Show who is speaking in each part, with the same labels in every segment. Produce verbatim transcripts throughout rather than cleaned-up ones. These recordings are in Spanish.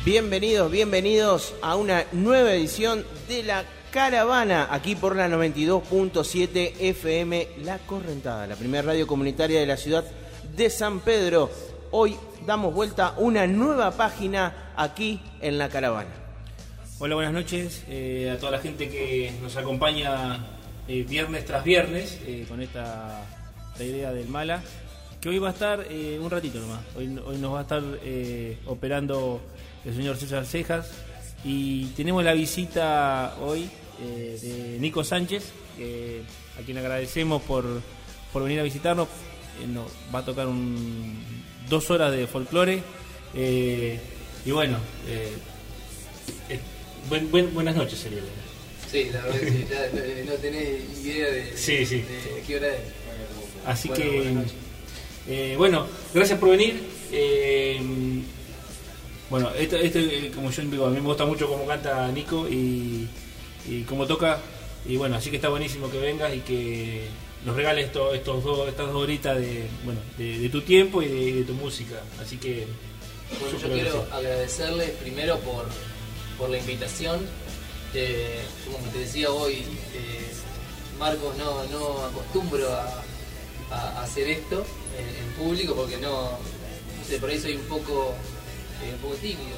Speaker 1: Bienvenidos, bienvenidos a una nueva edición de La Caravana, aquí por la noventa y dos punto siete F M La Correntada, la primera radio comunitaria de la ciudad de San Pedro. Hoy damos vuelta a una nueva página aquí en La Caravana.
Speaker 2: Hola, buenas noches eh, a toda la gente que nos acompaña eh, viernes tras viernes eh, con esta, esta idea del Mala, que hoy va a estar eh, un ratito nomás. Hoy, hoy nos va a estar eh, operando el señor César Cejas y tenemos la visita hoy eh, de Nico Sánchez, eh, a quien agradecemos por, por venir a visitarnos. Eh, nos va a tocar un, dos horas de folclore eh, y bueno, eh, eh, buen, buen, buenas noches, sería.
Speaker 3: Sí, la verdad que sí, ya no tenés idea de,
Speaker 2: sí, sí.
Speaker 3: de qué hora es.
Speaker 2: Así
Speaker 3: bueno,
Speaker 2: que, eh, bueno, gracias por venir. Eh, bueno, esto, esto, como yo digo, a mí me gusta mucho cómo canta Nico y, y cómo toca. Y bueno, así que está buenísimo que vengas y que nos regales esto, estos dos, estas dos horitas de, bueno, de, de tu tiempo y de, de tu música. Así que,
Speaker 3: bueno, yo quiero gracias. agradecerles primero por, por la invitación. Eh, como te decía hoy, eh, Marcos, no, no acostumbro a, a hacer esto en, en público porque no, no sé, por ahí soy un poco, eh, un poco tímido.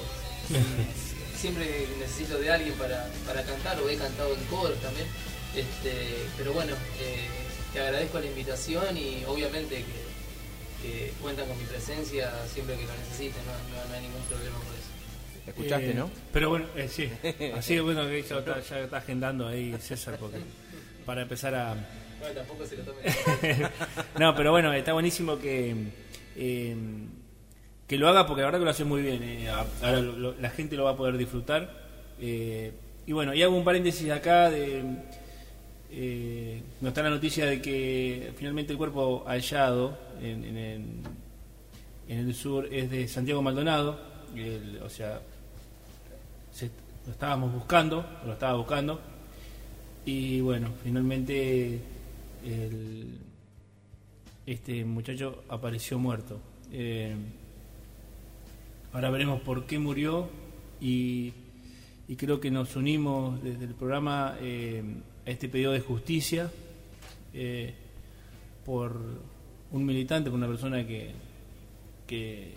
Speaker 3: Siempre necesito de alguien para, para cantar, o he cantado en coros también. Este, pero bueno, eh, te agradezco la invitación y obviamente que, que cuentan con mi presencia siempre que lo necesiten, no, no, no hay ningún problema por eso.
Speaker 1: ¿Escuchaste,
Speaker 2: eh,
Speaker 1: no?
Speaker 2: Pero bueno, eh, sí. Así bueno que ya está, ya está agendando ahí César porque, para empezar a...
Speaker 3: Bueno, tampoco se lo tome.
Speaker 2: No, pero bueno, está buenísimo que... Eh, que lo haga porque la verdad que lo hace muy bien. Eh, ahora lo, lo, la gente lo va a poder disfrutar. Eh, y bueno, y hago un paréntesis acá de... Eh, nos está la noticia de que finalmente el cuerpo hallado en, en, en, en el sur es de Santiago Maldonado. El, o sea, se, lo estábamos buscando, lo estaba buscando. Y bueno, finalmente el, este muchacho apareció muerto. Eh, Ahora veremos por qué murió y, y creo que nos unimos desde el programa eh, a este pedido de justicia eh, por un militante, por una persona que, que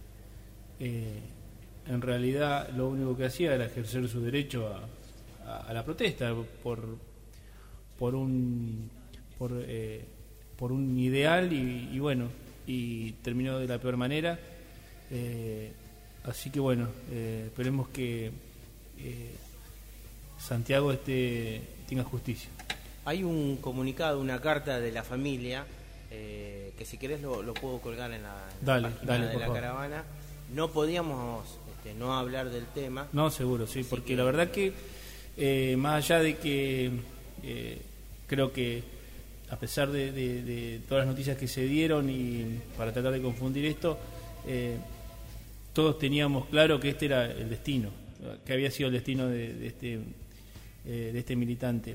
Speaker 2: eh, en realidad lo único que hacía era ejercer su derecho a, a, a la protesta por, por un por, eh, por un ideal y, y bueno, y terminó de la peor manera. Eh, Así que bueno, eh, esperemos que eh, Santiago este, tenga justicia.
Speaker 1: Hay un comunicado, una carta de la familia, eh, que si querés lo, lo puedo colgar en la, en
Speaker 2: dale,
Speaker 1: la página
Speaker 2: dale,
Speaker 1: de La
Speaker 2: favor.
Speaker 1: Caravana. No podíamos este, no hablar del tema.
Speaker 2: No, seguro, sí,
Speaker 1: Así
Speaker 2: porque
Speaker 1: que...
Speaker 2: la verdad que eh, más allá de que eh, creo que a pesar de, de, de todas las noticias que se dieron y para tratar de confundir esto, eh, todos teníamos claro que este era el destino, que había sido el destino de, de este eh, de este militante.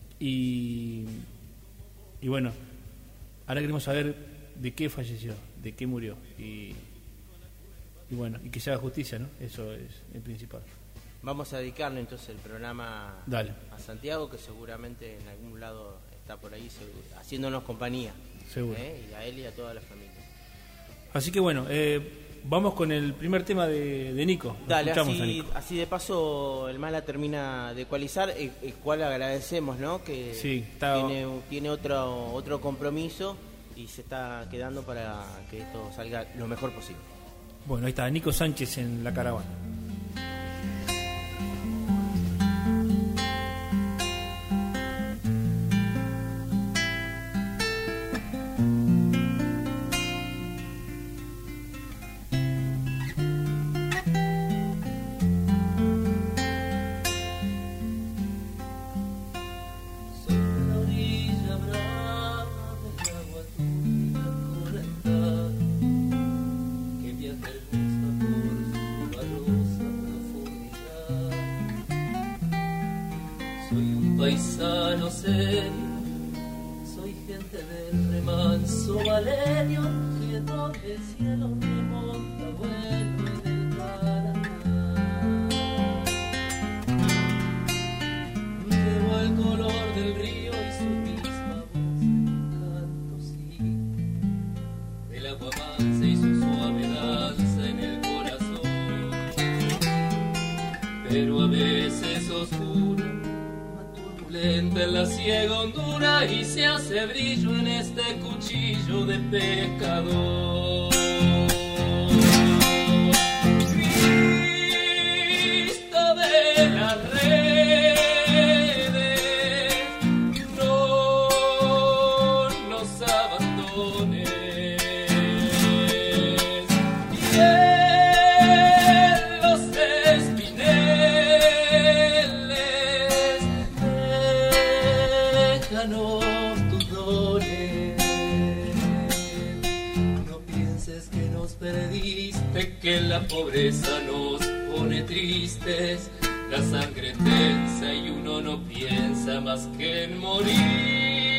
Speaker 2: Y, y bueno, ahora queremos saber de qué falleció, de qué murió. Y, y bueno, y que se haga justicia, ¿no? Eso es el principal.
Speaker 1: Vamos a dedicarle entonces el programa
Speaker 2: Dale.
Speaker 1: a Santiago, que seguramente en algún lado está por ahí seguro, haciéndonos compañía.
Speaker 2: Seguro.
Speaker 1: ¿eh? Y a él y a toda la familia.
Speaker 2: Así que bueno, eh, vamos con el primer tema de, de Nico.
Speaker 1: Dale,
Speaker 2: Escuchamos
Speaker 1: así,
Speaker 2: a Nico.
Speaker 1: así de paso el Mala termina de ecualizar, el, el cual agradecemos, ¿no? Que
Speaker 2: Sí, está...
Speaker 1: tiene, tiene otro, otro compromiso y se está quedando para que esto salga lo mejor posible.
Speaker 2: Bueno, ahí está Nico Sánchez en La Caravana.
Speaker 4: Paisano serio, soy gente del remanso valerio, quieto el cielo me monta, vuelvo del Paraná. oscuro, turbulenta en la ciega hondura y se hace brillo en este cuchillo de pescador. Cristo de las redes, no nos abandones. Y en los espineles, déjanos tus dones. No pienses que nos perdiste, que la pobreza nos pone tristes. La sangre tensa y uno no piensa más que en morir.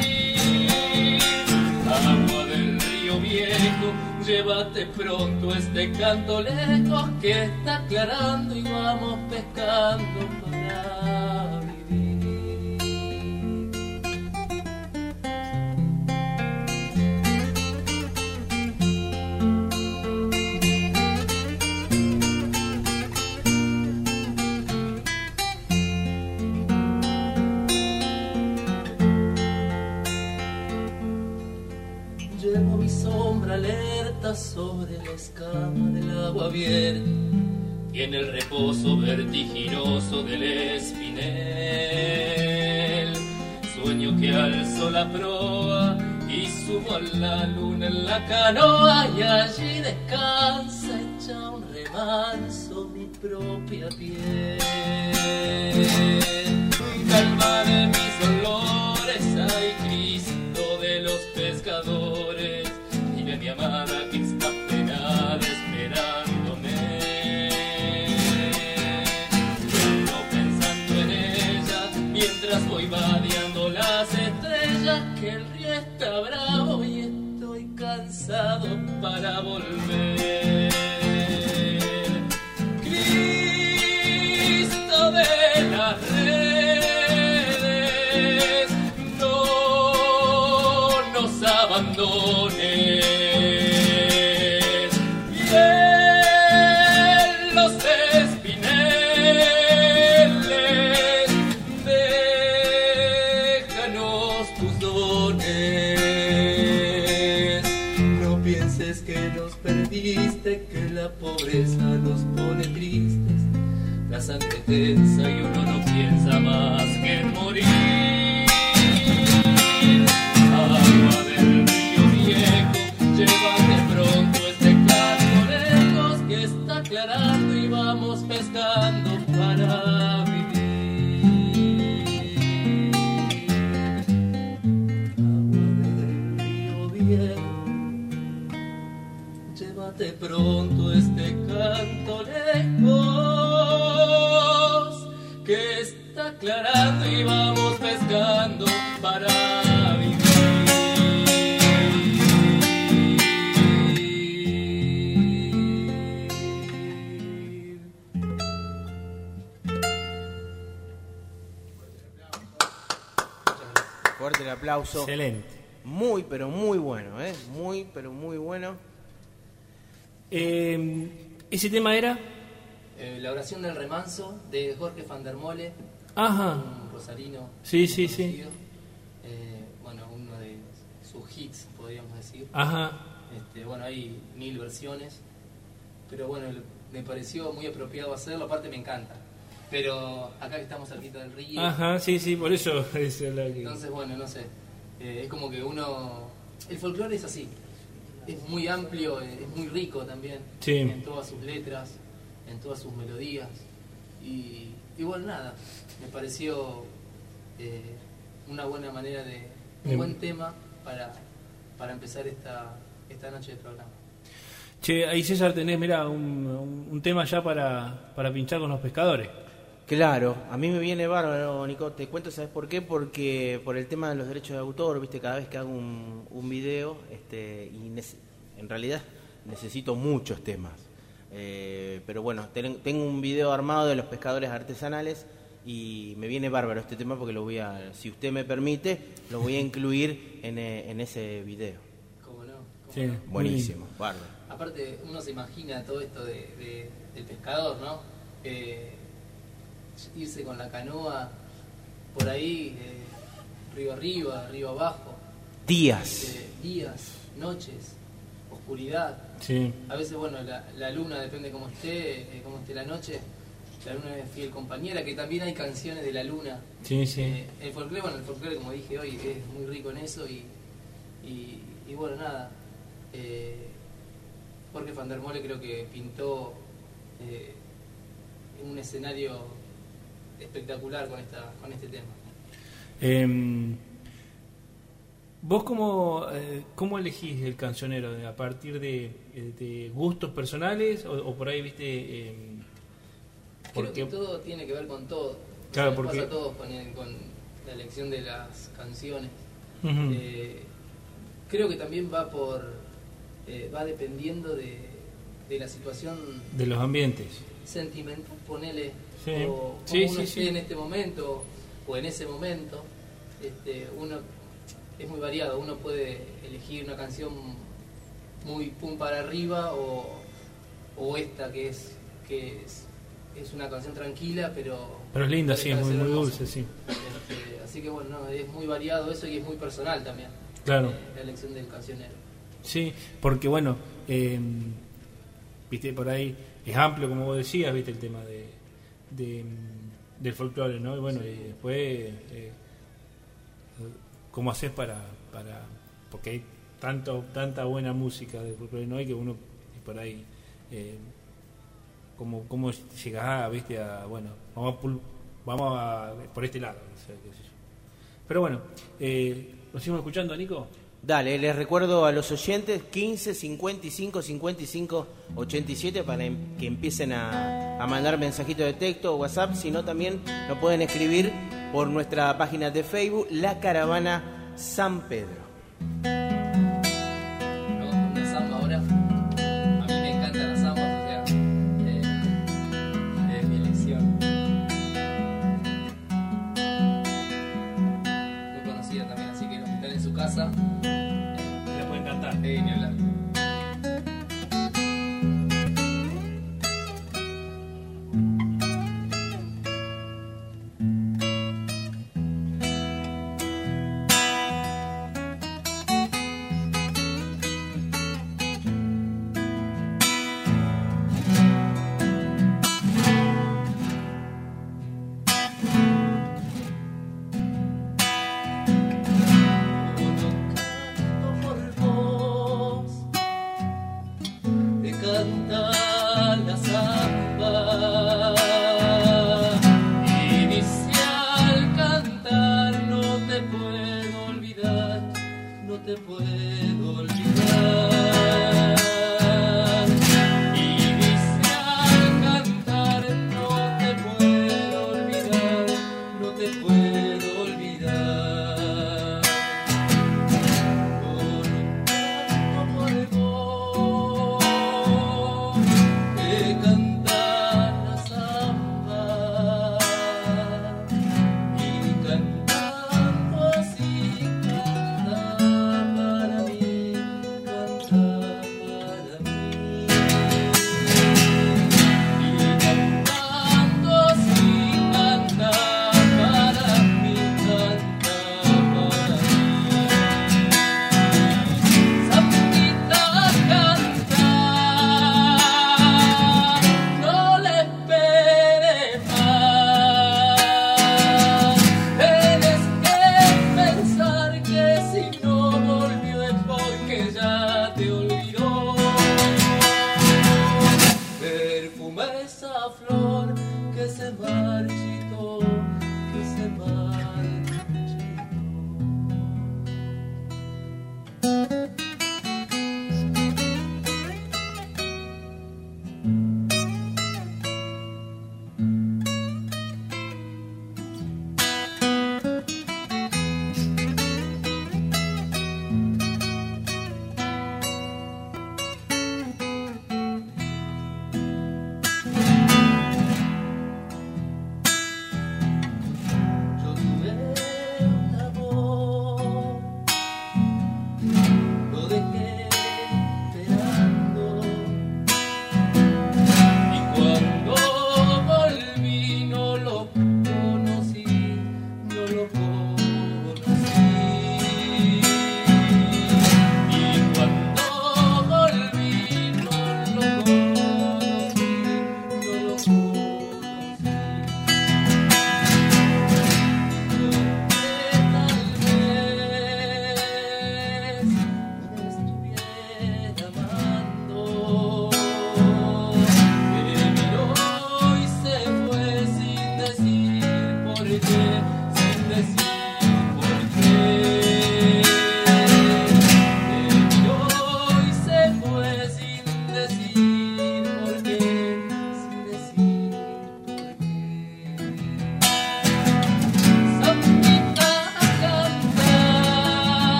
Speaker 4: Agua del río viejo, llévate pronto este canto lejos que está aclarando y vamos pescando para vivir. Llevo mi sombra alerta sobre la escama del agua abierta y en el reposo vertiginoso del espinel. Sueño que alzo la proa y subo a la luna en la canoa y allí descansa hecha un remanso mi propia piel. Calma de mis dolores, ay Cristo de los pescadores, dime a mi amada que está penada esperándome. Vengo pensando en ella mientras voy vadeando las estrellas, que el río está bravo y estoy cansado para volver. Cristo de las redes, no nos abandones. Y en los espineles, déjanos tus dones. No pienses que nos perdiste, que la pobreza nos pone tristes. La sangre tensa y uno no piensa más que en morir. Agua del río viejo, llévate pronto este canto lejos que está aclarando y vamos pescando para vivir. Agua del río viejo, llévate pronto este canto lejos que está aclarando y vamos pescando para vivir.
Speaker 1: Fuerte el aplauso.
Speaker 2: Excelente.
Speaker 1: Muy, pero muy bueno, ¿eh? Muy, pero muy bueno.
Speaker 2: Eh, ¿Ese tema era?
Speaker 3: Eh, la oración del remanso de Jorge van der Mole,
Speaker 2: Ajá.
Speaker 3: un rosarino.
Speaker 2: Sí,
Speaker 3: muy
Speaker 2: sí, sí.
Speaker 3: conocido. Eh, bueno, uno de sus hits, podríamos decir.
Speaker 2: Ajá.
Speaker 3: Este, bueno, hay mil versiones, pero bueno, me pareció muy apropiado hacerlo, aparte me encanta. Pero acá que estamos cerquita del río,
Speaker 2: Ajá, sí, sí, por eso es lo que...
Speaker 3: entonces bueno, no sé, eh, es como que uno... El folclore es así, es muy amplio, es muy rico también,
Speaker 2: Sí.
Speaker 3: en todas sus letras, en todas sus melodías, y igual nada, me pareció eh, una buena manera de... un
Speaker 2: Bien.
Speaker 3: buen tema para, para empezar esta, esta noche de programa.
Speaker 2: Che, ahí César tenés, mira, un, un, un tema ya para, para pinchar con los pescadores.
Speaker 1: Claro, a mí me viene bárbaro, Nico. Te cuento, ¿sabes por qué? Porque por el tema de los derechos de autor, viste, cada vez que hago un, un video, este, y nece- en realidad necesito muchos temas. Eh, pero bueno, ten- tengo un video armado de los pescadores artesanales y me viene bárbaro este tema porque lo voy a, si usted me permite, lo voy a incluir en, eh, en ese video.
Speaker 3: ¿Cómo no? ¿Cómo
Speaker 2: Sí.
Speaker 3: no?
Speaker 1: Buenísimo, bárbaro.
Speaker 3: Aparte, uno se imagina todo esto de, de- del pescador, ¿no? Eh, irse con la canoa por ahí, eh, río arriba, río abajo.
Speaker 1: Días.
Speaker 3: Eh, días, noches, oscuridad.
Speaker 2: Sí.
Speaker 3: A veces, bueno, la, la luna, depende cómo esté, eh, cómo esté la noche. La luna es fiel compañera, que también hay canciones de la luna.
Speaker 2: Sí, sí.
Speaker 3: Eh, el folclore, bueno, el folclore, como dije hoy, es muy rico en eso y, y, y bueno, nada. Eh, Jorge van der Molle creo que pintó eh, un escenario espectacular con esta con este tema.
Speaker 2: Eh, ¿Vos cómo, eh, cómo elegís el cancionero? ¿A partir de, de gustos personales o, o por ahí, viste? Eh,
Speaker 3: Creo
Speaker 2: porque...
Speaker 3: que todo tiene que ver con todo.
Speaker 2: Claro,
Speaker 3: o sea,
Speaker 2: porque...
Speaker 3: pasa a todos con, el, con la elección de las canciones.
Speaker 2: Uh-huh.
Speaker 3: eh, creo que también va por eh, va dependiendo de, de la situación
Speaker 2: de los ambientes
Speaker 3: sentimental, ponele,
Speaker 2: sí.
Speaker 3: o como
Speaker 2: Sí,
Speaker 3: uno
Speaker 2: sí,
Speaker 3: esté
Speaker 2: sí.
Speaker 3: en este momento o en ese momento. Este, uno es muy variado, uno puede elegir una canción muy pum para arriba o, o esta que es que es, es una canción tranquila pero
Speaker 2: pero es linda, sí, es muy, muy
Speaker 3: hermosa.
Speaker 2: dulce, sí.
Speaker 3: Este, así que bueno, no, es muy variado eso y es muy personal también.
Speaker 2: Claro.
Speaker 3: Eh, la elección del cancionero.
Speaker 2: Sí, porque bueno, eh, viste, por ahí es amplio, como vos decías, viste, el tema de, de del folclore, ¿no? Y bueno, sí. Y después, eh, ¿cómo haces para, para, porque hay tanto, tanta buena música de folclore, ¿no? Y que uno, por ahí, eh, ¿cómo, cómo llegás a, viste, a, bueno, vamos a, pul- vamos a, por este lado, no sé, qué sé yo. Pero bueno, eh, ¿nos seguimos escuchando, Nico?
Speaker 1: Dale, les recuerdo a los oyentes quince cincuenta y cinco cincuenta y cinco ochenta y siete para que empiecen a, a mandar mensajitos de texto o WhatsApp, sino también nos pueden escribir por nuestra página de Facebook, La Caravana San Pedro.
Speaker 3: Una samba ahora. A mí me encantan las zambas, o sea, eh, es mi elección. Muy conocida también, así que los que están en su casa
Speaker 2: La pueden cantar.
Speaker 3: eh, ni hablar.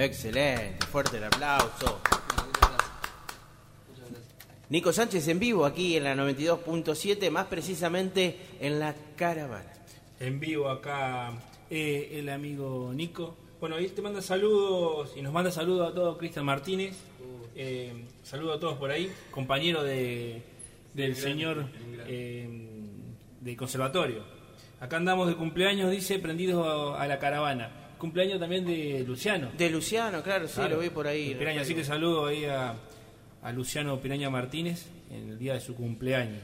Speaker 1: Excelente, fuerte el aplauso.
Speaker 3: Muchas gracias. Muchas gracias.
Speaker 1: Nico Sánchez en vivo aquí en la noventa y dos punto siete, más precisamente en la Caravana.
Speaker 2: En vivo acá eh, el amigo Nico. Bueno, ahí te manda saludos y nos manda saludos a todos Cristian Martínez. Eh, saludos a todos por ahí, compañero de, del señor eh, del conservatorio. Acá andamos de cumpleaños, dice, prendidos a, a la caravana. Cumpleaños también de Luciano.
Speaker 1: De Luciano, claro, sí,
Speaker 2: Claro,
Speaker 1: lo vi por ahí.
Speaker 2: Piraña, así que saludo ahí a, a Luciano Piraña Martínez en el día de su cumpleaños.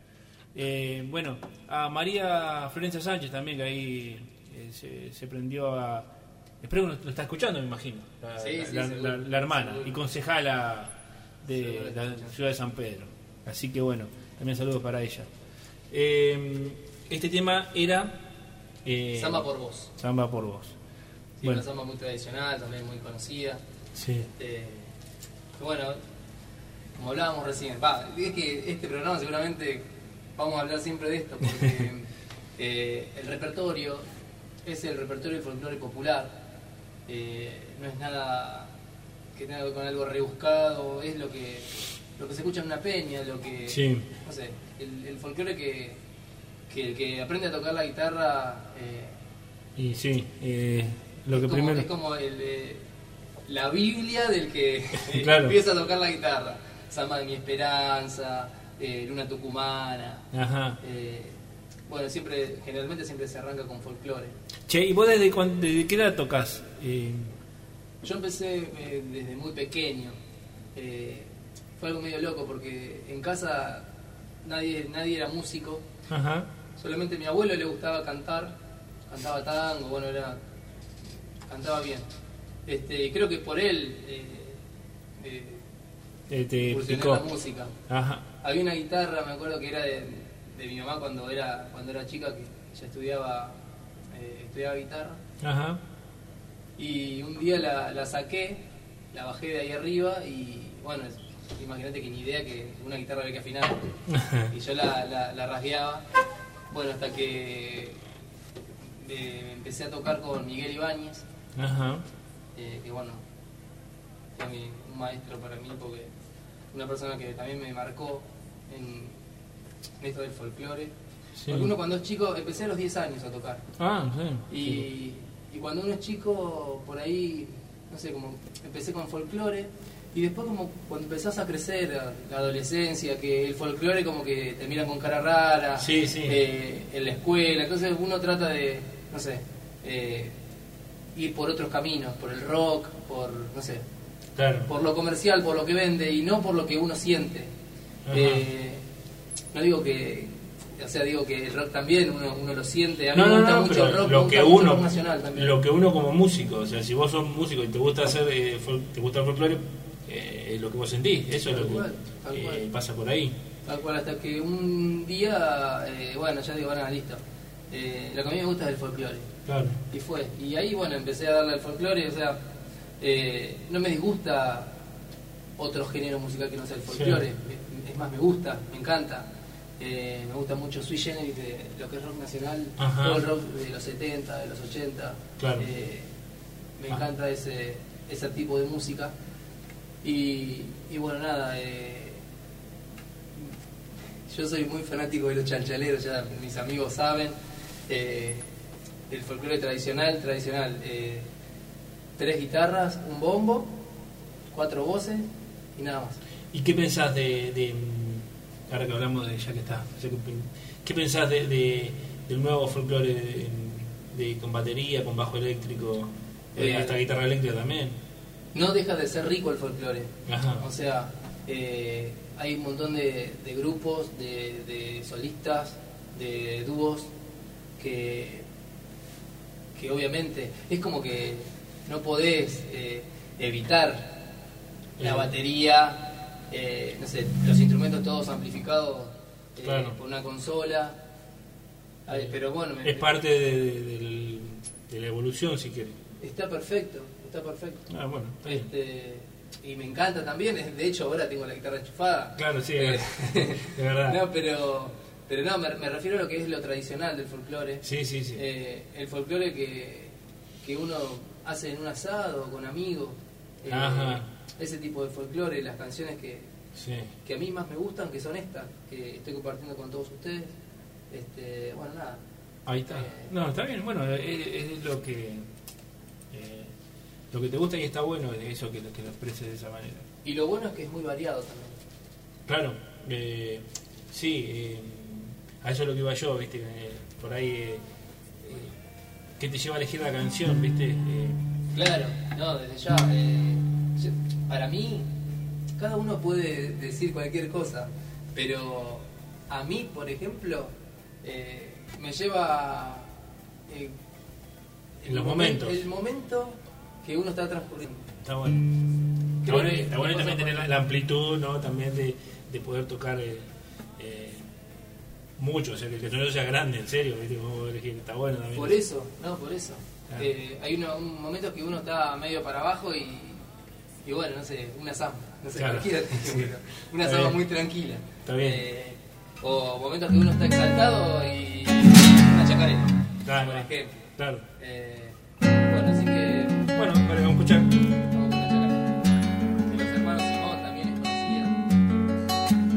Speaker 2: Eh, bueno, a María Florencia Sánchez también, que ahí eh, se, se prendió a... Espero que lo está escuchando, me imagino. La,
Speaker 3: Sí,
Speaker 2: la,
Speaker 3: sí,
Speaker 2: la,
Speaker 3: seguro,
Speaker 2: la- la hermana
Speaker 3: seguro.
Speaker 2: y concejala de
Speaker 3: Seguro está
Speaker 2: la
Speaker 3: escuchando.
Speaker 2: ciudad de San Pedro. Así que bueno, también saludos para ella. Eh, este tema era... eh,
Speaker 3: Samba por vos.
Speaker 2: Samba por vos.
Speaker 3: Sí,
Speaker 2: Bueno.
Speaker 3: una samba muy tradicional, también muy conocida.
Speaker 2: Sí.
Speaker 3: Eh, que bueno, como hablábamos recién, va, es que este programa seguramente vamos a hablar siempre de esto, porque eh, el repertorio es el repertorio del folclore popular, eh, no es nada que tenga que ver con algo rebuscado, es lo que lo que se escucha en una peña, lo que,
Speaker 2: Sí.
Speaker 3: no sé, el, el folclore que, que el que aprende a tocar la guitarra eh,
Speaker 2: Y sí, eh, lo que
Speaker 3: es como,
Speaker 2: primero...
Speaker 3: es como el, eh, la Biblia del que eh,
Speaker 2: Claro.
Speaker 3: empieza a tocar la guitarra. Samba de mi esperanza, eh, Luna Tucumana.
Speaker 2: Ajá.
Speaker 3: eh, bueno, siempre, generalmente siempre se arranca con folclore.
Speaker 2: Che, ¿y vos desde, cuándo, desde qué edad tocas? Eh,
Speaker 3: Yo empecé eh, desde muy pequeño. Eh, fue algo medio loco porque en casa nadie, nadie era músico.
Speaker 2: ajá.
Speaker 3: Solamente a mi abuelo le gustaba cantar, cantaba tango, bueno, era cantaba bien. Este, y creo que por él eh, eh,
Speaker 2: Eh, te
Speaker 3: incursioné
Speaker 2: picó.
Speaker 3: en la música.
Speaker 2: Ajá.
Speaker 3: Había una guitarra, me acuerdo que era de, de mi mamá cuando era cuando era chica, que ya estudiaba eh, estudiaba guitarra.
Speaker 2: Ajá.
Speaker 3: Y un día la, la saqué, la bajé de ahí arriba y bueno, es- imagínate que ni idea que una guitarra había que afinar. Y yo la, la, la rasgueaba. Bueno, hasta que eh, empecé a tocar con Miguel Ibáñez,
Speaker 2: Ajá.
Speaker 3: eh, que bueno, fue mi- un maestro para mí porque una persona que también me marcó en, en esto del folclore.
Speaker 2: Sí.
Speaker 3: Porque uno cuando es chico, empecé a los diez años a tocar.
Speaker 2: Ah, sí.
Speaker 3: Y, y cuando uno es chico, por ahí, no sé, como empecé con folclore. Y después como cuando empezás a crecer, a la adolescencia, que el folclore como que te miran con cara rara,
Speaker 2: Sí, sí.
Speaker 3: eh, en la escuela, entonces uno trata de, no sé, eh, ir por otros caminos, por el rock, por, no sé,
Speaker 2: Claro.
Speaker 3: por lo comercial, por lo que vende y no por lo que uno siente.
Speaker 2: Ajá.
Speaker 3: Eh, no digo que, o sea, digo que el rock también uno, uno lo siente. A mí
Speaker 2: No,
Speaker 3: me
Speaker 2: no,
Speaker 3: gusta
Speaker 2: no,
Speaker 3: mucho
Speaker 2: pero
Speaker 3: el rock, me
Speaker 2: lo
Speaker 3: gusta
Speaker 2: que
Speaker 3: mucho el
Speaker 2: uno,
Speaker 3: rock nacional también.
Speaker 2: lo que uno como músico, o sea, si vos sos músico y te gusta hacer, eh, fol- te gusta el folclore, eh, es lo que vos sentís, eso es
Speaker 3: Tal
Speaker 2: lo que
Speaker 3: cual, tal
Speaker 2: eh,
Speaker 3: cual.
Speaker 2: pasa por ahí.
Speaker 3: Tal cual, hasta que un día, eh, bueno, ya digo, bueno, listo. Eh, lo que a mí me gusta es el folclore.
Speaker 2: Claro.
Speaker 3: Y fue. Y ahí, bueno, empecé a darle al folclore, o sea, eh, no me disgusta otro género musical que no sea el folclore. Es- Es más, me gusta, me encanta. Eh, me gusta mucho Sui Generis de lo que es rock nacional,
Speaker 2: Ajá.
Speaker 3: todo el rock de los setenta, de los ochenta.
Speaker 2: Claro.
Speaker 3: Eh, me
Speaker 2: Ah.
Speaker 3: encanta ese, ese tipo de música. Y, y bueno, nada, eh, yo soy muy fanático de los chanchaleros, ya mis amigos saben. Eh, el folclore tradicional, tradicional. eh, tres guitarras, un bombo, cuatro voces y nada más.
Speaker 2: ¿Y qué pensás de, de mm, ahora que hablamos de, ya que está, ya que- qué pensás de, de- del nuevo folclore de, de- con batería, con bajo eléctrico, eh,
Speaker 3: Eh,
Speaker 2: hasta guitarra eléctrica también?
Speaker 3: No deja de ser rico el folclore.
Speaker 2: Ajá.
Speaker 3: O sea, eh, hay un montón de, de grupos, de, de solistas, de dúos, que, que obviamente es como que no podés eh, evitar la
Speaker 2: Eh.
Speaker 3: batería, eh, no sé, los instrumentos todos amplificados eh,
Speaker 2: Claro.
Speaker 3: por una consola. Ay, pero bueno, me-
Speaker 2: Es parte de, de- del- de la evolución, si quieres.
Speaker 3: está perfecto, está perfecto.
Speaker 2: Ah, bueno, está bien.
Speaker 3: Este, y me encanta también, es- de hecho ahora tengo la guitarra enchufada.
Speaker 2: Claro, sí,
Speaker 3: Eh,
Speaker 2: de verdad.
Speaker 3: No, pero, pero no, me, me refiero a lo que es lo tradicional del folclore.
Speaker 2: Sí, sí, sí.
Speaker 3: Eh, el folclore que, que uno hacen un asado con amigos. Eh,
Speaker 2: Ajá.
Speaker 3: Ese tipo de folclore, las canciones que,
Speaker 2: Sí.
Speaker 3: que a mí más me gustan, que son estas, que estoy compartiendo con todos ustedes. Este, bueno, nada.
Speaker 2: Ahí está.
Speaker 3: Eh,
Speaker 2: No, está bien. Bueno, es, es lo que eh, lo que te gusta y está bueno de eso que, que lo expreses de esa manera.
Speaker 3: Y lo bueno es que es muy variado también.
Speaker 2: Claro. Eh, sí. Eh, a eso es lo que iba yo, viste. Eh, por ahí. Eh, eh, ¿Qué te lleva a elegir la canción, viste? Eh,
Speaker 3: Claro, no, desde ya. Eh, yo- para mí, cada uno puede decir cualquier cosa, pero a mí, por ejemplo, eh, me lleva eh,
Speaker 2: En los
Speaker 3: momen-
Speaker 2: momentos.
Speaker 3: el momento que uno está transcurriendo.
Speaker 2: Está bueno. Está
Speaker 3: Creo
Speaker 2: bueno,
Speaker 3: que
Speaker 2: está bueno
Speaker 3: me
Speaker 2: también
Speaker 3: pasa
Speaker 2: tener
Speaker 3: por-
Speaker 2: la, la amplitud, ¿no? También de, de poder tocar eh, eh, mucho, o sea, que el sonido sea grande, en serio, ¿viste? Como elegir, está bueno también.
Speaker 3: Por eso, no, por eso.
Speaker 2: Claro.
Speaker 3: Eh, hay uno- un momento que uno está medio para abajo y, y bueno, no sé, una samba, no sé,
Speaker 2: Claro.
Speaker 3: cualquiera tiene
Speaker 2: Sí.
Speaker 3: una- una
Speaker 2: Está
Speaker 3: samba
Speaker 2: bien.
Speaker 3: muy tranquila.
Speaker 2: Está bien.
Speaker 3: Eh, o momentos que uno está exaltado y una chacarera,
Speaker 2: Claro,
Speaker 3: por ejemplo.
Speaker 2: claro.
Speaker 3: Eh, bueno, así que
Speaker 2: Bueno, vale, vamos a escuchar.
Speaker 3: vamos con una chacarera. De los hermanos Simón también es conocida.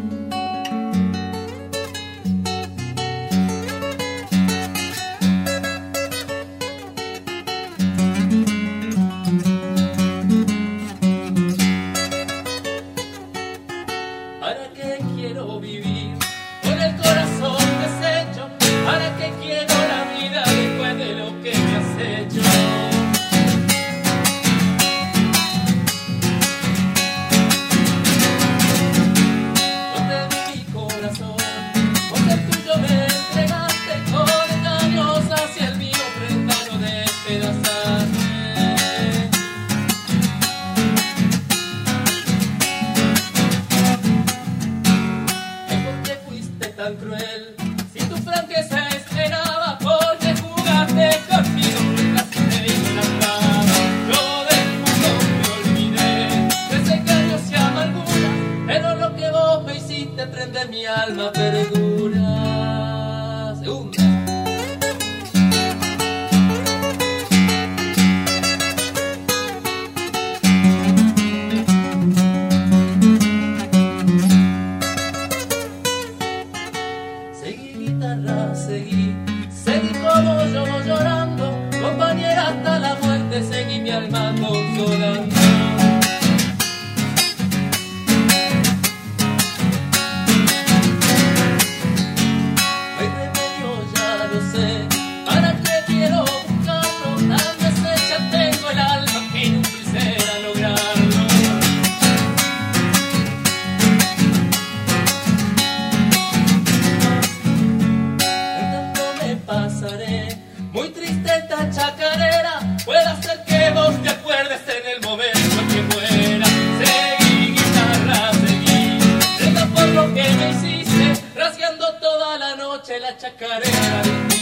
Speaker 4: ¿Para qué quiero vivir con el corazón deshecho? ¿Para qué quiero la vida después de lo que me has hecho? Yo te di mi corazón, porque el tuyo me entregaste con engaños hacia el mío, tratando de despedazarme. ¿Por qué fuiste tan cruel? Si tu franqueza esperaba, porque jugaste conmigo mientras te idolatraba. Yo del mundo me olvidé, desengaños y amarguras, pero lo que vos me hiciste prende mi alma perdura. Segunda. Seguí guitarra, seguí, seguí como yo llorando, compañera hasta la muerte, seguí mi alma consolando. No hay remedio, ya lo sé, ¿para qué quiero buscarlo? Tan deshecha tengo el alma que no quisiera lograrlo. Tanto me pasaré, muy triste esta chacarera, puede hacer que vos te acuerdes en el momento que muera. Seguí, guitarra, seguí, brega por lo que me hiciste, rasgando toda la noche la chacarera de mí.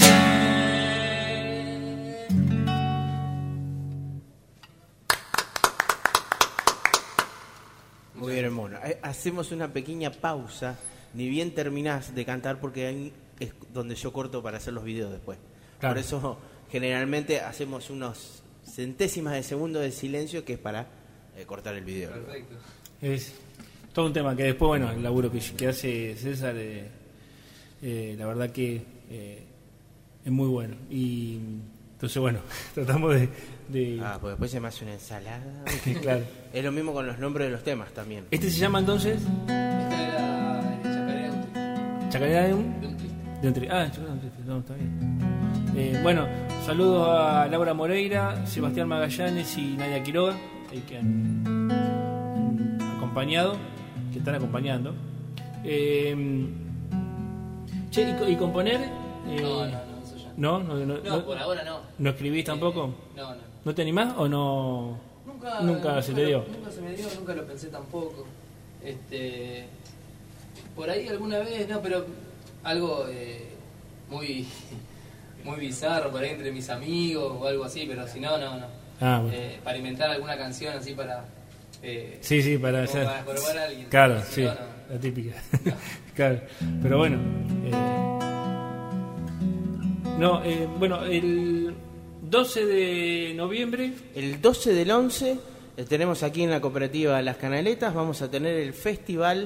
Speaker 1: Muy bien, hermano. Eh, Hacemos una pequeña pausa, ni bien terminás de cantar, porque ahí es donde yo corto para hacer los videos después.
Speaker 2: Claro.
Speaker 1: Por eso generalmente hacemos unos centésimas de segundo de silencio, que es para eh, cortar el video.
Speaker 3: Perfecto.
Speaker 2: Es todo un tema que después, bueno, el laburo que, que hace César, eh, eh, la verdad que eh, es muy bueno. Y entonces, bueno, tratamos de... de-
Speaker 1: Ah, pues después se me hace una ensalada.
Speaker 2: claro.
Speaker 1: Es lo mismo con los nombres de los temas también.
Speaker 2: Este se llama entonces
Speaker 3: Esta era eh, chacarera de un
Speaker 2: Chacarera de un...
Speaker 3: triste. De un triste.
Speaker 2: De un tri- ah, Chacarera de un triste, no, está bien. Eh, bueno, saludos a Laura Moreira, Sebastián Magallanes y Nadia Quiroga, eh, que han, han acompañado, que están acompañando. Eh, che, ¿y, co- y componer? Eh,
Speaker 3: No, no, no, eso ya.
Speaker 2: ¿No? ¿No, no,
Speaker 3: No,
Speaker 2: no-
Speaker 3: por ahora no.
Speaker 2: ¿no escribís tampoco?
Speaker 3: Eh, no, no.
Speaker 2: ¿No te animás o no?
Speaker 3: Nunca,
Speaker 2: Nunca se te
Speaker 3: lo-
Speaker 2: dio.
Speaker 3: Nunca se me dio, nunca lo pensé tampoco. Este, por ahí alguna vez, no, pero algo eh, muy, muy bizarro por ahí entre mis amigos o algo así, pero si no, no, no.
Speaker 2: Ah, bueno.
Speaker 3: Eh, para inventar alguna canción así para... Eh,
Speaker 2: Sí, sí, para
Speaker 3: como
Speaker 2: hacer.
Speaker 3: para probar a alguien.
Speaker 2: Claro,
Speaker 3: Si
Speaker 2: sí,
Speaker 3: no, no.
Speaker 2: la típica. Claro, pero bueno. eh, no, eh, bueno, el doce de noviembre.
Speaker 1: El doce del once eh, tenemos aquí en la cooperativa Las Canaletas, vamos a tener el festival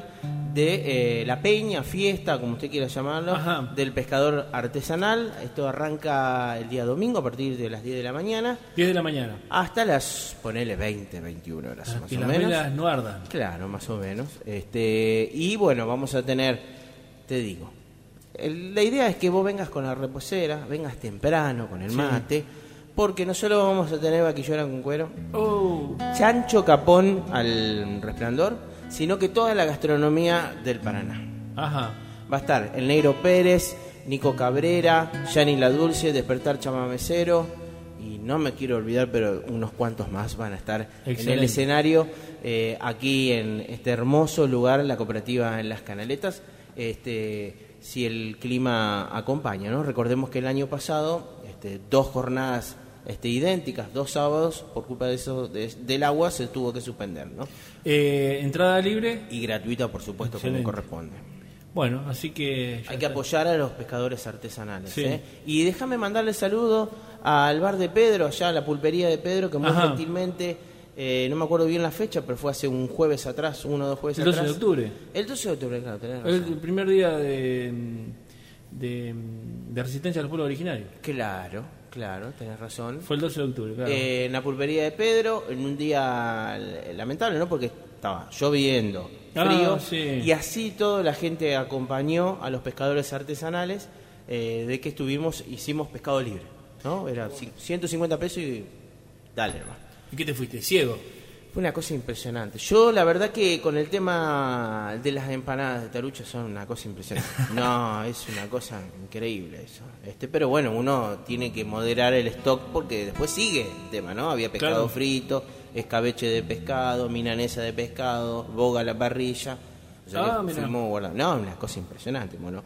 Speaker 1: de eh, la peña, fiesta, como usted quiera llamarlo,
Speaker 2: Ajá.
Speaker 1: del pescador artesanal. Esto arranca el día domingo a partir de las diez de la mañana
Speaker 2: diez de la mañana.
Speaker 1: hasta las, ponele veinte, veintiuna horas
Speaker 2: Para
Speaker 1: más
Speaker 2: que
Speaker 1: o
Speaker 2: las
Speaker 1: menos.
Speaker 2: velas no ardan.
Speaker 1: Claro, más o menos. Este, y bueno, vamos a tener, te digo, el- la idea es que vos vengas con la reposera, vengas temprano con el
Speaker 2: Sí.
Speaker 1: mate, porque no solo vamos a tener vaquillona con cuero,
Speaker 2: Oh,
Speaker 1: chancho capón al resplandor, sino que toda la gastronomía del Paraná.
Speaker 2: ajá.
Speaker 1: Va a estar el Negro Pérez, Nico Cabrera, Yani La Dulce, Despertar Chamamecero, y no me quiero olvidar, pero unos cuantos más van a estar en
Speaker 2: Excelente.
Speaker 1: el escenario, eh, aquí en este hermoso lugar, la cooperativa en Las Canaletas, este, si el clima acompaña, ¿no? Recordemos que el año pasado, este, dos jornadas este, idénticas, dos sábados, por culpa de eso, de- del agua, se tuvo que suspender, ¿no?
Speaker 2: Eh, entrada libre.
Speaker 1: Y gratuita, por supuesto,
Speaker 2: Excelente.
Speaker 1: como corresponde.
Speaker 2: Bueno, así que... ya
Speaker 1: Hay que
Speaker 2: está.
Speaker 1: apoyar a los pescadores artesanales.
Speaker 2: Sí.
Speaker 1: ¿eh? Y déjame mandarle saludo al bar de Pedro, allá a la pulpería de Pedro, que muy
Speaker 2: Ajá.
Speaker 1: gentilmente, eh, no me acuerdo bien la fecha, pero fue hace un jueves atrás, uno o dos jueves
Speaker 2: El doce
Speaker 1: atrás.
Speaker 2: de octubre.
Speaker 1: El doce de octubre, claro, tenés
Speaker 2: El,
Speaker 1: razón.
Speaker 2: el primer día de, de, de resistencia al pueblo originario.
Speaker 1: Claro, claro, tenés razón.
Speaker 2: Fue el doce de octubre, claro.
Speaker 1: Eh, en la pulpería de Pedro, en un día eh, lamentable, ¿no? Porque estaba lloviendo,
Speaker 2: Ah,
Speaker 1: frío,
Speaker 2: sí.
Speaker 1: y así toda la gente acompañó a los pescadores artesanales, eh, de que estuvimos, hicimos pescado libre, ¿no? Era ci- ciento cincuenta pesos y dale, hermano.
Speaker 2: ¿Y qué te fuiste? ¿Ciego?
Speaker 1: Fue una cosa impresionante. Yo, la verdad que con el tema de las empanadas de tarucha son una cosa impresionante. No, es una cosa increíble eso. Este, pero bueno, uno tiene que moderar el stock porque después sigue el tema, ¿no? Había pescado
Speaker 2: Claro.
Speaker 1: frito, escabeche de pescado, milanesa de pescado, boga a la parrilla. O sea
Speaker 2: Ah,
Speaker 1: que
Speaker 2: mirá.
Speaker 1: fuimos guardando. No, una cosa impresionante, bueno.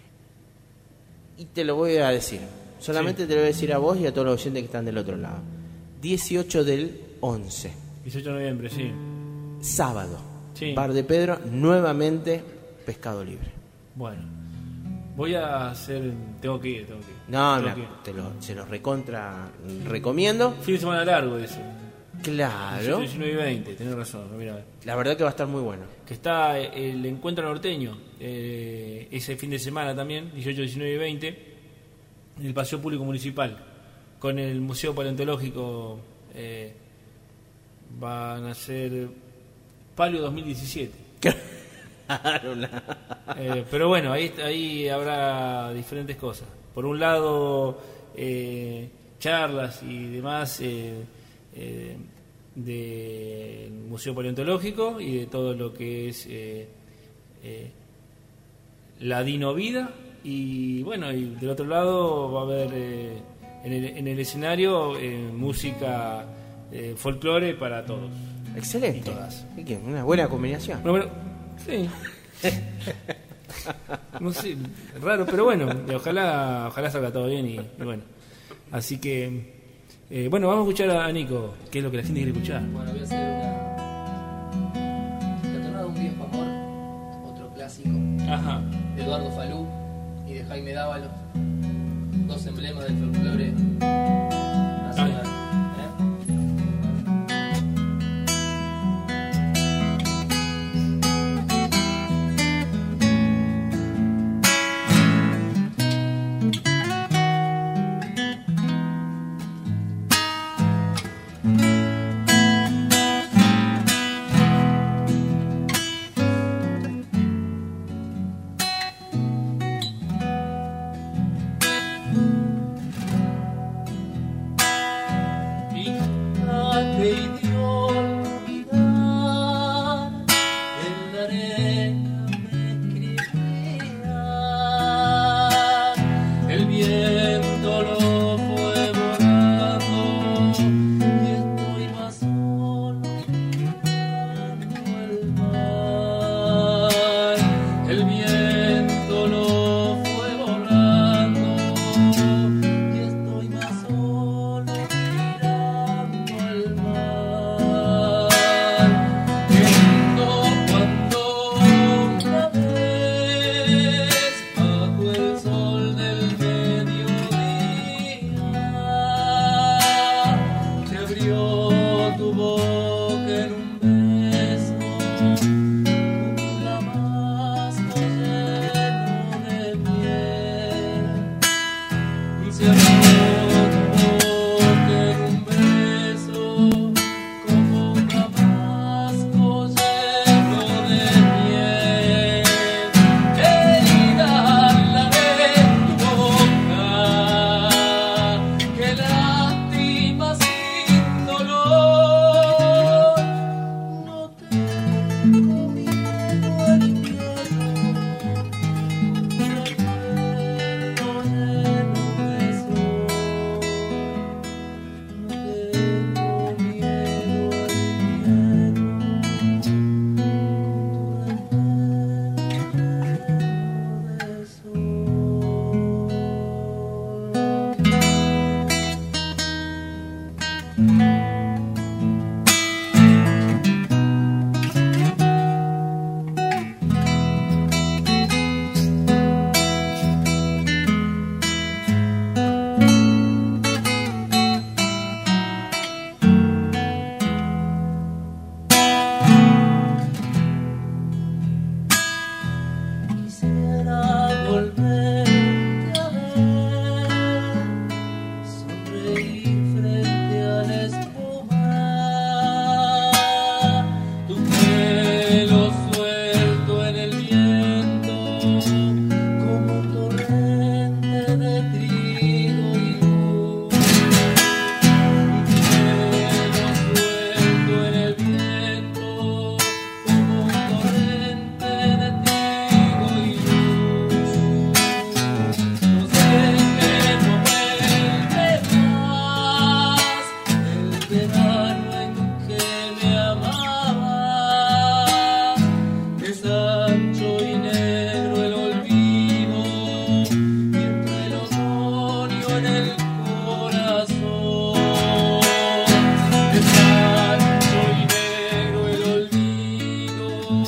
Speaker 1: Y te lo voy a decir. Solamente
Speaker 2: Sí.
Speaker 1: te lo voy a decir a vos y a todos los oyentes que están del otro lado. dieciocho del once.
Speaker 2: dieciocho de noviembre, sí.
Speaker 1: Sábado,
Speaker 2: Sí.
Speaker 1: Bar de Pedro, nuevamente pescado libre.
Speaker 2: Bueno, voy a hacer... Tengo que ir, tengo que ir.
Speaker 1: No,
Speaker 2: Tengo
Speaker 1: me-
Speaker 2: que ir.
Speaker 1: te lo, se los recontra recomiendo.
Speaker 2: Fin de semana largo eso.
Speaker 1: Claro,
Speaker 2: diecinueve y veinte, tenés razón. Mira,
Speaker 1: la verdad que va a estar muy bueno.
Speaker 2: que está el encuentro norteño eh, ese fin de semana también, dieciocho, diecinueve y veinte, en el Paseo Público Municipal, con el Museo Paleontológico. eh, van a ser Palio dos mil diecisiete.
Speaker 1: Claro, la-
Speaker 2: Eh, pero bueno, ahí, ahí habrá diferentes cosas. Por un lado, eh, charlas y demás eh, eh, del Museo Paleontológico y de todo lo que es eh, eh, la dinovida. Y bueno, y del otro lado va a haber eh, en, el, en el escenario eh, música eh, folclore para todos.
Speaker 1: excelente.
Speaker 2: Y todas.
Speaker 1: ¿Y qué? Una buena combinación.
Speaker 2: Bueno, bueno, sí. No sé, raro, pero bueno, y ojalá ojalá salga todo bien y, y bueno. Así que, eh, bueno, vamos a escuchar a Nico, que es lo que la gente quiere escuchar.
Speaker 3: Bueno, voy a hacer una. La tonada de un viejo amor, otro clásico,
Speaker 2: Ajá.
Speaker 3: de Eduardo Falú y de Jaime Dávalos, dos emblemas del folclore nacional. ¿eh?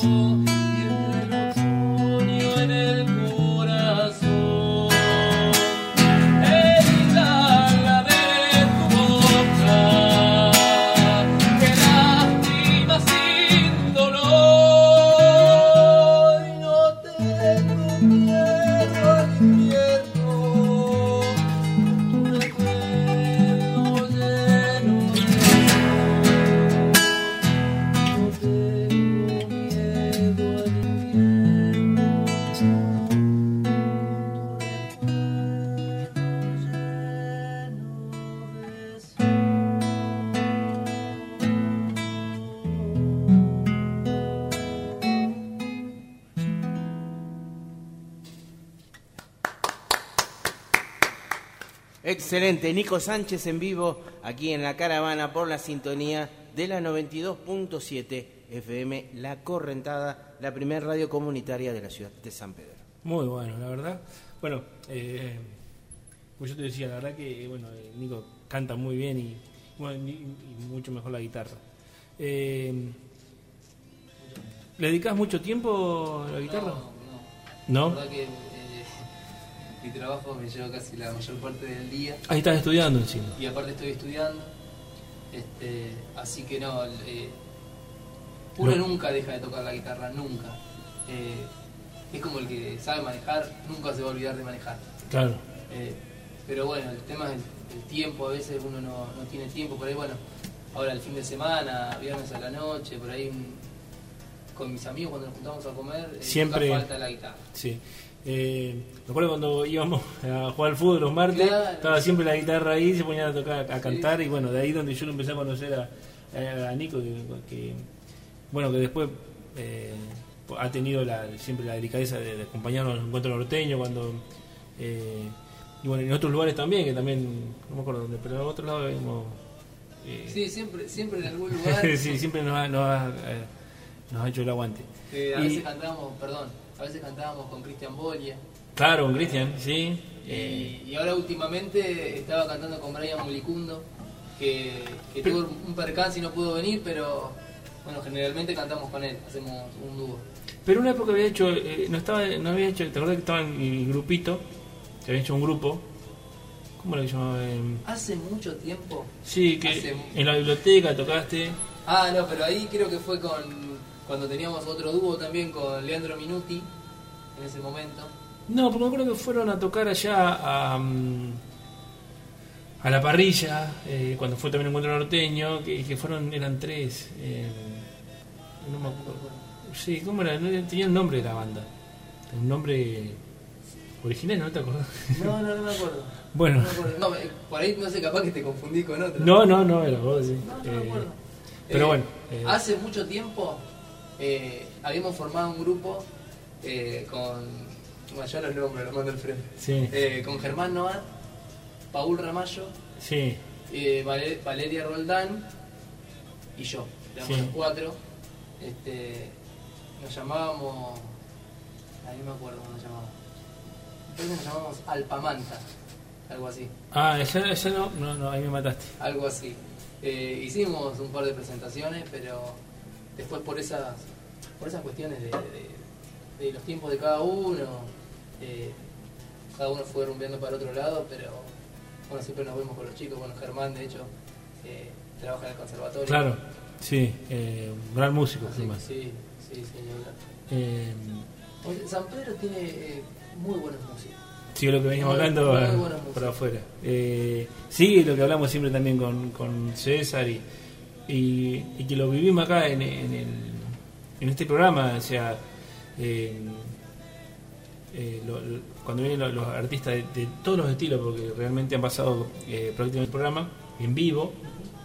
Speaker 4: y entre los sueños en el corazón. Herida la de tu boca, que lástima sin dolor. Y no tengo miedo al invierno, tu recuerdo lleno de sol. No tengo miedo al invierno, tu recuerdo lleno de sol.
Speaker 1: Excelente, Nico Sánchez en vivo aquí en La Caravana por la sintonía de la noventa y dos punto siete F M La Correntada, la primera radio comunitaria de la ciudad de San Pedro.
Speaker 2: Muy bueno, la verdad. Bueno, eh, como yo te decía, la verdad que bueno, eh, Nico canta muy bien y, bueno, y, y mucho mejor la guitarra. Eh, ¿Le dedicas mucho tiempo a la guitarra?
Speaker 3: No,
Speaker 2: ¿No?
Speaker 3: La verdad que eh, mi trabajo me lleva casi la mayor parte del día
Speaker 2: Ahí estás estudiando encima.
Speaker 3: y aparte estoy estudiando, este, así que no, eh, uno
Speaker 2: No.
Speaker 3: nunca deja de tocar la guitarra, nunca. Eh, es como el que sabe manejar, nunca se va a olvidar de manejar.
Speaker 2: Claro.
Speaker 3: Eh, pero bueno, el tema es el, el tiempo, a veces uno no, no tiene tiempo, por ahí bueno, ahora el fin de semana, viernes a la noche, por ahí un- con mis amigos cuando nos juntamos a comer, eh,
Speaker 2: Siempre-
Speaker 3: nunca falta la guitarra.
Speaker 2: Sí. Eh, me acuerdo cuando íbamos a jugar al fútbol los martes,
Speaker 3: Claro.
Speaker 2: estaba siempre la guitarra ahí, se ponían a tocar, a
Speaker 3: Sí.
Speaker 2: cantar, y bueno, de ahí donde yo lo empecé a conocer a, a, a Nico, que, que, bueno, que después eh, ha tenido la, siempre la delicadeza de, de acompañarnos en el encuentro norteño, cuando eh, y bueno, en otros lugares también, que también, no me acuerdo dónde, pero en otros lados vimos, eh,
Speaker 3: Sí, siempre, siempre en algún lugar.
Speaker 2: sí, siempre nos ha, nos, ha, eh, nos ha hecho el aguante.
Speaker 3: Eh, a
Speaker 2: Y-
Speaker 3: veces cantábamos, perdón, a veces cantábamos con Cristian Bolia.
Speaker 2: Claro, con Cristian, sí. eh,
Speaker 3: Y, y ahora últimamente estaba cantando con Brian Mulicundo, que, que tuvo un percance y no pudo venir, pero bueno, generalmente cantamos con él, hacemos un dúo.
Speaker 2: Pero una época había hecho, eh, no estaba, no había hecho, ¿te acuerdas que estaba en el grupito? Que había hecho un grupo. ¿Cómo era que se llamaba? Eh,
Speaker 3: Hace mucho tiempo.
Speaker 2: sí, que
Speaker 3: Hace-
Speaker 2: en la biblioteca tocaste.
Speaker 3: Ah, no, pero ahí creo que fue con cuando teníamos otro dúo también con Leandro Minuti, en ese momento.
Speaker 2: No, porque me acuerdo que fueron a tocar allá a, mm, a la parrilla, eh, cuando fue también el encuentro norteño, que, que fueron, eran tres. Eh, no me acuerdo. Sí, ¿cómo era? No, tenía el nombre de la banda. Un nombre original, ¿no te acordás?
Speaker 3: No, no, no me acuerdo.
Speaker 2: Bueno.
Speaker 3: No, me acuerdo. No, eh, por ahí no sé, capaz que te confundí con otro.
Speaker 2: No, no, no, era vos, sí.
Speaker 3: No, no me
Speaker 2: Eh,
Speaker 3: acuerdo.
Speaker 2: pero
Speaker 3: Eh,
Speaker 2: bueno. eh,
Speaker 3: Hace mucho tiempo eh, habíamos formado un grupo eh, con. Bueno, ya los nombres, los mando al frente.
Speaker 2: sí,
Speaker 3: Eh, con Germán Noat, Paul Ramallo,
Speaker 2: sí.
Speaker 3: eh, Vale- Valeria Roldán y yo. Éramos
Speaker 2: Sí.
Speaker 3: los cuatro. Este, nos llamábamos. Ahí no me acuerdo cómo nos llamábamos. Creo que nos llamábamos Alpamanta, algo así.
Speaker 2: Ah, ya, ya no, no, no, ahí me mataste.
Speaker 3: Algo así. Eh, hicimos un par de presentaciones, pero después por esas por esas cuestiones de, de- de los tiempos de cada uno, eh, cada uno fue rumbeando para otro lado, pero bueno, siempre nos vemos con los chicos. Bueno, Germán, de hecho, eh, trabaja en el conservatorio.
Speaker 2: Claro, sí, eh, un gran músico,
Speaker 3: Así que
Speaker 2: además.
Speaker 3: sí, sí, señor.
Speaker 2: Eh,
Speaker 3: Oye, San Pedro tiene eh, muy buenos músicos.
Speaker 2: sí, lo que veníamos
Speaker 3: Muy-
Speaker 2: hablando
Speaker 3: muy
Speaker 2: eh,
Speaker 3: buena música.
Speaker 2: por afuera. Eh, sí, lo que hablamos siempre también con, con César y, y, y que lo vivimos acá en, en, el, en este programa, o sea, eh, eh, lo- lo- cuando vienen los, los artistas de, de todos los estilos, porque realmente han pasado eh, prácticamente el programa en vivo,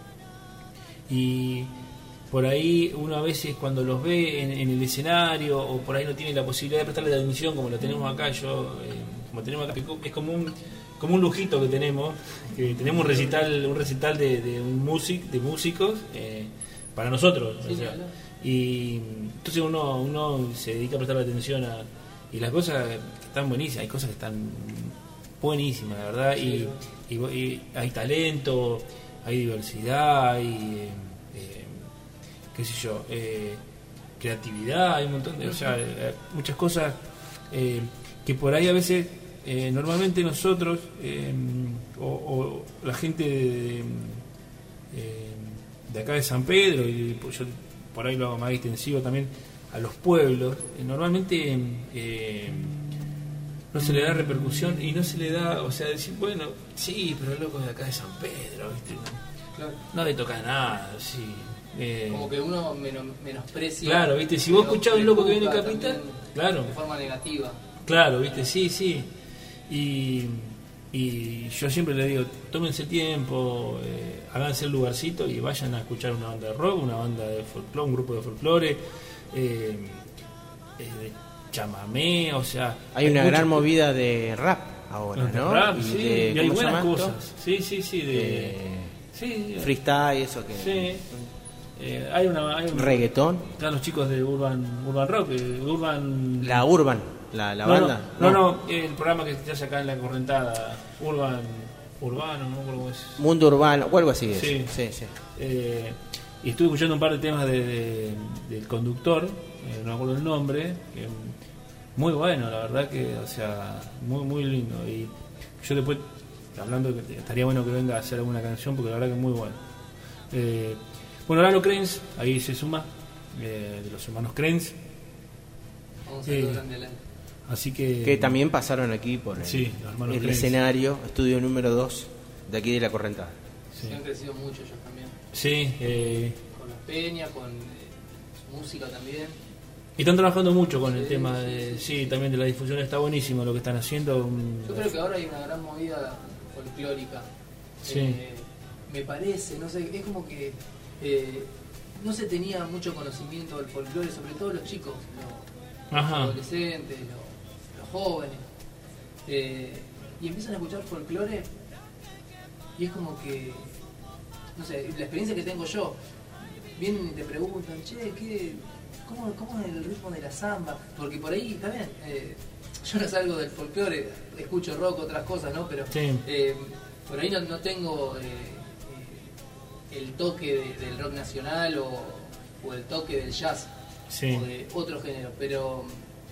Speaker 2: y por ahí uno a veces cuando los ve en, en el escenario o por ahí no tiene la posibilidad de prestarle atención como lo tenemos acá, yo eh, como tenemos acá, es como un como un lujito que tenemos, que tenemos un recital un recital de, de un music, de músicos eh, para nosotros,
Speaker 3: Sí,
Speaker 2: o sea,
Speaker 3: claro.
Speaker 2: y entonces uno uno se dedica a prestarle atención a y las cosas están buenísimas, hay cosas que están buenísimas, la verdad,
Speaker 3: Sí,
Speaker 2: y, y, y hay talento, hay diversidad, hay eh, eh, qué sé yo, eh, creatividad, hay un montón de, o sea, eh, muchas cosas eh, que por ahí a veces eh, normalmente nosotros eh, o, o la gente de, eh, de acá de San Pedro, y yo por ahí lo hago más extensivo también a los pueblos, eh, normalmente eh, no se le da repercusión y no se le da, o sea, decir, bueno, sí, pero el loco de acá de San Pedro, ¿viste?
Speaker 3: Claro.
Speaker 2: No le toca nada, sí. Eh,
Speaker 3: Como que uno menos, menosprecia.
Speaker 2: Claro, ¿viste? Si vos escuchás a un loco que viene de
Speaker 3: juzga
Speaker 2: Capital,
Speaker 3: también
Speaker 2: claro.
Speaker 3: De forma negativa.
Speaker 2: Claro, ¿viste? Sí, sí. Y, y yo siempre le digo, tómense el tiempo, eh, háganse el lugarcito y vayan a escuchar una banda de rock, una banda de folclore, un grupo de folclore, eh, eh, de chamamé, o sea...
Speaker 1: Hay una
Speaker 2: mucho-
Speaker 1: gran movida de rap ahora,
Speaker 2: de
Speaker 1: ¿no?
Speaker 2: rap,
Speaker 1: Y
Speaker 2: sí,
Speaker 1: de-
Speaker 2: y hay
Speaker 1: ¿cómo se
Speaker 2: buenas
Speaker 1: llama esto?
Speaker 2: cosas. Sí, sí, sí, de...
Speaker 1: Eh,
Speaker 2: sí,
Speaker 1: freestyle, eso que...
Speaker 2: sí. Eh, hay una... Hay un,
Speaker 1: Reggaetón.
Speaker 2: están los chicos de Urban, Urban Rock, eh, Urban...
Speaker 1: La Urban, la, la
Speaker 2: no,
Speaker 1: banda.
Speaker 2: No, no, no, el programa que se hace acá en la Correntada, Urban, Urbano, no me acuerdo cómo es.
Speaker 1: Mundo Urbano, o algo así. es.
Speaker 2: Sí.
Speaker 1: sí, sí.
Speaker 2: Eh, y estuve escuchando un par de temas de, de- del conductor, eh, no me acuerdo el nombre, que, muy bueno, la verdad que, o sea, muy muy lindo. Y yo después, hablando de que estaría bueno que venga a hacer alguna canción, porque la verdad que es muy bueno. Eh, bueno, Lalo Krenz, ahí se suma, eh, de los hermanos Krenz,
Speaker 3: Vamos a
Speaker 2: Sí.
Speaker 3: hacer grande adelante.
Speaker 2: así que...
Speaker 1: Que también pasaron aquí por el,
Speaker 2: Sí, los hermanos
Speaker 1: el
Speaker 2: Krenz.
Speaker 1: escenario, estudio número dos de aquí de la Correntada.
Speaker 2: Sí,
Speaker 3: Se han crecido mucho ellos también.
Speaker 2: sí eh,
Speaker 3: Con las peñas, con eh, su música también.
Speaker 2: y están trabajando mucho con el
Speaker 3: Sí,
Speaker 2: tema
Speaker 3: sí,
Speaker 2: de,
Speaker 3: sí.
Speaker 2: sí, también de la difusión, está buenísimo lo que están haciendo. mm,
Speaker 3: Yo creo que ahora hay una gran movida folclórica.
Speaker 2: Sí.
Speaker 3: Eh, me parece, no sé, es como que eh, no se tenía mucho conocimiento del folclore, sobre todo los chicos, los, los
Speaker 2: Ajá.
Speaker 3: adolescentes, los, los jóvenes. Eh, y empiezan a escuchar folclore y es como que, no sé, la experiencia que tengo yo, vienen y te preguntan, che, ¿qué, cómo, ¿cómo es el ritmo de la samba? Porque por ahí, está bien, eh, yo no salgo del folclore, escucho rock, otras cosas, ¿no? Pero
Speaker 2: Sí.
Speaker 3: eh, por ahí no, no tengo eh, eh, el toque de- del rock nacional o, o el toque del jazz
Speaker 2: Sí.
Speaker 3: o de otro género, pero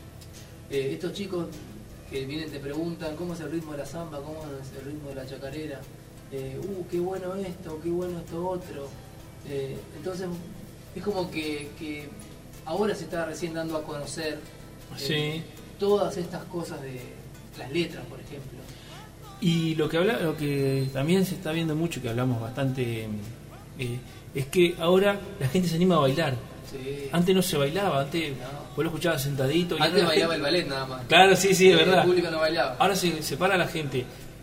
Speaker 3: eh, estos chicos que vienen te preguntan cómo es el ritmo de la samba, cómo es el ritmo de la chacarera, eh, uh, qué bueno esto, qué bueno esto otro. Eh, entonces es como que, que ahora se está recién dando a conocer eh,
Speaker 2: Sí.
Speaker 3: todas estas cosas de las letras, por ejemplo.
Speaker 2: Y lo que habla, lo que también se está viendo mucho, que hablamos bastante, eh, es que ahora la gente se anima a bailar.
Speaker 3: Sí.
Speaker 2: Antes no se bailaba, antes
Speaker 3: No.
Speaker 2: vos lo escuchabas sentadito. Y
Speaker 3: Antes
Speaker 2: ahora la
Speaker 3: bailaba
Speaker 2: gente-
Speaker 3: el ballet nada más.
Speaker 2: Claro, sí, sí, es
Speaker 3: Eh,
Speaker 2: verdad.
Speaker 3: El público no bailaba.
Speaker 2: Ahora se separa la gente,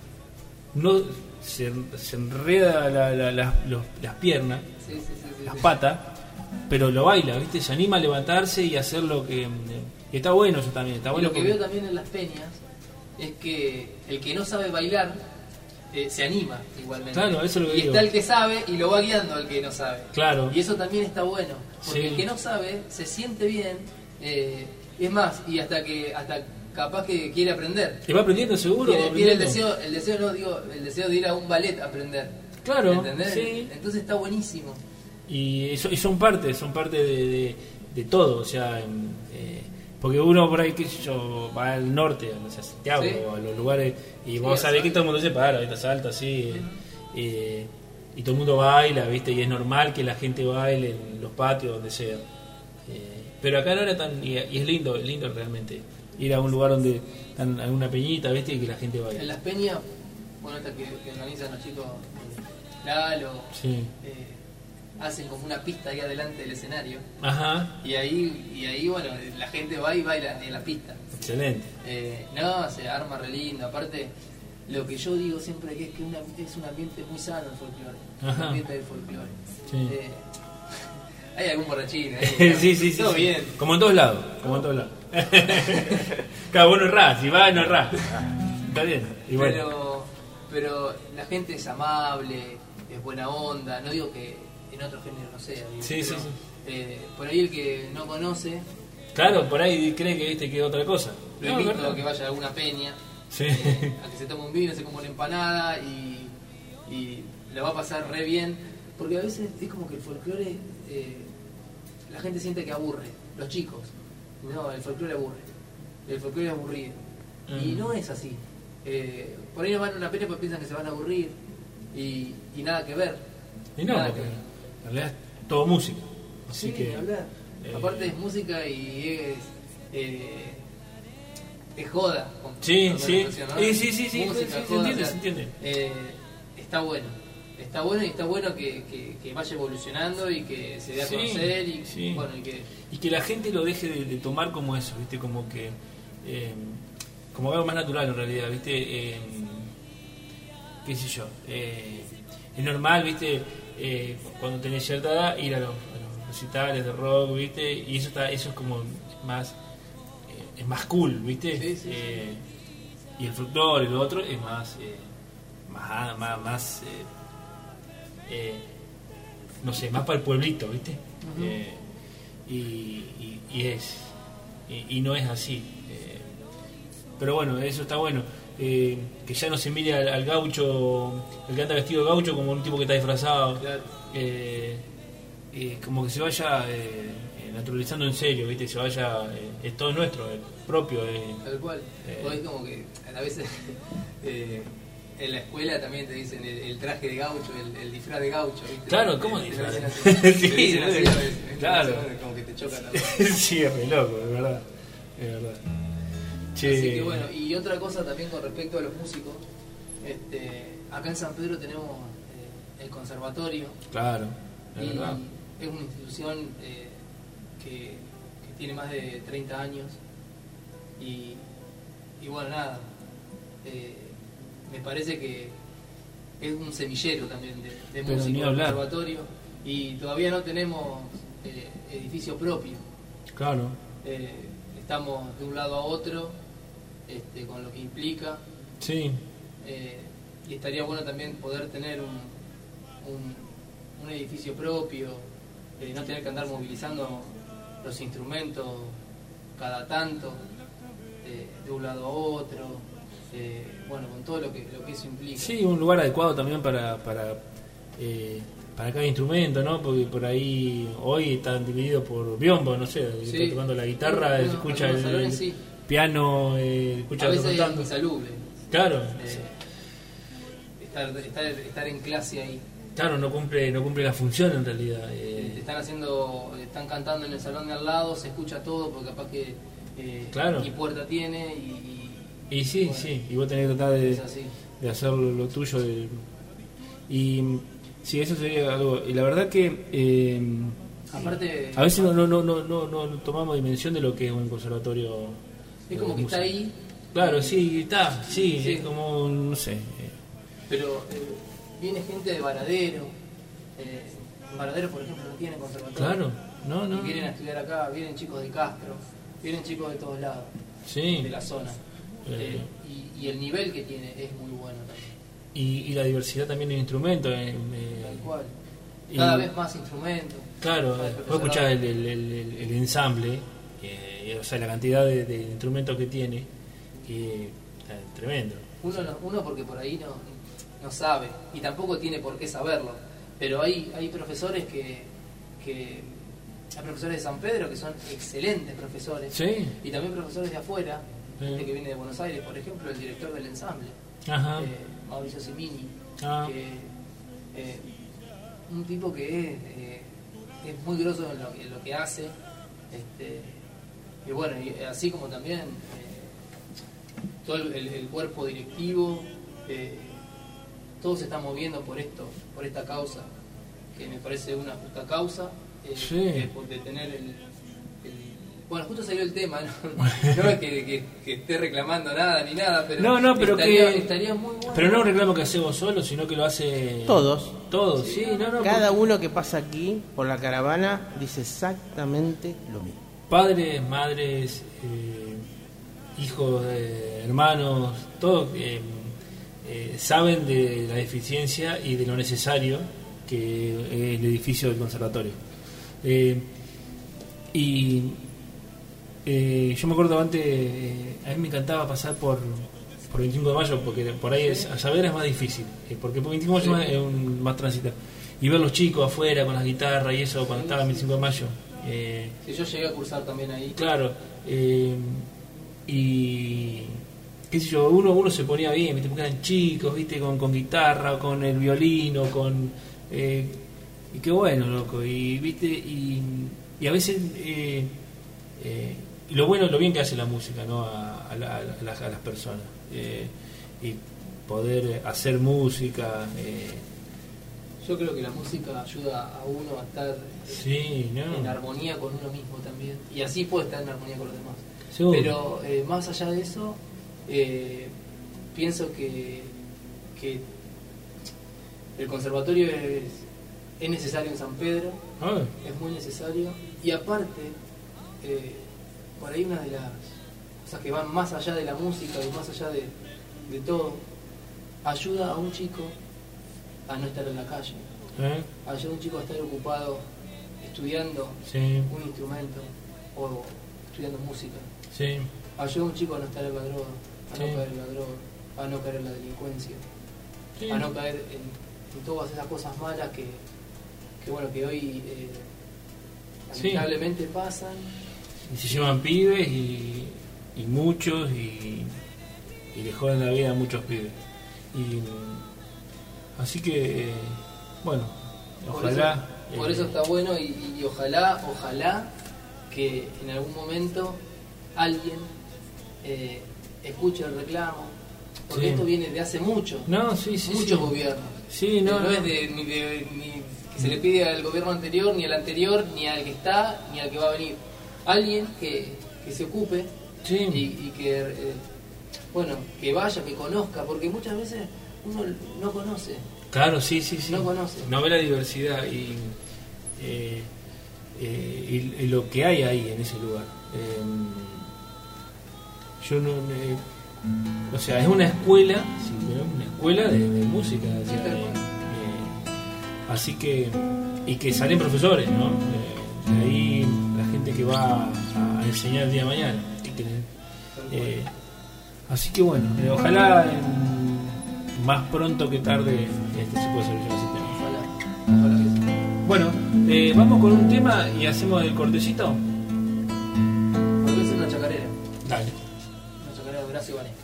Speaker 2: no se, se enreda la- la- la- los- las piernas,
Speaker 3: Sí, sí, sí, sí,
Speaker 2: las
Speaker 3: sí.
Speaker 2: patas, pero lo baila, ¿viste? Se anima a levantarse y hacer lo que... Y está bueno eso también, está
Speaker 3: Y
Speaker 2: bueno
Speaker 3: lo que
Speaker 2: porque-
Speaker 3: veo también en las peñas es que el que no sabe bailar eh, se anima igualmente.
Speaker 2: Claro, eso es lo que
Speaker 3: y
Speaker 2: digo.
Speaker 3: está el que sabe y lo va guiando al que no sabe.
Speaker 2: Claro.
Speaker 3: Y eso también está bueno, porque
Speaker 2: Sí.
Speaker 3: el que no sabe se siente bien, eh, es más, y hasta que hasta capaz que quiere aprender.
Speaker 2: ¿Te va aprendiendo seguro?
Speaker 3: Tiene,
Speaker 2: va
Speaker 3: tiene el
Speaker 2: aprendiendo?
Speaker 3: deseo, el deseo no digo, el deseo de ir a un ballet a aprender.
Speaker 2: Claro,
Speaker 3: ¿Entendés?
Speaker 2: sí.
Speaker 3: Entonces está buenísimo.
Speaker 2: Y, eso, y son parte, son parte de, de, de todo, o sea, em, eh, porque uno por ahí, qué sé yo, va al norte, no sé, a Santiago,
Speaker 3: Sí.
Speaker 2: o a los lugares, y
Speaker 3: Sí,
Speaker 2: vos sabés que
Speaker 3: exacto.
Speaker 2: todo el mundo se para, ¿viste? Salta así, eh, eh, y todo el mundo baila, ¿viste? Y es normal que la gente baile en los patios, donde sea. Eh, pero acá no era tan, y, y es lindo, es lindo realmente, ir a un lugar donde están en una peñita, ¿viste? Y que la gente
Speaker 3: En
Speaker 2: baila.
Speaker 3: las peñas, bueno, esta que, que organizan los chicos, eh, Lalo,
Speaker 2: Sí.
Speaker 3: eh, hacen como una pista ahí adelante del escenario.
Speaker 2: Ajá,
Speaker 3: Y ahí, y ahí bueno, la gente va y baila en la pista.
Speaker 2: excelente.
Speaker 3: Eh, no, se arma re lindo. Aparte, lo que yo digo siempre que es que una, es un ambiente muy sano el folclore.
Speaker 2: Ajá.
Speaker 3: Un ambiente del folclore.
Speaker 2: Sí.
Speaker 3: Eh, hay algún borrachín ahí. ¿no?
Speaker 2: sí, sí, sí.
Speaker 3: Todo
Speaker 2: sí.
Speaker 3: bien.
Speaker 2: Como en todos lados, como en todos lados. Cada uno errás, si va, no errás. Está bien. Y bueno,
Speaker 3: Pero, pero la gente es amable, es buena onda. No digo que en otro género no sea. digo,
Speaker 2: Sí, sí,
Speaker 3: pero,
Speaker 2: sí.
Speaker 3: eh, por ahí el que no conoce,
Speaker 2: claro, por ahí cree que viste que es otra cosa.
Speaker 3: lo
Speaker 2: No,
Speaker 3: invito
Speaker 2: ¿verdad?
Speaker 3: a que vaya a alguna peña,
Speaker 2: Sí.
Speaker 3: eh, a que se tome un vino, se coma una empanada y, y le va a pasar re bien. Porque a veces es como que el folclore, eh, la gente siente que aburre. los chicos, no, el folclore aburre, el folclore es aburrido. Mm. Y no es así. Eh, por ahí no van a una pelea porque piensan que se van a aburrir y, y nada que ver.
Speaker 2: Y no,
Speaker 3: nada
Speaker 2: porque
Speaker 3: que ver.
Speaker 2: en realidad es todo música. Así
Speaker 3: sí,
Speaker 2: que,
Speaker 3: hablar. Eh, Aparte es música y es, eh, es joda. Con,
Speaker 2: sí,
Speaker 3: con
Speaker 2: sí.
Speaker 3: ¿no?
Speaker 2: sí, sí, sí, sí,
Speaker 3: música,
Speaker 2: sí,
Speaker 3: joda,
Speaker 2: se entiende,
Speaker 3: o sea,
Speaker 2: se entiende.
Speaker 3: Eh, está bueno. Está bueno y está bueno que, que, que vaya evolucionando y que se dé a
Speaker 2: Sí,
Speaker 3: conocer y,
Speaker 2: sí.
Speaker 3: bueno, y que
Speaker 2: Y que la gente lo deje de, de tomar como eso, ¿viste? Como que. Eh, como algo más natural en realidad, ¿viste? Eh, ¿Qué sé yo? Eh, es normal, ¿viste? Eh, cuando tenés cierta edad, ir a los, a los recitales de rock, ¿viste? Y eso está eso es como más. Eh, es más cool, ¿viste?
Speaker 3: Sí, sí,
Speaker 2: eh, y el folclore y lo otro es más. Eh, más. más, más eh, eh, no sé, más para el pueblito, ¿viste? Uh-huh. Eh, y, y, y es. Y, y no es así. Eh, pero bueno, eso está bueno. Eh, que ya no se mire al, al gaucho, el que anda vestido de gaucho, como un tipo que está disfrazado.
Speaker 3: claro.
Speaker 2: Eh, eh, como que se vaya eh, naturalizando en serio, ¿viste? Se vaya. Eh, es todo nuestro, es propio. Eh,
Speaker 3: Tal cual.
Speaker 2: Eh,
Speaker 3: O es como que a veces eh, en la escuela también te dicen el, el traje de gaucho, el, el disfraz de gaucho, ¿viste?
Speaker 2: Claro, ¿cómo
Speaker 3: te,
Speaker 2: disfraz?
Speaker 3: te lo dicen así,
Speaker 2: Sí,
Speaker 3: te lo dicen así a veces,
Speaker 2: claro.
Speaker 3: como que te choca también.
Speaker 2: sí, es re loco, es verdad. Es verdad. Che.
Speaker 3: Así que bueno, y otra cosa también con respecto a los músicos, este, acá en San Pedro tenemos eh, el conservatorio.
Speaker 2: Claro, es
Speaker 3: y
Speaker 2: verdad.
Speaker 3: es una institución eh, que, que tiene más de treinta años y, y bueno, nada, eh, me parece que es un semillero también de, de
Speaker 2: Pero
Speaker 3: música,
Speaker 2: ni
Speaker 3: el
Speaker 2: hablar.
Speaker 3: conservatorio, y todavía no tenemos eh, edificio propio.
Speaker 2: Claro.
Speaker 3: Eh, estamos de un lado a otro, este, con lo que implica,
Speaker 2: Sí.
Speaker 3: eh, y estaría bueno también poder tener un, un, un edificio propio, eh, no tener que andar movilizando los instrumentos cada tanto, eh, de un lado a otro, eh, bueno, con todo lo que, lo que eso implica.
Speaker 2: Sí, un lugar adecuado también para para eh, para cada instrumento, ¿no? Porque por ahí hoy están divididos por biombo, no sé, el que está tocando la guitarra,
Speaker 3: Uno-
Speaker 2: se escucha
Speaker 3: en
Speaker 2: el,
Speaker 3: los salones,
Speaker 2: el
Speaker 3: sí.
Speaker 2: piano, eh, escucha
Speaker 3: A
Speaker 2: el otro
Speaker 3: veces es
Speaker 2: cantando.
Speaker 3: insalubre.
Speaker 2: Claro.
Speaker 3: Eh, estar, estar, estar en clase ahí.
Speaker 2: Claro, no cumple no cumple la función en realidad.
Speaker 3: Eh,
Speaker 2: Eh,
Speaker 3: están haciendo, están cantando en el salón de al lado, se escucha todo porque capaz que eh,
Speaker 2: Claro.
Speaker 3: ni puerta tiene y, y,
Speaker 2: y sí,
Speaker 3: bueno,
Speaker 2: sí, y vos tenés que tratar de,
Speaker 3: es así.
Speaker 2: de hacer lo tuyo. De, y sí, eso sería algo. Y la verdad que eh,
Speaker 3: Aparte,
Speaker 2: a veces no, no, no, no, no, no tomamos dimensión de lo que es un conservatorio.
Speaker 3: es como
Speaker 2: de
Speaker 3: que está
Speaker 2: música.
Speaker 3: ahí,
Speaker 2: Claro, sí, está, sí,
Speaker 3: Sí.
Speaker 2: es como, no sé. eh,
Speaker 3: pero eh, viene gente de Varadero. Eh, en Varadero, por ejemplo, no tienen conservatorio.
Speaker 2: Claro, no, no.
Speaker 3: Y vienen a estudiar acá, vienen chicos de Castro, vienen chicos de todos lados,
Speaker 2: Sí.
Speaker 3: de la zona.
Speaker 2: Eh.
Speaker 3: Eh, y, y el nivel que tiene es muy bueno también.
Speaker 2: Y, y la diversidad también de instrumentos. eh, eh,
Speaker 3: Tal cual.
Speaker 2: y-
Speaker 3: Cada vez más instrumentos.
Speaker 2: Claro,
Speaker 3: Cada
Speaker 2: vos
Speaker 3: profesorado.
Speaker 2: escuchás el, el, el, el- el ensamble, eh, o sea, la cantidad de, de instrumentos que tiene, que es tremendo.
Speaker 3: Uno, no- uno porque por ahí no, no sabe y tampoco tiene por qué saberlo, pero hay, hay profesores que, que hay profesores de San Pedro que son excelentes profesores,
Speaker 2: Sí.
Speaker 3: y también profesores de afuera,
Speaker 2: Sí.
Speaker 3: gente que viene de Buenos Aires, por ejemplo, el director del ensamble,
Speaker 2: Ajá.
Speaker 3: eh, Mauricio Simini,
Speaker 2: Ah.
Speaker 3: que eh, un tipo que es, eh, es muy grosso en lo, que- en lo que hace, este, y bueno, y así como también eh, todo el, el- el cuerpo directivo, eh, todo se está moviendo por esto, por esta causa, que me parece una justa causa, eh,
Speaker 2: Sí.
Speaker 3: de, de tener el, el- bueno, justo salió el tema, no, no es que, que- que esté reclamando nada ni nada, pero,
Speaker 2: No, no, pero
Speaker 3: estaría,
Speaker 2: que-
Speaker 3: estaría muy bueno.
Speaker 2: Pero no un reclamo que hace vos solo, sino que lo hace...
Speaker 1: Todos.
Speaker 2: Todos, sí, no, no.
Speaker 1: Cada
Speaker 2: porque
Speaker 1: uno que pasa aquí por la caravana dice exactamente lo mismo.
Speaker 2: Padres, madres, eh, hijos, eh, hermanos, todos eh, eh, saben de la deficiencia y de lo necesario que es el edificio del conservatorio. Eh, y eh, yo me acuerdo antes, eh, a mí me encantaba pasar por, por veinticinco de mayo, porque por ahí es, a Saavedra es más difícil, eh, porque por veinticinco de mayo
Speaker 3: Sí.
Speaker 2: es un, más transitado. Y ver los chicos afuera con las guitarras y eso, cuando estaba el veinticinco de mayo, Eh,
Speaker 3: sí, yo llegué a cursar también ahí.
Speaker 2: Claro, eh, y qué sé yo, uno, uno se ponía bien, ¿viste? Porque eran chicos, ¿viste? Con, con guitarra, con el violino, con... Eh, y qué bueno, loco, y viste, y, y a veces... Eh, eh, y lo bueno, lo bien que hace la música, ¿no? A, a, la, a, las, a las personas. Eh, y poder hacer música... Eh,
Speaker 3: Yo creo que la música ayuda a uno a estar
Speaker 2: sí, no.
Speaker 3: en armonía con uno mismo también. Y así puede estar en armonía con los demás.
Speaker 2: Seguro.
Speaker 3: Pero eh, más allá de eso, eh, pienso que, que el conservatorio es, es necesario en San Pedro,
Speaker 2: Ah.
Speaker 3: es muy necesario. Y aparte, eh, por ahí una de las cosas que van más allá de la música y más allá de, de todo, ayuda a un chico a no estar en la calle,
Speaker 2: ¿Eh?
Speaker 3: ayuda a un chico a estar ocupado estudiando
Speaker 2: Sí,
Speaker 3: un instrumento o estudiando música,
Speaker 2: sí,
Speaker 3: ayuda a un chico a no estar en la droga, a no
Speaker 2: Sí.
Speaker 3: caer en la droga, a no caer en la delincuencia,
Speaker 2: sí.
Speaker 3: a no caer en, en todas esas cosas malas que, que bueno, que hoy eh,
Speaker 2: Sí.
Speaker 3: lamentablemente pasan.
Speaker 2: Y se llevan pibes y, y muchos y, y le joden la vida a muchos pibes. Y así que, eh, bueno,
Speaker 3: Por
Speaker 2: ojalá.
Speaker 3: eso, por
Speaker 2: eh,
Speaker 3: eso está bueno y, y ojalá, ojalá que en algún momento alguien eh, escuche el reclamo, porque
Speaker 2: Sí.
Speaker 3: esto viene de hace mucho,
Speaker 2: No, sí, sí.
Speaker 3: muchos
Speaker 2: sí.
Speaker 3: gobiernos.
Speaker 2: Sí, no,
Speaker 3: no,
Speaker 2: no.
Speaker 3: es de, ni, de, ni que se le pide al gobierno anterior, ni al anterior, ni al que está, ni al que va a venir. Alguien que, que se ocupe
Speaker 2: Sí.
Speaker 3: y, y que, eh, bueno, que vaya, que conozca, porque muchas veces uno no conoce.
Speaker 2: Claro, sí, sí, sí.
Speaker 3: No conoce.
Speaker 2: No ve la diversidad y, eh, eh, y, y lo que hay ahí en ese lugar. Eh, yo no. eh, o sea, es una escuela, sí, pero una escuela de, de música. O sea, eh, eh, así que. Y que salen profesores, ¿no? Eh, de ahí la gente que va a, a enseñar el día de mañana. Y que, eh, así que bueno, eh, ojalá. En, más pronto que tarde este, se puede solucionar ese tema.
Speaker 3: Ojalá, ojalá que sí.
Speaker 2: Bueno, eh, vamos con un tema y hacemos el cortecito.
Speaker 3: Volvió a ser una chacarera,
Speaker 2: Dale.
Speaker 3: una chacarera de Horacio Vané.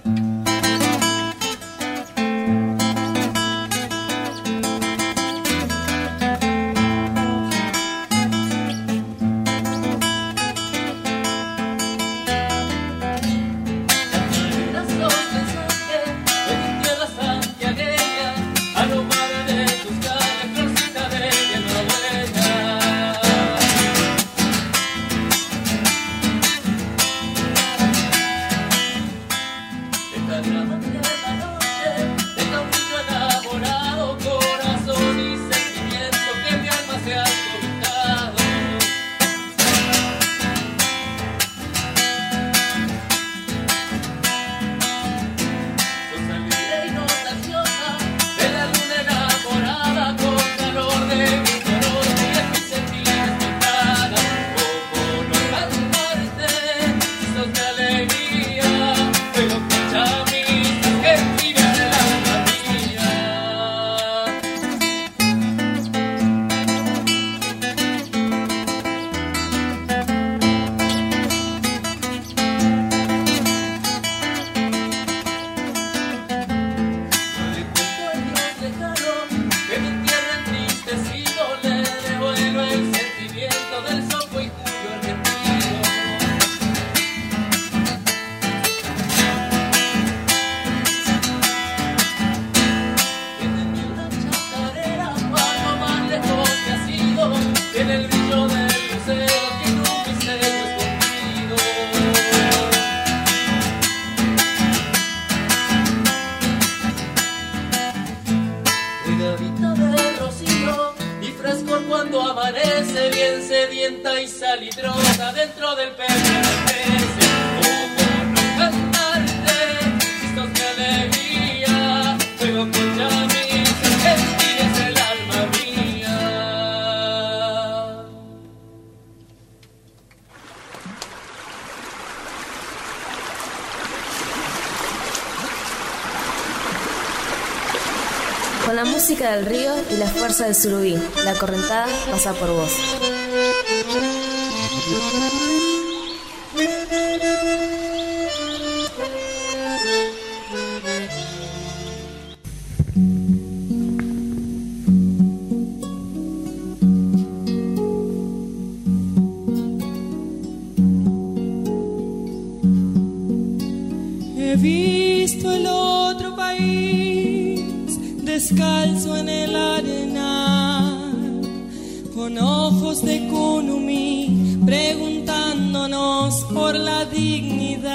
Speaker 4: sedienta y salitrosa dentro del pecho de peces. ¿Cómo no cantarte? Chistos de alegría, juego con llamitas, que tienes el alma mía.
Speaker 5: Con la música del río y la fuerza del surubí, la correntada pasa por vos. He visto el otro país descalzo en el arenal, con ojos de Kunumi preguntándonos por la dignidad.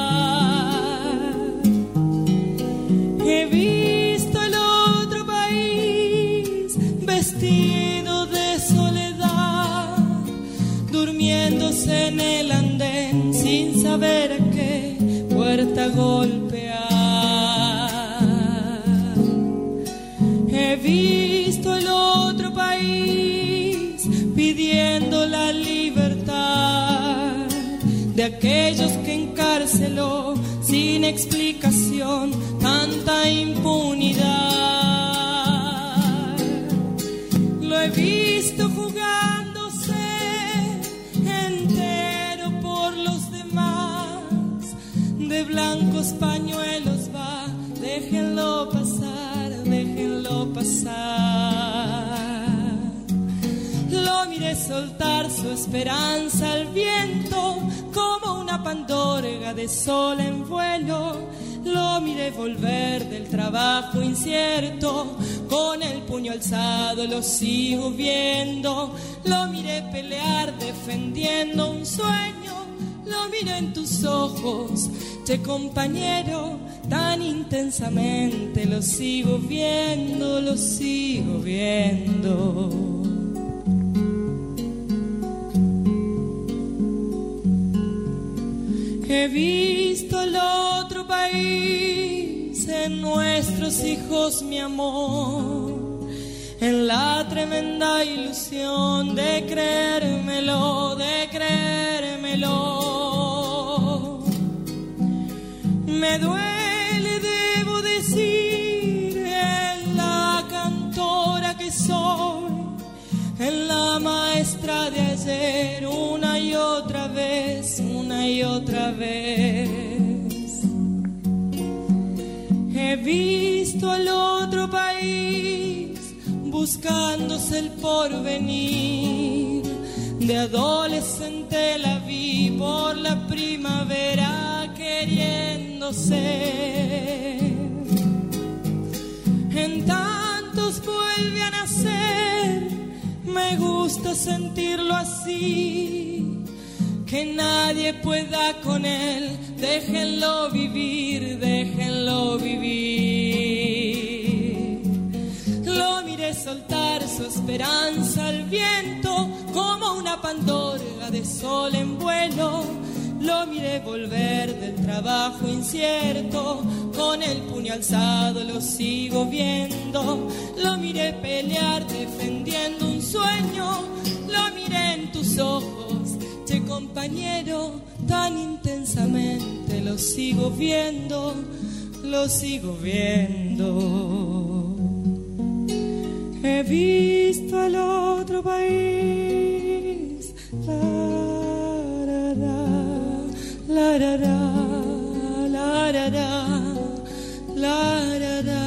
Speaker 5: He visto el otro país vestido de soledad, durmiéndose en el andén sin saber a qué puerta golpear. He visto el otro país pidiendo la libertad de aquellos que encarceló sin explicación tanta impunidad. Lo he visto jugándose entero por los demás, de blancos pañuelos va, déjenlo pasar, déjenlo pasar. Lo miré soltar su esperanza al viento como una pandorga de sol en vuelo. Lo miré volver del trabajo incierto con el puño alzado, lo sigo viendo. Lo miré pelear defendiendo un sueño, lo miré en tus ojos, che compañero, tan intensamente. Lo sigo viendo, lo sigo viendo. He visto el otro país en nuestros hijos, mi amor, en la tremenda ilusión de creérmelo, de creérmelo. Me duele, debo decir, en la cantora que soy, en la maestra de ayer, una y otra vez, una y otra vez. He visto al otro país buscándose el porvenir, de adolescente la vi por la primavera queriéndose. En tantos vuelve a nacer, me gusta sentirlo así, que nadie pueda con él, déjenlo vivir, déjenlo vivir. Lo miré soltar su esperanza al viento como una pandorga de sol en vuelo. Lo miré volver del trabajo incierto con el puño alzado, lo sigo viendo. Lo miré pelear defendiendo un sueño, lo miré en tus ojos, che compañero, tan intensamente. Lo sigo viendo, lo sigo viendo. He visto al otro país, la, la, la. La la la, la la la, la la la.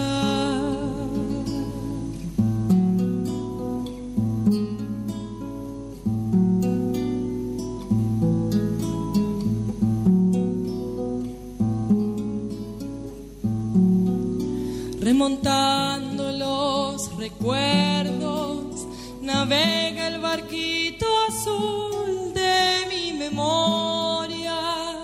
Speaker 5: Remontando los recuerdos, navega el barquito azul de mi memoria.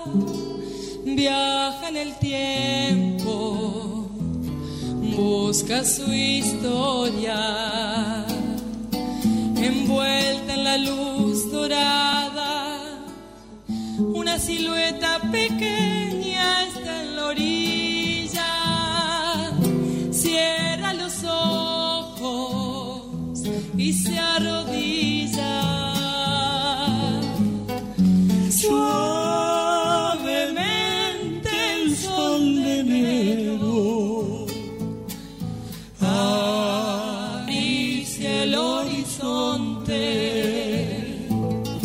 Speaker 5: Viaja en el tiempo, busca su historia, envuelta en la luz dorada. Una silueta pequeña está en la orilla, cierra los ojos y se arrodilla. Suavemente el sol de enero acaricia el horizonte.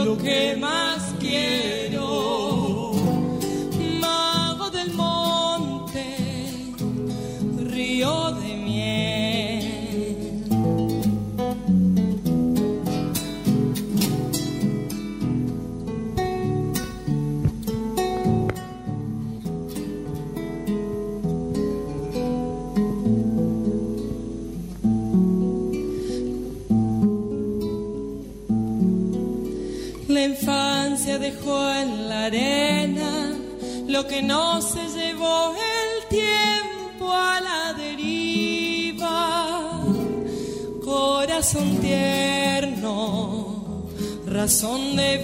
Speaker 5: lo que más quiero. Mago del monte, río de miel. La infancia dejó en la arena lo que no se llevó el tiempo a la deriva. Corazón tierno, razón de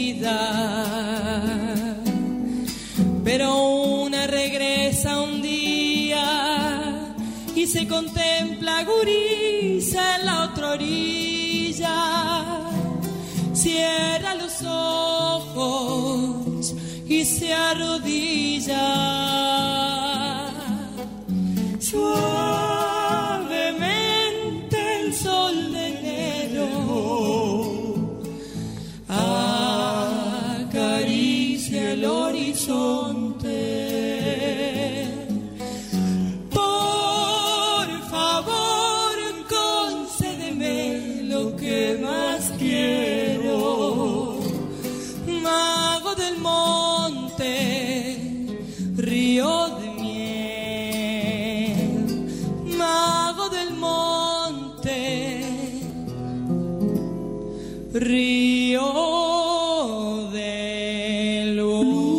Speaker 5: vida. Pero una regresa un día y se contempla gurisa en la otra orilla. Cierra los ojos y se arrodilla. Suavemente el sol de enero acaricia el horizonte. Por favor, concédeme lo que más quiero. Mago del monte, río de miel. Mago del monte, río de luz.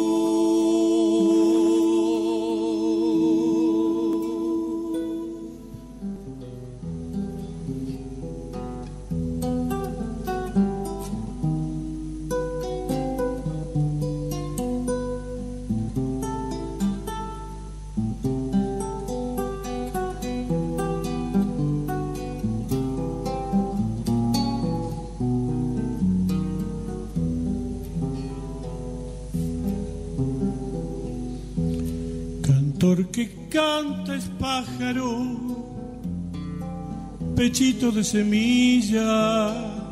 Speaker 6: Cantor que canta es pájaro, pechito de semilla,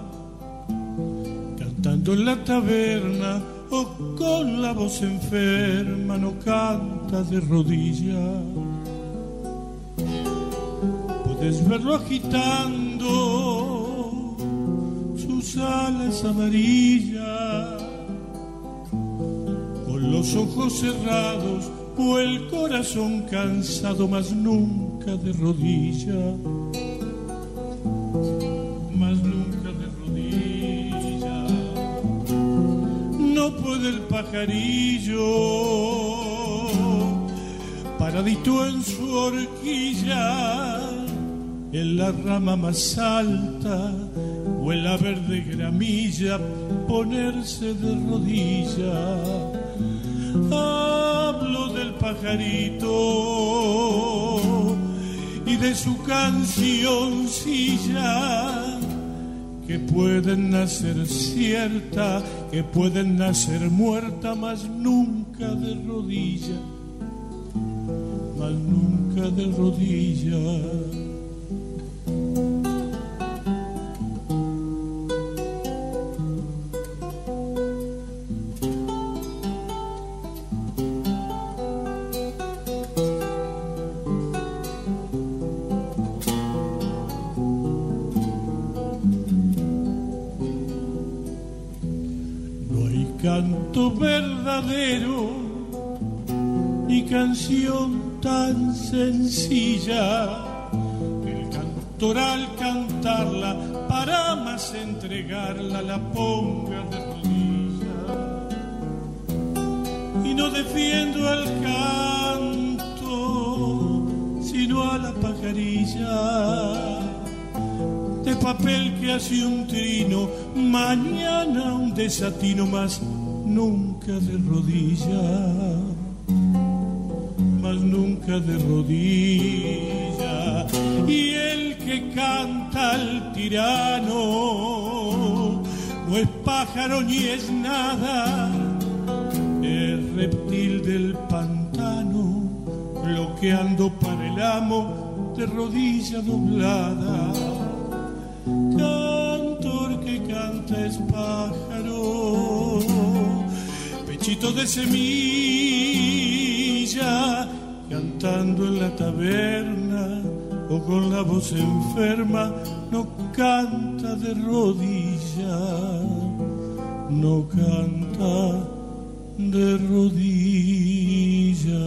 Speaker 6: cantando en la taberna o con la voz enferma, no canta de rodillas. Puedes verlo agitando sus alas amarillas, con los ojos cerrados o el corazón cansado, mas nunca de rodillas, mas nunca de rodillas. No puede el pajarillo, paradito en su horquilla, en la rama más alta o en la verde gramilla, ponerse de rodillas. Hablo del pajarito y de su cancioncilla, que pueden nacer cierta, que pueden nacer muerta, mas nunca de rodillas, mas nunca de rodillas. Canto verdadero ni canción tan sencilla, el cantor al cantarla para más entregarla la ponga de rodillas. Y no defiendo al canto sino a la pajarilla de papel que hace un trino, mañana un desatino, más nunca de rodillas, más nunca de rodillas. Y el que canta al tirano no es pájaro ni es nada, es reptil del pantano, bloqueando para el amo de rodilla doblada. Cantor que canta es pájaro trocito de semilla, cantando en la taberna o con la voz enferma, no canta de rodillas, no canta de rodillas.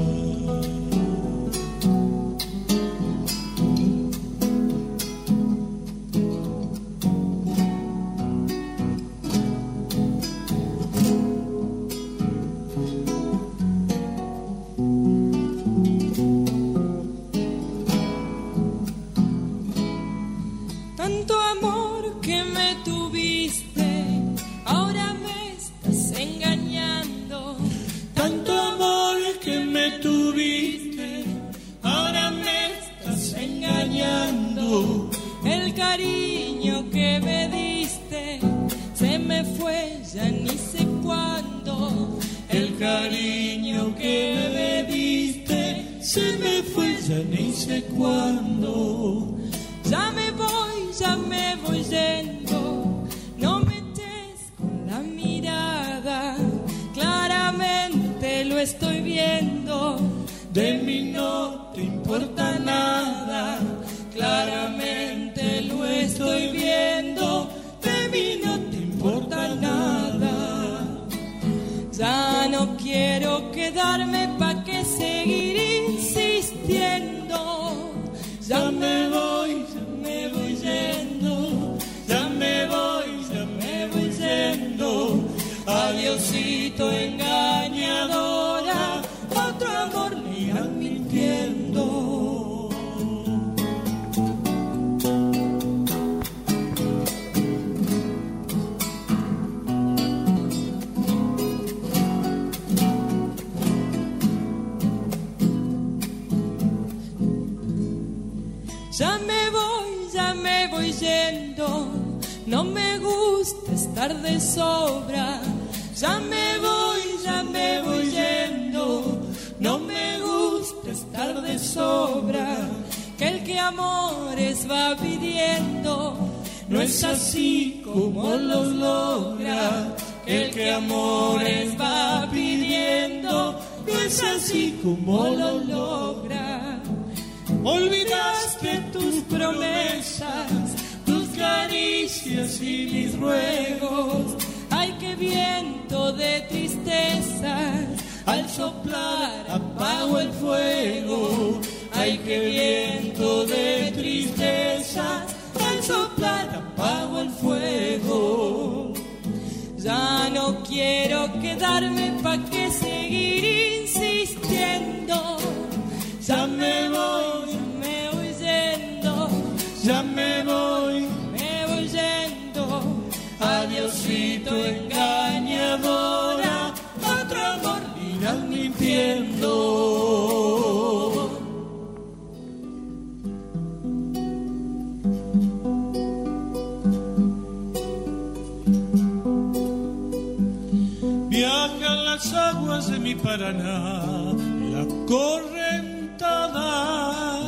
Speaker 5: El cariño que me diste se me fue ya ni sé cuándo.
Speaker 6: El cariño que me diste se me fue ya ni sé cuándo.
Speaker 5: Ya me voy, ya me voy yendo, no me eches con la mirada, claramente lo estoy viendo.
Speaker 6: De mí no te importa nada, claramente lo estoy viendo. De mí no te importa nada.
Speaker 5: Ya no quiero quedarme pa' que seguir insistiendo.
Speaker 6: Ya me voy, ya me voy yendo. Ya me voy, ya me voy yendo. Adiosito engañadora, otro amor me irán mintiendo.
Speaker 5: Ya me voy, ya me voy yendo, no me gusta estar de sobra. Ya me voy, ya me voy yendo, no me gusta estar de sobra. Que el que amores va pidiendo no es así como los logra. Que el que amores va pidiendo no es así como lo logra. Olvidaste tus promesas, tus caricias y mis ruegos. Ay, qué viento de tristezas, al soplar apago el fuego. Ay, qué viento de tristezas, al soplar apago el fuego. Ya no quiero quedarme pa' que seguir insistiendo. Ya me voy, ya me voy yendo.
Speaker 6: Ya me voy,
Speaker 5: me voy yendo.
Speaker 6: Adiosito engañadora, otro amor irán mintiendo. Viajan las aguas de mi Paraná, la correntada,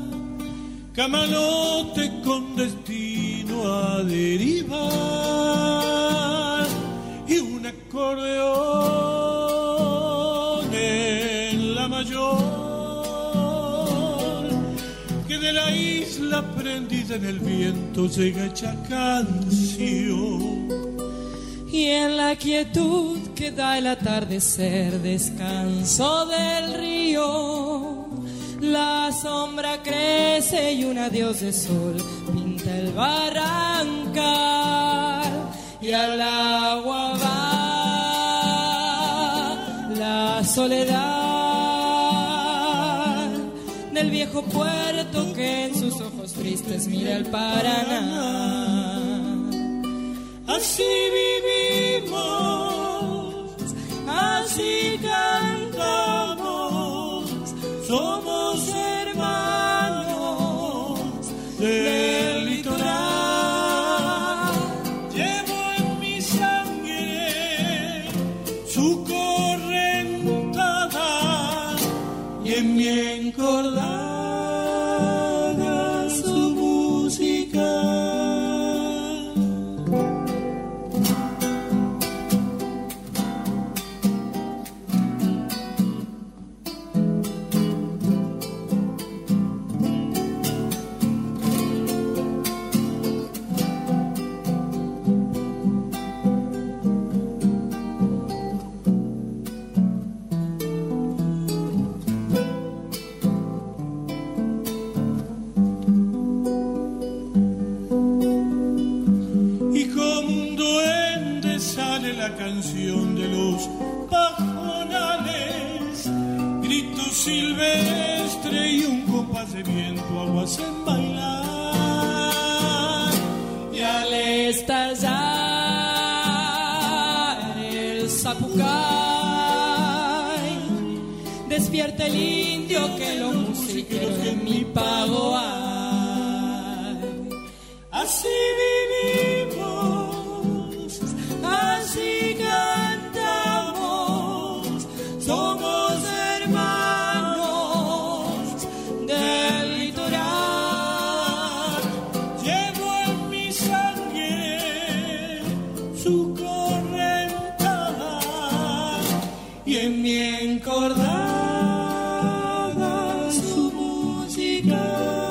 Speaker 6: camalote con destino a derivar, y un acordeón en la mayor, que de la isla prendida en el viento llega hecha canción.
Speaker 5: Y en la quietud que da el atardecer, descanso del río, la sombra crece y un adiós de sol pinta el barrancal, y al agua va la soledad del viejo puerto que en sus ojos tristes mira el Paraná.
Speaker 6: Así vivimos, así cantamos, somos hermanos del litoral. Llevo en mi sangre su correntada y en mi encordada su música. la canción de los pajonales, grito silvestre y un compás de viento algo hacen bailar.
Speaker 5: Y al estallar el zapucay, despierta el indio que los musiqueros en mi pago hay. Así vivimos, así cantamos, somos hermanos del litoral. Llevo en mi sangre su correntada y en mi encordada su música.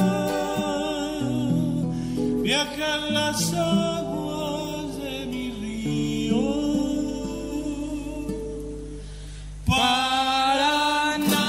Speaker 5: Viajan las aguas de mi río Paraná.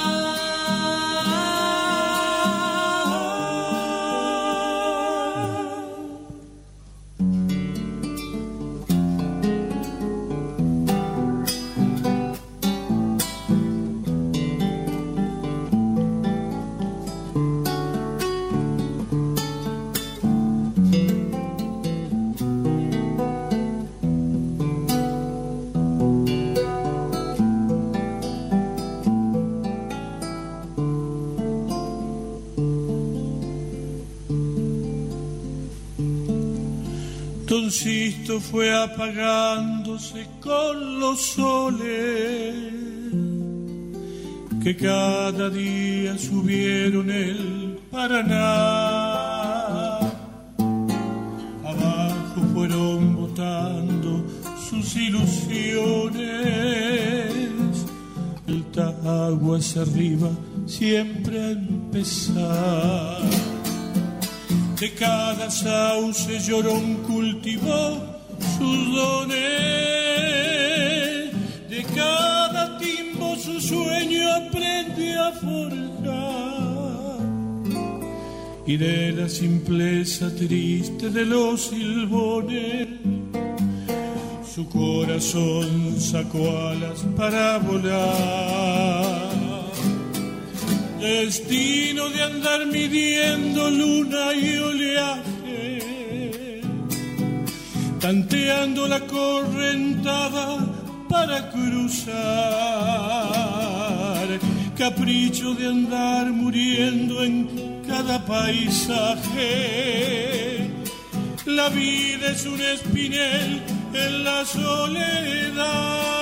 Speaker 6: Don Sisto fue apagándose con los soles que cada día subieron el Paraná. Abajo fueron botando sus ilusiones, el agua hacia arriba siempre a empezar. De cada sauce Llorón cultivó sus dones, de cada timbo su sueño aprende a forjar, y de la simpleza triste de los silbones su corazón sacó alas para volar. Destino de andar midiendo luna y oleaje, tanteando la correntada para cruzar. Capricho de andar muriendo en cada paisaje. La vida es un espinel en la soledad.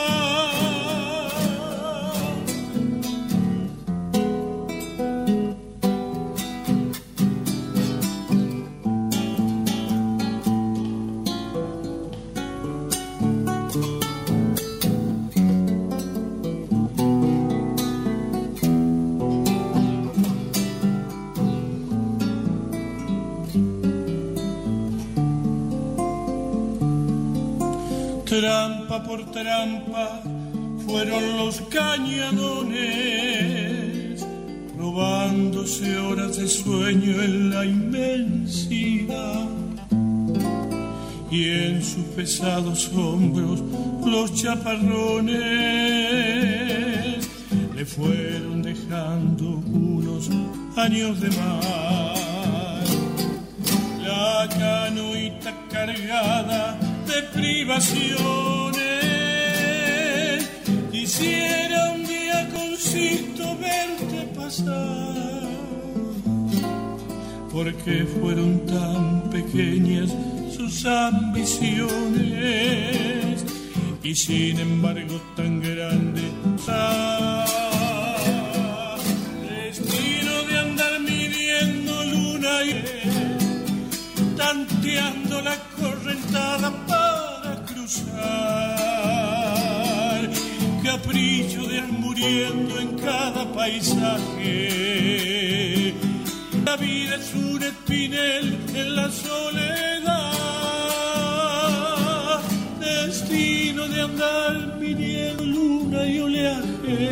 Speaker 6: Trampa por trampa fueron los cañadones, robándose horas de sueño en la inmensidad. Y en sus pesados hombros los chaparrones le fueron dejando unos años de mar. La canoita cargada de privaciones, quisiera un día con Sisto verte pasar, porque fueron tan pequeñas sus ambiciones y sin embargo tan grandes. Ah, destino de andar midiendo luna y tanteando la correntada para cruzar. Capricho de ir muriendo en cada paisaje. La vida es un espinel en la soledad. Destino de andar midiendo luna y oleaje,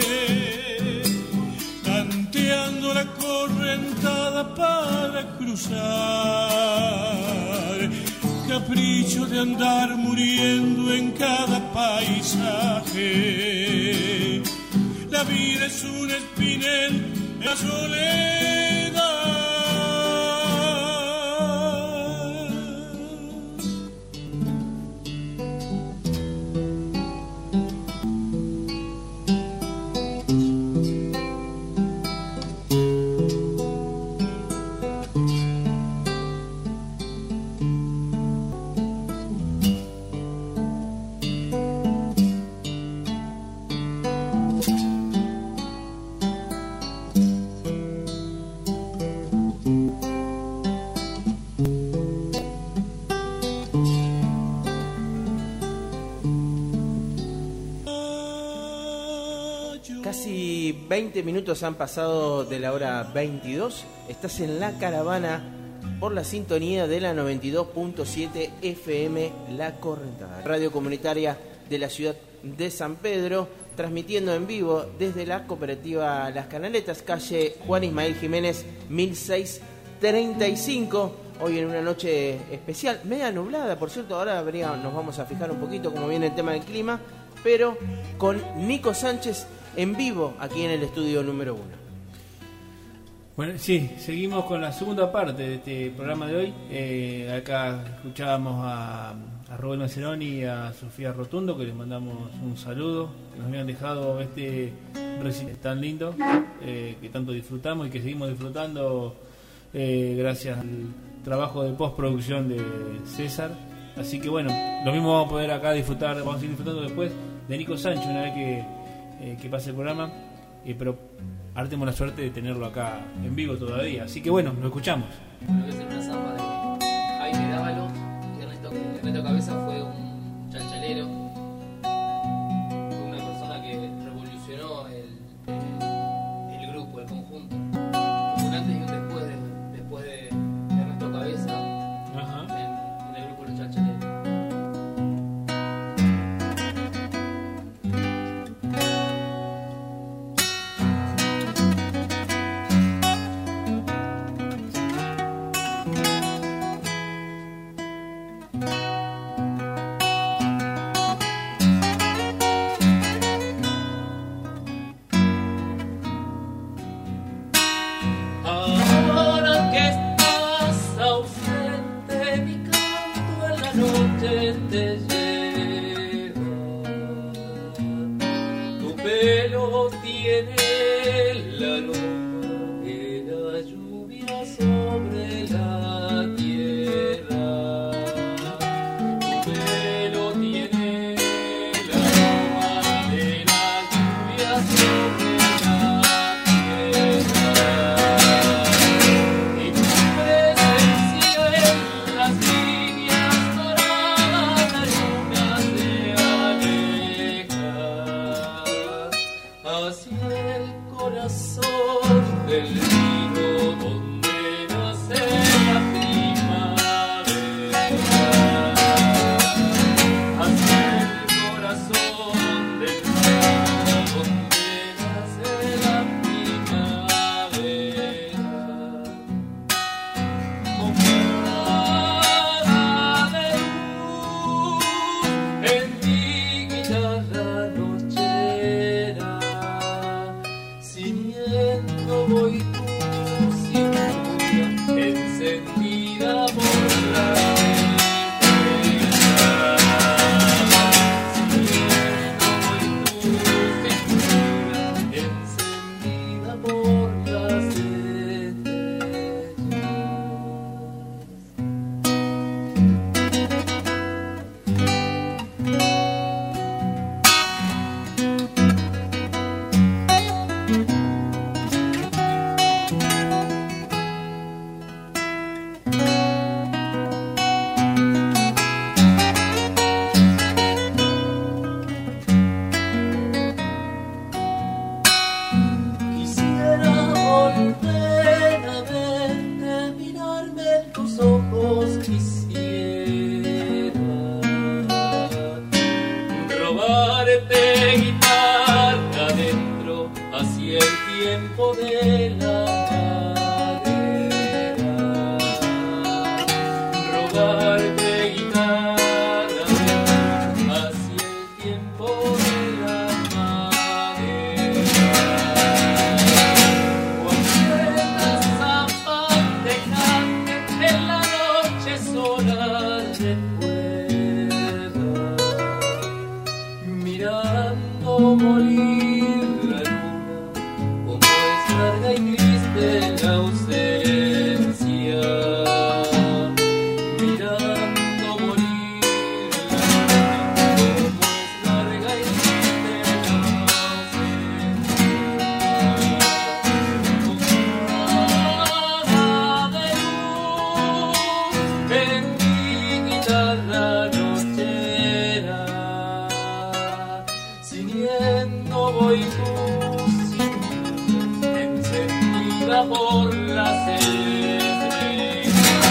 Speaker 6: tanteando la correntada para cruzar. capricho de andar muriendo en cada paisaje. La vida es un espinel en la soledad.
Speaker 1: veinte minutos han pasado de la hora veintidós. Estás en La Caravana por la sintonía de la noventa y dos punto siete F M La Correntada, radio comunitaria de la ciudad de San Pedro, transmitiendo en vivo desde la cooperativa Las Canaletas, calle Juan Ismael Jiménez mil seiscientos treinta y cinco. Hoy en una noche especial, media nublada, por cierto. Ahora habría, nos vamos a fijar un poquito cómo viene el tema del clima, pero con Nico Sánchez en vivo aquí en el estudio número uno.
Speaker 2: Bueno, sí, seguimos con la segunda parte de este programa de hoy. Eh, acá escuchábamos a, a Rubén Maceroni y a Sofía Rotundo, que les mandamos un saludo, que nos habían dejado este recital tan lindo, eh, que tanto disfrutamos y que seguimos disfrutando eh, gracias al trabajo de postproducción de César. Así que bueno, lo mismo vamos a poder acá disfrutar, vamos a seguir disfrutando después de Nico Sánchez una vez que Eh, que pase el programa, eh, pero ahora tenemos la suerte de tenerlo acá en vivo todavía, así que bueno, lo escuchamos.
Speaker 3: Bueno, voy a hacer una samba de Jaime Dávalo. Ernesto, Ernesto Cabeza fue un chanchalero, fue una persona que revolucionó el, el, el grupo, el conjunto. Fue un antes y un después de, después de Ernesto Cabeza. Ajá. En, en el grupo Los Chanchaleros.
Speaker 4: Así es. se pueda, mirando morir la luna, como es larga y triste la ausencia, mirando morir la luna, como es larga y triste la voy luz encendida por las estrellas,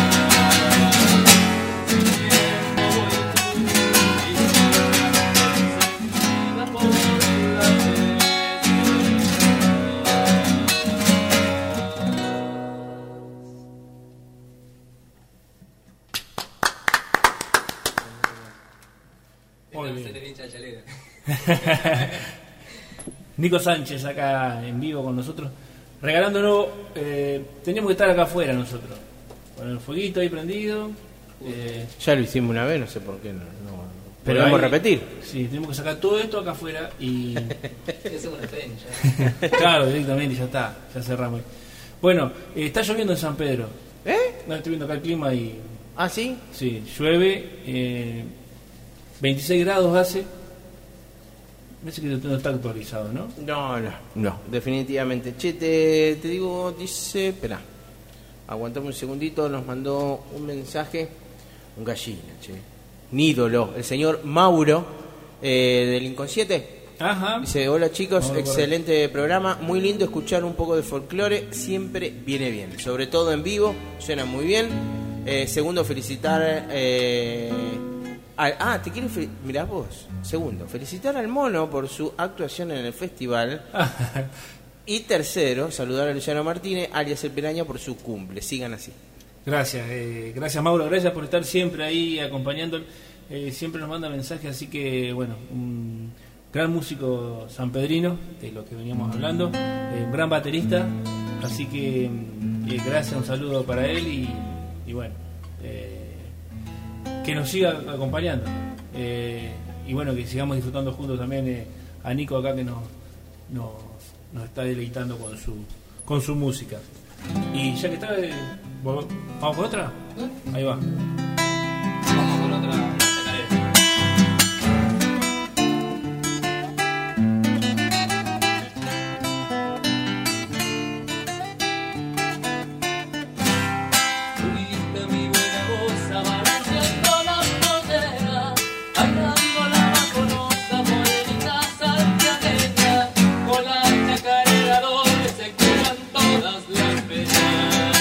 Speaker 4: siguiendo voy luz encendida por las estrellas.
Speaker 2: Muy
Speaker 3: Se le hincha el chalero.
Speaker 2: Nico Sánchez acá en vivo con nosotros, regalándonos, eh, teníamos que estar acá afuera nosotros, con el fueguito ahí prendido. Eh,
Speaker 1: Ya lo hicimos una vez, no sé por qué no. no
Speaker 2: pero
Speaker 1: podemos
Speaker 2: ahí-
Speaker 1: repetir.
Speaker 2: Sí, tenemos que sacar todo esto acá afuera y...
Speaker 3: Es una pencha.
Speaker 2: claro, directamente ya está, ya cerramos. Bueno, eh, está lloviendo en San Pedro.
Speaker 1: ¿Eh?
Speaker 2: No, estoy viendo acá el clima y...
Speaker 1: ¿Ah, sí?
Speaker 2: Sí, llueve, eh, veintiséis grados hace. Parece que no está actualizado, ¿no?
Speaker 1: No, no, no, definitivamente. Che, te, te digo, dice, espera, aguantame un segundito, nos mandó un mensaje, un gallina, che, un ídolo, el señor Mauro, eh, del Inconsciente.
Speaker 2: Ajá.
Speaker 1: Dice, hola chicos,
Speaker 2: Mauro,
Speaker 1: excelente programa, muy lindo escuchar un poco de folclore, siempre viene bien, sobre todo en vivo, suena muy bien. Eh, segundo, felicitar... Eh, al- ah, te quiero... Fe- mirá vos. Segundo, felicitar al mono por su actuación en el festival. Y tercero, saludar a Luciano Martínez, alias El Piraña, por su cumple. Sigan así.
Speaker 2: Gracias, eh, gracias Mauro, gracias por estar siempre ahí acompañando. Eh, siempre nos manda mensajes, así que bueno, un gran músico sanpedrino, de lo que veníamos hablando, eh, un gran baterista, así que eh, gracias, un saludo para él y, y bueno, eh, que nos siga acompañando. Eh, y bueno, que sigamos disfrutando juntos también eh, a Nico acá que nos, nos, nos está deleitando con su, con su música. Y ya que está, eh, ¿vamos con otra? Ahí va.
Speaker 3: Vamos con otra chacarera.
Speaker 4: Subiste mi buena voz amaneciendo las fronteras, bailando la baconosa morenita santiagueña, con la chacarera doble se curan todas las penas.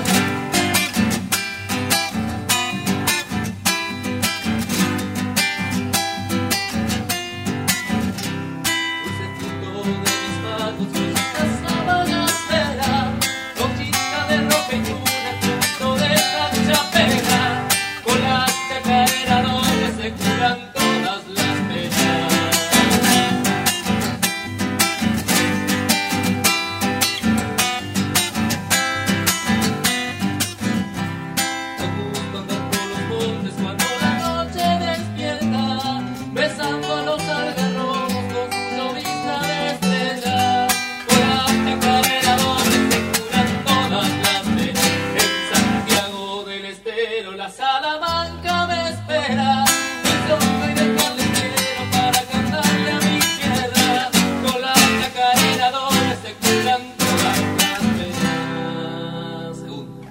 Speaker 4: Dulce fruto de mis manos, cosita sabanastera, rojita de roja y luna, fruto de cancha pena, con la chacarera doble se curan todas las penas. Me gusta andar por los montes cuando la noche despierta, besando los algarrobos con su llovizna de estrellas. Con la chacarera doble se curan todas las penas. En Santiago del Estero la Salamanca me espera. Yo soy de calentero para cantarle a mi tierra. Con la chacarera doble se curan todas las penas. Segundo.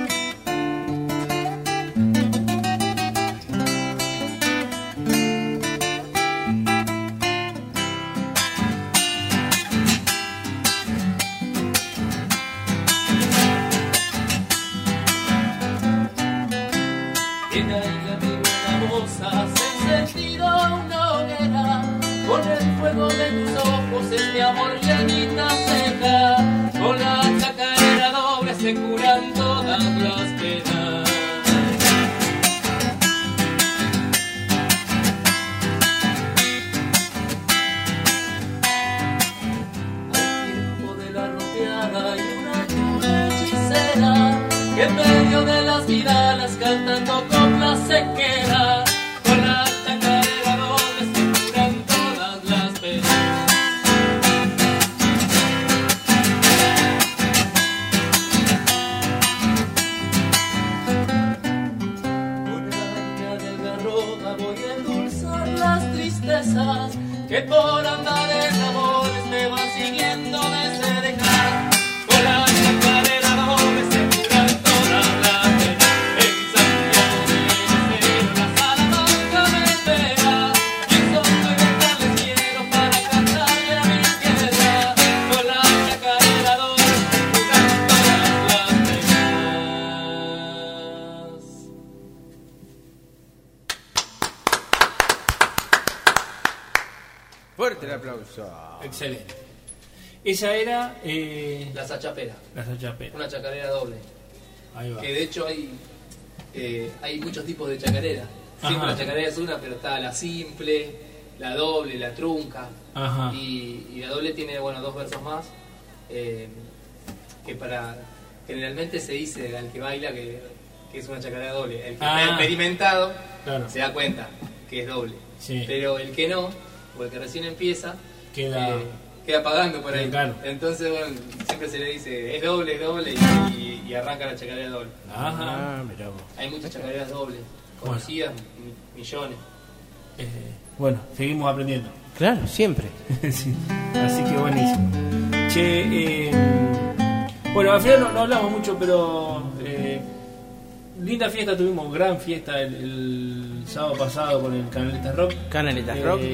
Speaker 4: En ella mi buena voz hace sentido una hoguera, con el fuego de tus ojos es mi amor llenita seca, con la chacarera doble se curan todas las penas. Al tiempo de la rodeada hay una nube hechicera, que en medio de las miradas cantando con placer se queda. Con la chacarera doble se curan todas las penas. Con la caña del garroba voy a endulzar las tristezas que por andar en amores me van siguiendo desde dejar. Con la chacarera doble se curan todas las penas. En Santiago del Estero la Salamanca me espera. Y en Soto y Vental les quiero para cantarle a mi tierra. Con la chacarera doble se curan todas las penas.
Speaker 1: Fuerte el aplauso.
Speaker 2: Excelente. Esa era eh,
Speaker 3: La sachapera,
Speaker 2: la sachapera.
Speaker 3: una chacarera doble.
Speaker 2: Ahí va.
Speaker 3: Que de hecho hay eh, hay muchos tipos de chacarera. Siempre
Speaker 2: Ajá.
Speaker 3: la chacarera es una, pero está la simple, la doble, la trunca.
Speaker 2: Ajá.
Speaker 3: Y, y la doble tiene, bueno, dos versos más. eh, que para generalmente se dice al que baila que, que es una chacarera doble. El que
Speaker 2: Ah.
Speaker 3: está experimentado
Speaker 2: Claro.
Speaker 3: se da cuenta que es doble.
Speaker 2: Sí.
Speaker 3: Pero el que no, o el que recién empieza,
Speaker 2: Queda-
Speaker 3: eh, queda pagando por ahí.
Speaker 2: Claro.
Speaker 3: Entonces, bueno, siempre se le dice es doble, es doble, y, y- y arranca la chacarera doble.
Speaker 2: Ajá.
Speaker 1: Ah, mirá vos.
Speaker 3: Hay muchas chacareras dobles, conocidas, mi- millones.
Speaker 2: Eh, bueno, seguimos aprendiendo.
Speaker 1: Claro, siempre.
Speaker 2: Sí. Así que buenísimo. Che, eh, bueno, al final no, no hablamos mucho, pero eh, linda fiesta tuvimos, gran fiesta el, el sábado pasado con el Canaletas Rock.
Speaker 1: Canaletas
Speaker 2: Eh,
Speaker 1: Rock.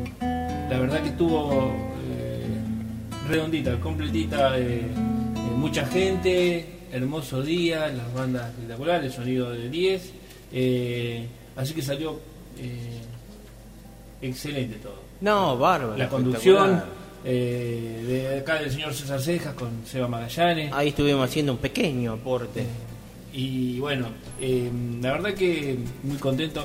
Speaker 2: La verdad que estuvo eh, redondita, completita, eh, eh, mucha gente, hermoso día, las bandas espectaculares, el sonido de diez, eh, así que salió eh, excelente todo.
Speaker 1: No, bárbaro.
Speaker 2: La conducción
Speaker 1: espectacular.
Speaker 2: eh, de acá del señor César Cejas con Seba Magallanes.
Speaker 1: Ahí estuvimos haciendo un pequeño aporte.
Speaker 2: Y bueno, eh, la verdad que muy contento.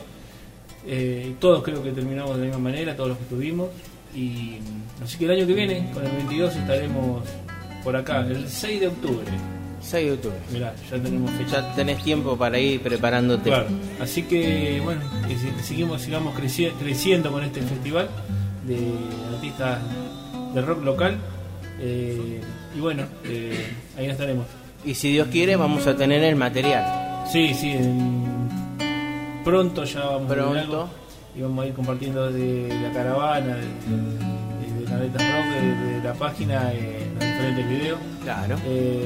Speaker 2: Eh, todos creo que terminamos de la misma manera, todos los que estuvimos. Y así que el año que viene, con el veintidós, estaremos por acá, el seis de octubre.
Speaker 1: seis de octubre.
Speaker 2: Mirá, ya tenemos fecha.
Speaker 1: Ya tenés tiempo para ir preparándote.
Speaker 2: Claro. Así que bueno, que si- seguimos, sigamos creci- creciendo con este festival de artistas de rock local. Eh, y bueno, eh, ahí estaremos.
Speaker 1: Y si Dios quiere, vamos a tener el material.
Speaker 2: Sí, sí, en- pronto ya vamos a ver
Speaker 1: Pronto.
Speaker 2: algo y vamos a ir compartiendo de la caravana, de, de, de Canaletas Rock, de, de la página, eh, los diferentes videos.
Speaker 1: Claro.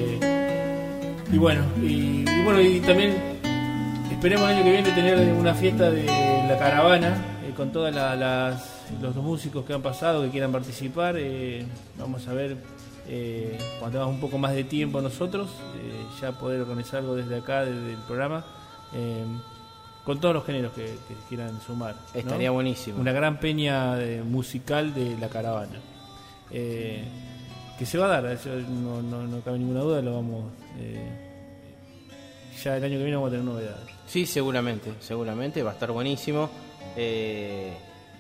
Speaker 2: Eh, y bueno, y, y bueno, y también esperemos el año que viene tener una fiesta de la caravana eh, con todas la- las los músicos que han pasado que quieran participar. Eh, vamos a ver eh, cuando tengamos un poco más de tiempo nosotros, eh, ya poder organizar algo desde acá, desde el programa, eh, con todos los géneros que, que quieran sumar, ¿no?
Speaker 1: Estaría buenísimo.
Speaker 2: Una gran peña de- musical de la caravana. Eh, que se va a dar, eso no, no, no cabe ninguna duda, lo vamos eh, ya el año que viene vamos a tener novedades.
Speaker 1: Sí, seguramente, seguramente, va a estar buenísimo. Eh,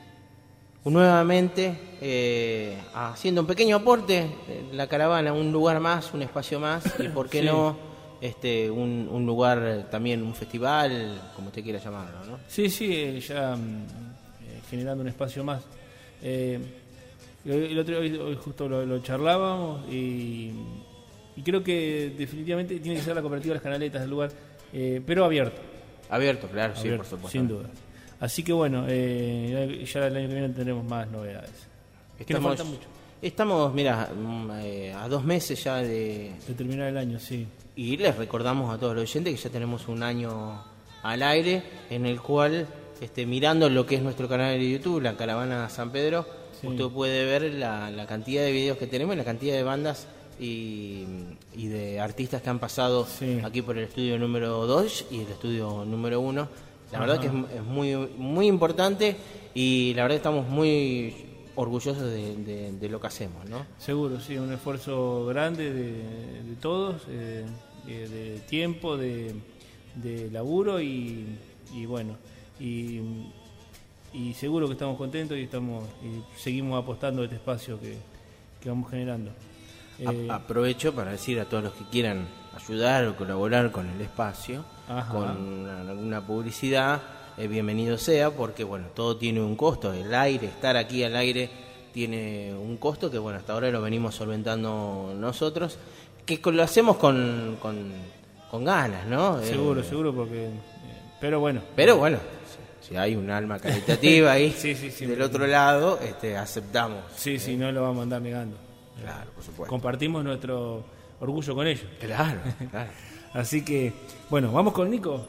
Speaker 1: nuevamente, eh, haciendo un pequeño aporte, eh, la caravana, un lugar más, un espacio más, y por qué
Speaker 2: Sí.
Speaker 1: no, este, un, un lugar eh, también, un festival, como usted quiera llamarlo, ¿no?
Speaker 2: Sí, sí, eh, ya mm, eh, generando un espacio más. Eh, el otro hoy, hoy justo lo, lo charlábamos y, y creo que definitivamente tiene que ser la cooperativa de las Canaletas del lugar, eh, pero abierto.
Speaker 1: Abierto, claro, sí,
Speaker 2: abierto,
Speaker 1: por supuesto.
Speaker 2: sin duda. Así que bueno, eh, ya el año que viene tendremos más novedades. Que nos
Speaker 1: Estamos,
Speaker 2: falta mucho
Speaker 1: estamos, mira, mm, eh, a dos meses ya de...
Speaker 2: de terminar el año, sí.
Speaker 1: Y les recordamos a todos los oyentes que ya tenemos un año al aire en el cual, este, mirando lo que es nuestro canal de YouTube, la Caravana San Pedro,
Speaker 2: Sí.
Speaker 1: usted puede ver la, la cantidad de videos que tenemos y la cantidad de bandas y, y de artistas que han pasado
Speaker 2: Sí.
Speaker 1: aquí por el estudio número dos y el estudio número uno. La
Speaker 2: Ajá.
Speaker 1: verdad que es, es muy, muy importante y la verdad que estamos muy orgullosos de, de- de lo que hacemos, ¿no?
Speaker 2: Seguro, sí, un esfuerzo grande de, de todos, eh, de, de tiempo, de, de laburo y, y bueno, y, y seguro que estamos contentos y estamos y seguimos apostando a este espacio que, que vamos generando. Eh,
Speaker 1: A- Aprovecho para decir a todos los que quieran ayudar o colaborar con el espacio,
Speaker 2: Ajá.
Speaker 1: con una- alguna publicidad, eh, bienvenido sea, porque bueno, todo tiene un costo, el aire, estar aquí al aire tiene un costo que bueno, hasta ahora lo venimos solventando nosotros, que lo hacemos con, con, con ganas, ¿no?
Speaker 2: Seguro,
Speaker 1: eh,
Speaker 2: seguro, porque... Eh, pero bueno.
Speaker 1: Pero bueno, si hay un alma caritativa ahí
Speaker 2: sí, sí, sí,
Speaker 1: del otro lado, este, aceptamos.
Speaker 2: Sí,
Speaker 1: eh.
Speaker 2: sí, no lo vamos a andar negando.
Speaker 1: Claro, por supuesto.
Speaker 2: Compartimos nuestro orgullo con ellos.
Speaker 1: Claro, claro.
Speaker 2: Así que, bueno, vamos con Nico.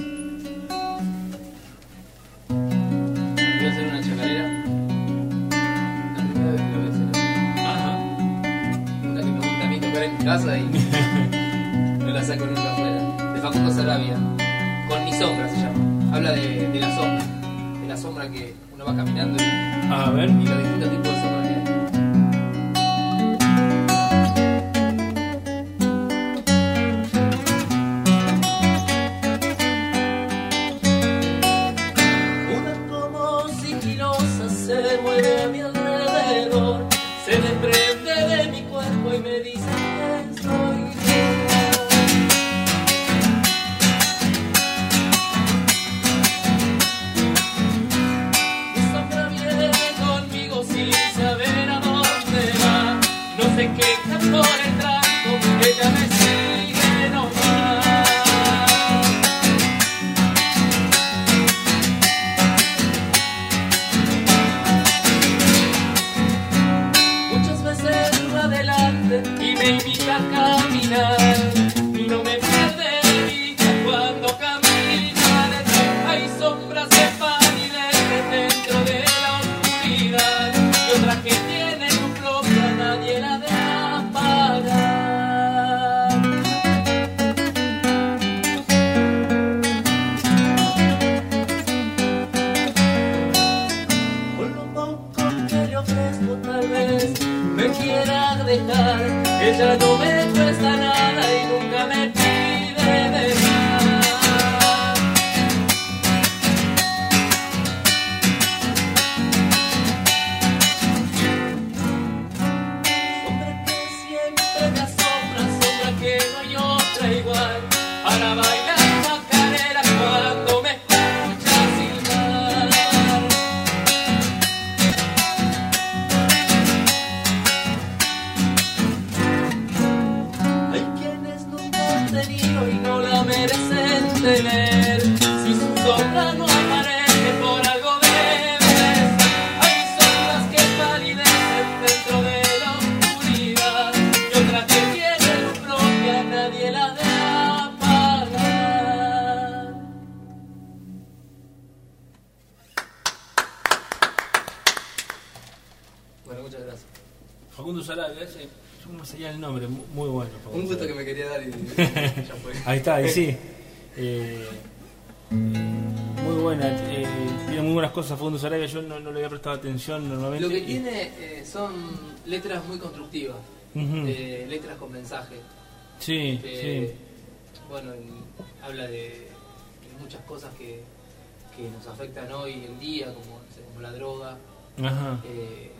Speaker 3: Voy a hacer una chacarera. La primera vez que lo voy a hacer.
Speaker 2: Ajá.
Speaker 3: Una que me gusta a mí tocar en mi casa y no la saco nunca afuera. De Facundo Sarabia. Con mi sombra se llama. Habla de, de la sombra. De la sombra que uno va caminando y,
Speaker 2: A ver.
Speaker 3: y los distintos tipos de sombras que hay.
Speaker 4: Una como sigilosa se mueve a mi alrededor, se desprende de mi cuerpo y me dice que soy yo. Mi sombra viene conmigo sin saber a dónde va, no se queja por el tranco, ella me sigue nomás. Muchas veces va adelante y me invita a caminar y no me pierde de vista cuando camina detrás. Hay sombras de palidez dentro de la oscuridad y otras que tienen un propio, a nadie la de apagar. Con lo poco que le ofrezco tal vez me quiera dejar, ella no me cuesta nada y nunca me pide de más. Sombra que siempre me asombra, sombra que no hay otra igual, para bailar chacarera cuando me escucha silbar. Hay quienes nunca han tenido y no la merecen tener. Si su sombra no aparece, por algo debe ser. Hay sombras que palidecen dentro de la oscuridad y otras que tienen luz propia, nadie la de apagar.
Speaker 3: Bueno, muchas gracias.
Speaker 2: Facundo Sarabia, ese, yo no sabía el nombre, mu- muy bueno. Facundo
Speaker 3: Un gusto que
Speaker 2: Sarabia.
Speaker 3: me quería dar y ya fue.
Speaker 2: Ahí está, ahí sí. Eh, eh, muy buena, eh, tiene muy buenas cosas Facundo Sarabia, yo no, no le había prestado atención normalmente.
Speaker 3: Lo que
Speaker 2: y-
Speaker 3: tiene eh, son letras muy constructivas,
Speaker 2: Ujú.
Speaker 3: eh, letras con mensaje.
Speaker 2: Sí,
Speaker 3: Eh, Bueno, y habla de, de muchas cosas que, que nos afectan hoy en día, como, no sé, como la droga,
Speaker 2: sí. Ajá.
Speaker 3: eh,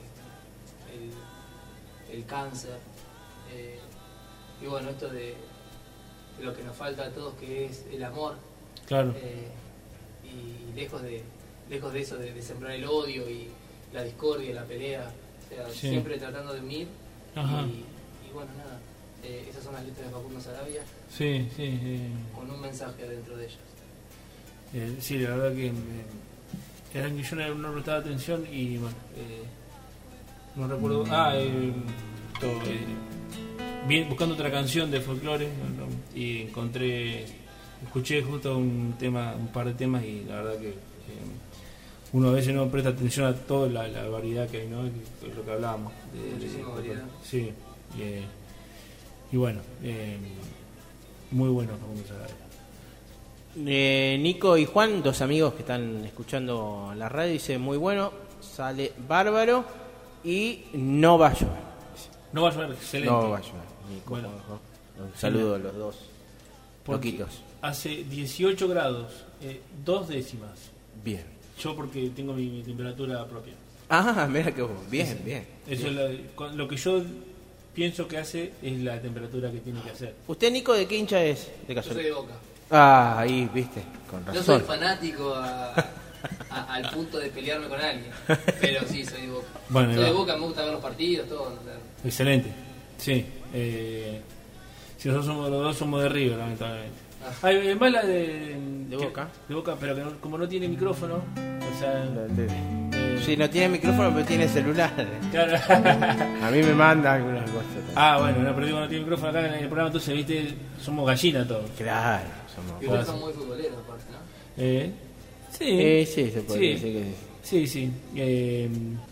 Speaker 3: el, el cáncer, eh, y bueno, esto de, de lo que nos falta a todos, que es el amor,
Speaker 2: Claro.
Speaker 3: eh, y lejos de, lejos de eso, de, de sembrar el odio y la discordia, la pelea, o sea,
Speaker 2: Sí.
Speaker 3: siempre tratando de unir,
Speaker 2: Ajá.
Speaker 3: y, y bueno, nada, eh, esas son las letras de Facundo Sarabia,
Speaker 2: Sí, sí. eh,
Speaker 3: con un mensaje adentro de ellas.
Speaker 2: eh, sí, la verdad que eh, eran que yo no, no prestaba atención y bueno, eh, no recuerdo. Ah, eh, todo, eh, vi- buscando otra canción de folclore ¿no? Y encontré, escuché justo un tema, un par de temas y la verdad que eh, uno a veces no presta atención a toda la, la variedad que hay, ¿no? Que es lo que hablábamos. de- de-
Speaker 3: Muchísima
Speaker 2: de-
Speaker 3: variedad.
Speaker 2: Sí. eh, y bueno, eh, muy bueno Facundo Sarabia.
Speaker 1: Eh, Nico y Juan, dos amigos que están escuchando la radio, dice muy bueno, sale bárbaro y no va a llover.
Speaker 2: No va a llover, excelente.
Speaker 1: No va a llover. Nico,
Speaker 2: Bueno.
Speaker 1: Juanjo. Un saludo a los dos
Speaker 2: Porque
Speaker 1: loquitos.
Speaker 2: hace dieciocho grados, eh, dos décimas.
Speaker 1: Bien.
Speaker 2: Yo porque tengo mi, mi temperatura propia.
Speaker 1: Ah, mira que vos. Bien,
Speaker 2: Sí.
Speaker 1: bien.
Speaker 2: Eso es la- con- lo que yo pienso que hace es la temperatura que tiene que hacer.
Speaker 1: ¿Usted, Nico, de qué hincha es? De
Speaker 3: Yo soy
Speaker 1: casualidad.
Speaker 3: de Boca.
Speaker 1: Ah, ahí, viste, con razón.
Speaker 3: No soy fanático a, a, al punto de pelearme con alguien, pero sí, soy de Boca.
Speaker 2: Bueno,
Speaker 3: soy
Speaker 2: va.
Speaker 3: de Boca, me gusta ver los partidos, todo. O sea.
Speaker 2: Excelente. Sí. Eh, si nosotros somos, los dos somos de River, lamentablemente.
Speaker 3: Ah.
Speaker 2: Hay en bala de,
Speaker 1: De
Speaker 2: que-
Speaker 1: Boca.
Speaker 2: De Boca, pero que no- como no tiene micrófono, o sea...
Speaker 1: De-
Speaker 2: eh,
Speaker 1: Sí, no tiene micrófono, pero tiene celular.
Speaker 2: claro.
Speaker 1: A mí me manda algunas cosas.
Speaker 2: Ah, bueno, no, pero digo, no tiene micrófono acá en el programa, entonces, viste, somos gallinas todos.
Speaker 1: Claro, somos.
Speaker 3: Y ustedes son muy futboleros, aparte, ¿no?
Speaker 2: Eh, sí.
Speaker 1: Eh, sí, se puede
Speaker 2: Sí.
Speaker 1: decir que sí.
Speaker 2: Sí, sí. Eh,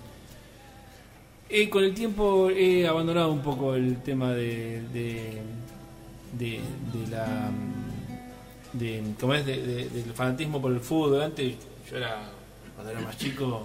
Speaker 2: eh, con el tiempo he abandonado un poco el tema de de, de, de la de, ¿cómo es? De, de- del fanatismo por el fútbol. Antes yo era, cuando era más chico,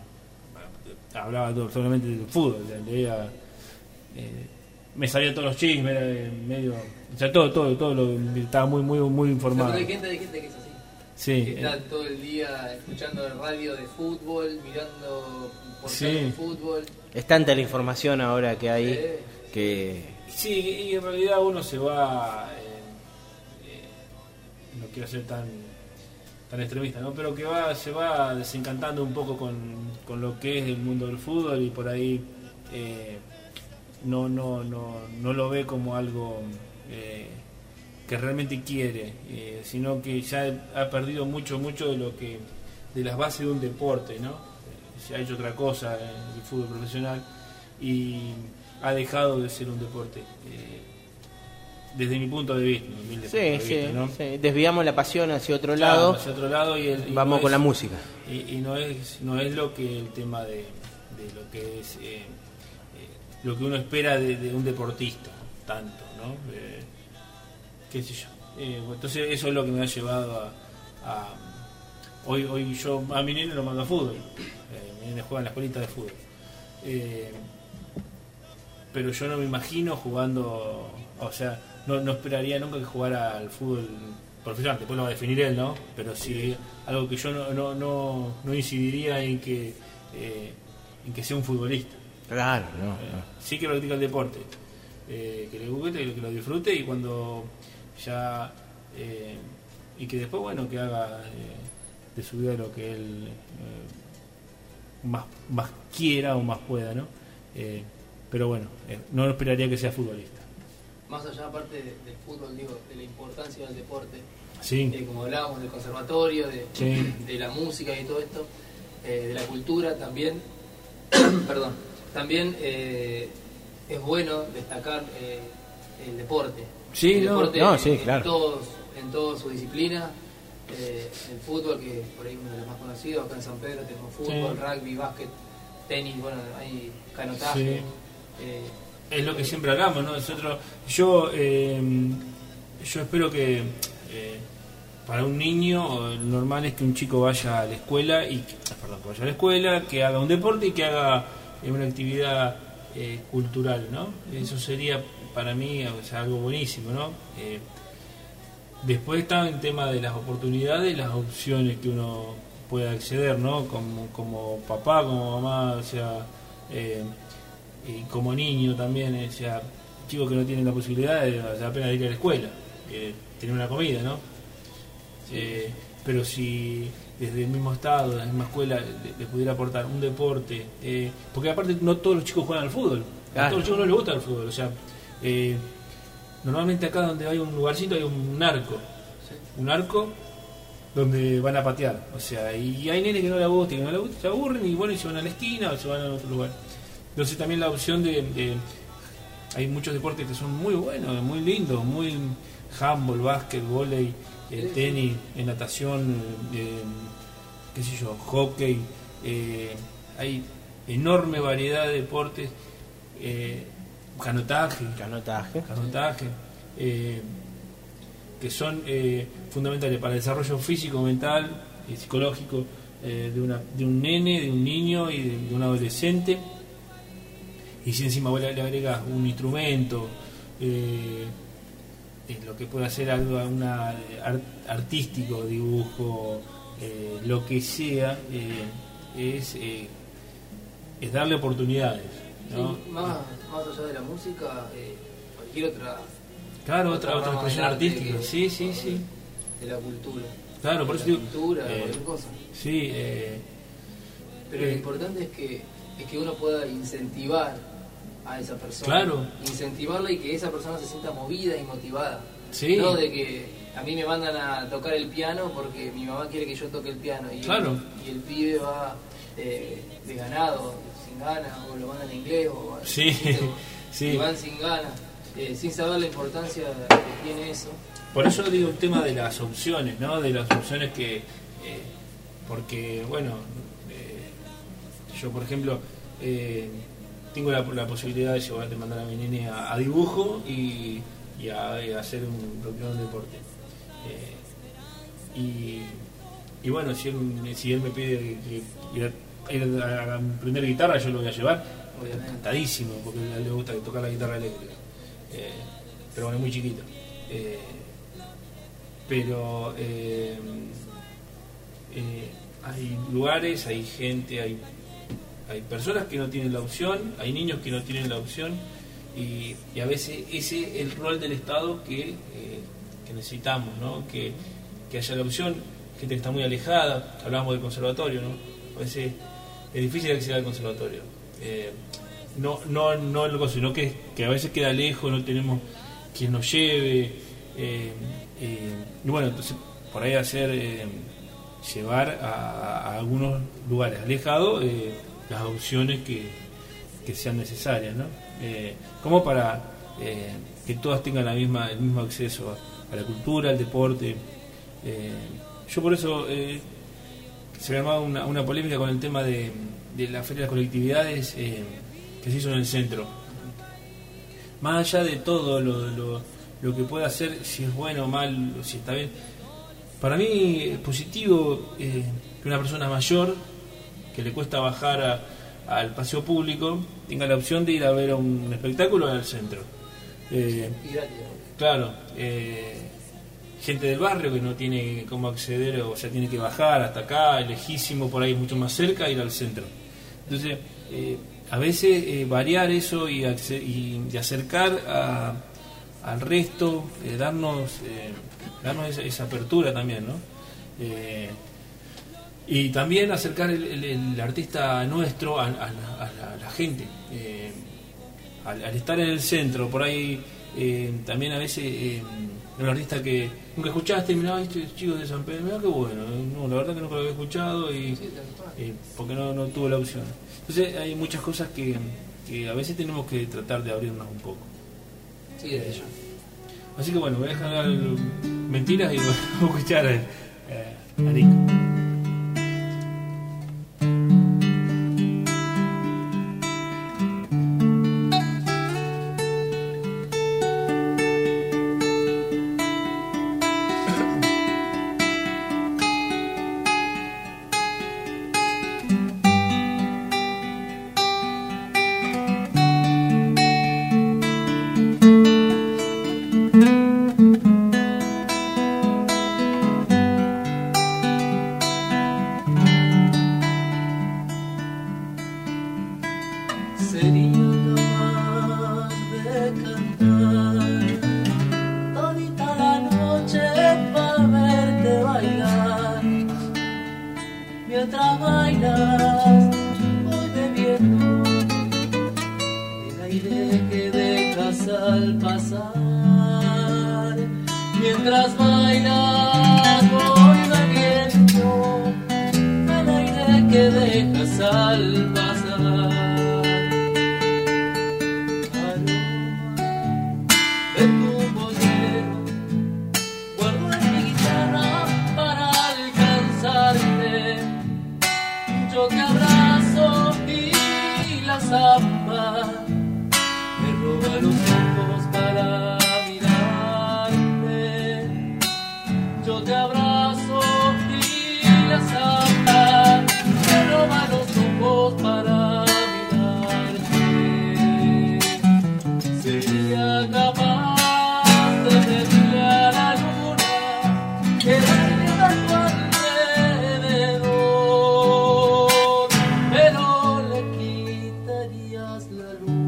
Speaker 2: eh, hablaba todo, solamente del fútbol. O sea, leía, eh, me sabía todos los chismes, era eh, medio, o sea, todo, todo, todo lo, estaba muy, muy, muy informado.
Speaker 3: Pero hay gente, hay gente que es así.
Speaker 2: Sí,
Speaker 3: Que está
Speaker 2: eh,
Speaker 3: todo el día escuchando el radio de fútbol, mirando portales
Speaker 2: Sí.
Speaker 3: de fútbol.
Speaker 1: Es tanta la información ahora que hay
Speaker 3: Eh,
Speaker 1: que.
Speaker 2: sí, y en realidad uno se va, eh, eh, no quiero ser tan tan extremista, ¿no? Pero que va se va desencantando un poco con, con lo que es el mundo del fútbol y por ahí eh, no, no, no, no lo ve como algo eh, que realmente quiere, eh, sino que ya ha perdido mucho, mucho de lo que de las bases de un deporte, ¿no? Eh, se ha hecho otra cosa en el fútbol profesional y ha dejado de ser un deporte, eh, desde mi punto de vista, mi humilde
Speaker 1: Sí,
Speaker 2: punto de
Speaker 1: sí,
Speaker 2: vista, ¿no?
Speaker 1: sí. Desviamos la pasión hacia otro
Speaker 2: Claro,
Speaker 1: lado.
Speaker 2: hacia otro lado y, el- y
Speaker 1: Vamos
Speaker 2: no
Speaker 1: con
Speaker 2: es-
Speaker 1: la música.
Speaker 2: y, y no es no es lo que el tema de, de lo que es eh, eh, lo que uno espera de, de un deportista tanto, ¿no? Eh, qué sé yo. Eh, entonces eso es lo que me ha llevado a, a- hoy hoy yo a mi nene lo mando a fútbol. Eh, mi nene juega en la escuelita de fútbol. Eh, pero yo no me imagino jugando, o sea, no, no esperaría nunca que jugara al fútbol profesional, después lo va a definir él, ¿no? Pero sí, algo que yo no, no, no, no incidiría en que eh, en que sea un futbolista.
Speaker 1: Claro, no.
Speaker 2: Eh,
Speaker 1: no.
Speaker 2: sí que practica el deporte, eh, que le guste, que lo disfrute y cuando ya eh, y que después, bueno, que haga eh, de su vida lo que él eh, más, más quiera o más pueda, ¿no? Eh, pero bueno, eh, no esperaría que sea futbolista.
Speaker 3: más allá, aparte de- del fútbol, digo, de la importancia del deporte,
Speaker 2: Sí,
Speaker 3: eh, como hablábamos del conservatorio, de,
Speaker 2: Sí.
Speaker 3: de la música y todo esto, eh, de la cultura también, perdón, también eh, es bueno destacar eh, el deporte.
Speaker 2: Sí,
Speaker 3: el
Speaker 2: no,
Speaker 3: deporte
Speaker 1: no,
Speaker 3: en,
Speaker 1: sí,
Speaker 3: en
Speaker 1: claro.
Speaker 3: todos, en todas sus disciplinas. Eh, el fútbol, que por ahí uno de los más conocidos, acá en San Pedro tenemos fútbol,
Speaker 2: Sí.
Speaker 3: rugby, básquet, tenis, bueno, hay canotaje.
Speaker 2: Sí.
Speaker 3: eh,
Speaker 2: es lo que siempre hablamos, ¿no? Nosotros, yo, eh, yo espero que eh, para un niño lo normal es que un chico vaya a la escuela y que- perdón, que vaya a la escuela, que haga un deporte y que haga eh, una actividad eh, cultural, ¿no? Eso sería para mí, o sea, algo buenísimo, ¿no? Eh, después está el tema de las oportunidades, las opciones que uno puede acceder, ¿no? Como, como papá, como mamá, o sea, eh, y como niño también, o sea, chicos que no tienen la posibilidad de, o sea, apenas ir a la escuela, eh, tener una comida, ¿no? Eh, pero si desde el mismo estado, la misma escuela, le, le pudiera aportar un deporte, eh, porque aparte no todos los chicos juegan al fútbol, a
Speaker 1: Claro.
Speaker 2: todos los chicos no les gusta el fútbol, o sea, eh, normalmente acá donde hay un lugarcito hay un arco, un arco donde van a patear, o sea, y hay nenes que no les gusta, que no les gusta, se aburren y bueno, y se van a la esquina o se van a otro lugar. Entonces también la opción de, de- hay muchos deportes que son muy buenos, muy lindos, muy handball, básquet, vóley, eh, tenis, eh, natación, eh, qué sé yo, hockey, eh, hay enorme variedad de deportes, eh, canotaje,
Speaker 1: Canotaje.
Speaker 2: canotaje, eh, que son eh, fundamentales para el desarrollo físico, mental y psicológico eh, de, una, de un nene, de un niño y de, de un adolescente. Y si encima vos le le agregas un instrumento, eh, eh, lo que puede hacer algo una, ar- artístico, dibujo, eh, lo que sea, eh, es, eh, es darle oportunidades, ¿no?
Speaker 3: sí, más, más allá de la música, eh, cualquier otra
Speaker 2: Claro, otra, otra
Speaker 3: rama
Speaker 2: expresión
Speaker 3: del arte
Speaker 2: artística,
Speaker 3: que-
Speaker 2: sí, sí, sí.
Speaker 3: de la cultura.
Speaker 2: Claro, por
Speaker 3: de
Speaker 2: eso
Speaker 3: la
Speaker 2: digo,
Speaker 3: cultura,
Speaker 2: eh,
Speaker 3: cualquier cosa.
Speaker 2: Sí, eh,
Speaker 3: Pero
Speaker 2: eh,
Speaker 3: lo importante es que, es que uno pueda incentivar a esa persona.
Speaker 2: Claro.
Speaker 3: Incentivarla y que esa persona se sienta movida y motivada.
Speaker 2: Sí.
Speaker 3: No de que a mí me mandan a tocar el piano porque mi mamá quiere que yo toque el piano. Y,
Speaker 2: Claro.
Speaker 3: el, y el pibe va eh, de ganado, sin ganas, o lo mandan en inglés, o
Speaker 2: Sí,
Speaker 3: o-
Speaker 2: sí.
Speaker 3: y van sin ganas, eh, sin saber la importancia que tiene eso.
Speaker 2: Por eso digo el tema de las opciones, ¿no? De las opciones que... eh, porque, bueno, eh, yo por ejemplo eh, tengo la, la posibilidad de llevar, de mandar a mi nene a, a dibujo y, y, a, y a hacer un, lo que es un deporte. Eh, y, y bueno, si él, si él me pide que, ir, a, ir a aprender guitarra, yo lo voy a llevar,
Speaker 3: Obviamente.
Speaker 2: encantadísimo, porque a él le gusta tocar la guitarra eléctrica. Eh, pero bueno, es muy chiquito. Eh, pero eh, eh, hay lugares, hay gente, hay, hay personas que no tienen la opción, hay niños que no tienen la opción y, y a veces ese es el rol del Estado que, eh, que necesitamos, ¿no? que, que haya la opción, gente que está muy alejada, hablábamos del conservatorio, ¿no? A veces es difícil acceder al conservatorio, eh, no, no, no el negocio, sino que, que a veces queda lejos, no tenemos quien nos lleve. Eh, eh, y bueno, entonces por ahí hacer eh, llevar a, a algunos lugares alejados eh, las opciones que, que sean necesarias, ¿no? Eh, como para eh, que todas tengan la misma el mismo acceso a, a la cultura, al deporte. Eh, yo por eso eh, se armaba una, una polémica con el tema de, de la feria de las colectividades eh, que se hizo en el centro. Más allá de todo lo, lo, lo que pueda hacer, si es bueno o mal, si está bien, para mí es positivo eh, que una persona mayor que le cuesta bajar a, al paseo público tenga la opción de ir a ver un espectáculo en el centro. Eh,
Speaker 3: Y gratis.
Speaker 2: claro, eh, gente del barrio que no tiene cómo acceder, o sea, tiene que bajar hasta acá, lejísimo, por ahí mucho más cerca, ir al centro. Entonces, eh, a veces eh, variar eso y, acce- y, y acercar a, al resto, eh, darnos eh, darnos esa, esa apertura también, ¿no? Eh, y también acercar el, el- el artista nuestro a, a la, a la- a la gente. Eh, al, al estar en el centro, por ahí eh, también a veces eh, un artista que nunca escuchaste, mirá, este chico de San Pedro, mirá qué bueno, no, la verdad que nunca lo había escuchado y
Speaker 3: Sí, tal cual.
Speaker 2: eh, porque no, no tuvo la opción. Entonces hay muchas cosas que, que a veces tenemos que tratar de abrirnos un poco.
Speaker 3: Sí, desde ya.
Speaker 2: Así que bueno, voy a dejar mentiras y voy a escuchar eh, a Nico.
Speaker 4: Sería capaz de cantar todita la noche para verte bailar. Mientras bailas voy bebiendo el aire que dejas al pasar. Mientras bailas voy bebiendo el aire que dejas al pasar. De tu bolero guardo en mi guitarra para alcanzarte. Yo te abrazo y la zamba me roba los ojos para mirarte. Yo te abrazo y la zamba me roba los ojos para mirarte. Sería capaz de pedirle a la luna que baile a tu alrededor, pero le quitarías la luz.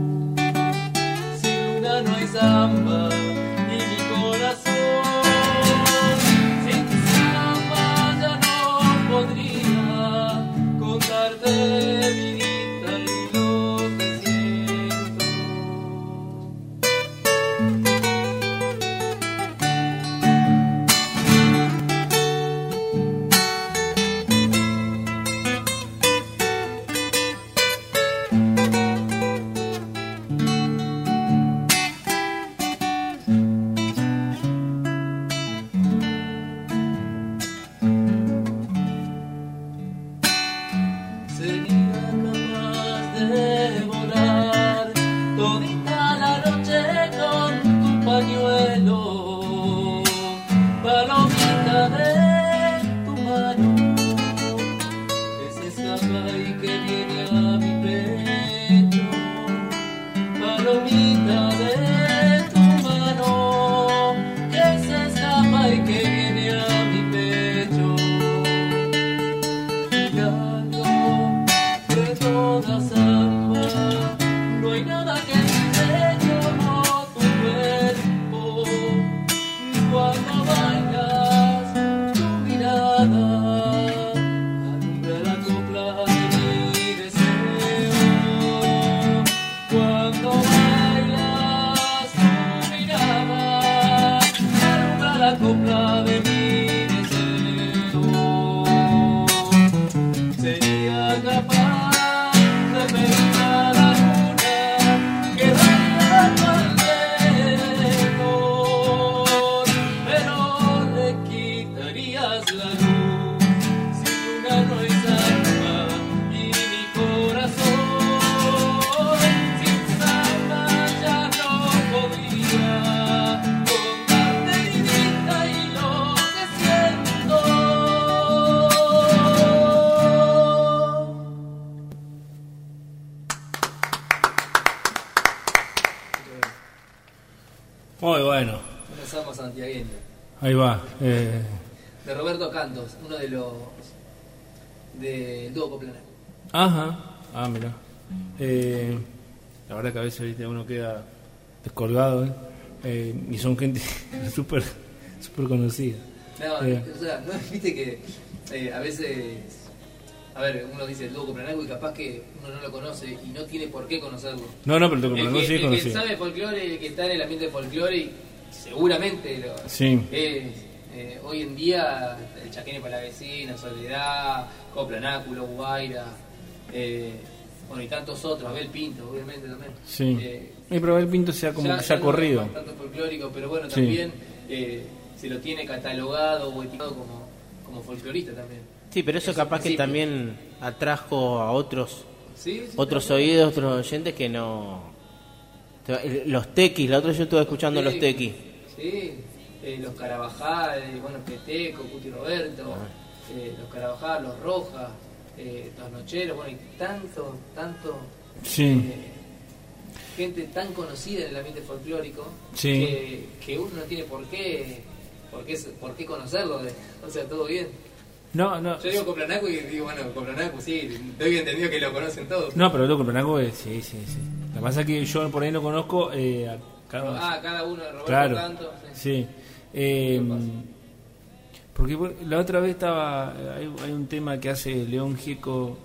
Speaker 3: santiagueño.
Speaker 2: Ahí va. Eh...
Speaker 3: De Roberto Cantos, uno de los del dúo Coplanaco.
Speaker 2: Ajá. Ah, mira. Eh, la verdad que a veces ¿viste? Uno queda descolgado, ¿eh? Eh, y son gente súper súper conocida.
Speaker 3: No,
Speaker 2: eh.
Speaker 3: o sea, no, viste que eh, a veces, a ver, uno dice el dúo Coplanaco y capaz que uno no lo conoce y no tiene por qué conocerlo.
Speaker 2: No, no, pero el dúo Coplanaco sí es conocido.
Speaker 3: El que sabe folclore, el que está en el ambiente de folclore, y seguramente lo,
Speaker 2: sí.
Speaker 3: es, eh, hoy en día el Chaqueño para la Vecina, Soledad, Coplanaco, Los Guaira, eh, bueno, y tantos otros, Abel Pinto, obviamente también.
Speaker 2: Sí.
Speaker 3: Eh,
Speaker 2: y pero Abel Pinto se ha como
Speaker 3: ya,
Speaker 2: que se ha
Speaker 3: no
Speaker 2: corrido.
Speaker 3: Es tanto folclórico, pero bueno,
Speaker 2: sí.
Speaker 3: también eh, se lo tiene catalogado o etiquetado como, como folclorista también.
Speaker 1: Sí, pero eso, eso capaz que también atrajo a otros
Speaker 3: sí, sí,
Speaker 1: otros oídos, otros oyentes que no... Los tequis, la otra yo estuve escuchando los tequis.
Speaker 3: Sí, eh, los Carabajal, eh, bueno, Peteco, Cuti Roberto, ah. eh, los Carabajal, los Rojas, eh, los Nocheros, bueno, y tanto, tanto...
Speaker 2: Sí.
Speaker 3: Eh, gente tan conocida en el ambiente folclórico
Speaker 2: sí.
Speaker 3: que, que uno no tiene por qué, por qué, por qué conocerlo, de, o sea, todo bien.
Speaker 2: No, no.
Speaker 3: Yo digo Coplanaco y digo, bueno, Coplanaco sí, doy entendido que lo conocen todos.
Speaker 2: No, pero el Coplanaco es, sí, sí, sí. Lo que pasa es que yo por ahí no conozco eh, a
Speaker 3: cada, ah, cada uno de Roberto
Speaker 2: claro,
Speaker 3: Canto. Sí.
Speaker 2: sí. Eh, porque la otra vez estaba, hay, hay un tema que hace León Gieco,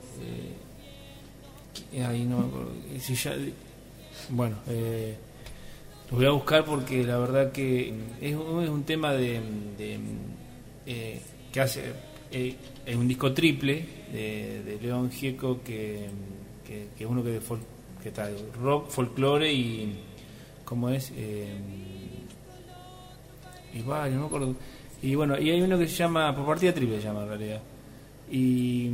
Speaker 2: eh, ahí no me acuerdo, si ya, bueno, eh, lo voy a buscar porque la verdad que es, es un tema de, de eh, que hace, eh, es un disco triple de, de León Gieco que, que, que es uno que, de fol, que está rock, folclore y ¿cómo es? Eh, y varios, no me acuerdo. Y bueno, y hay uno que se llama, por partida triple se llama en realidad. Y,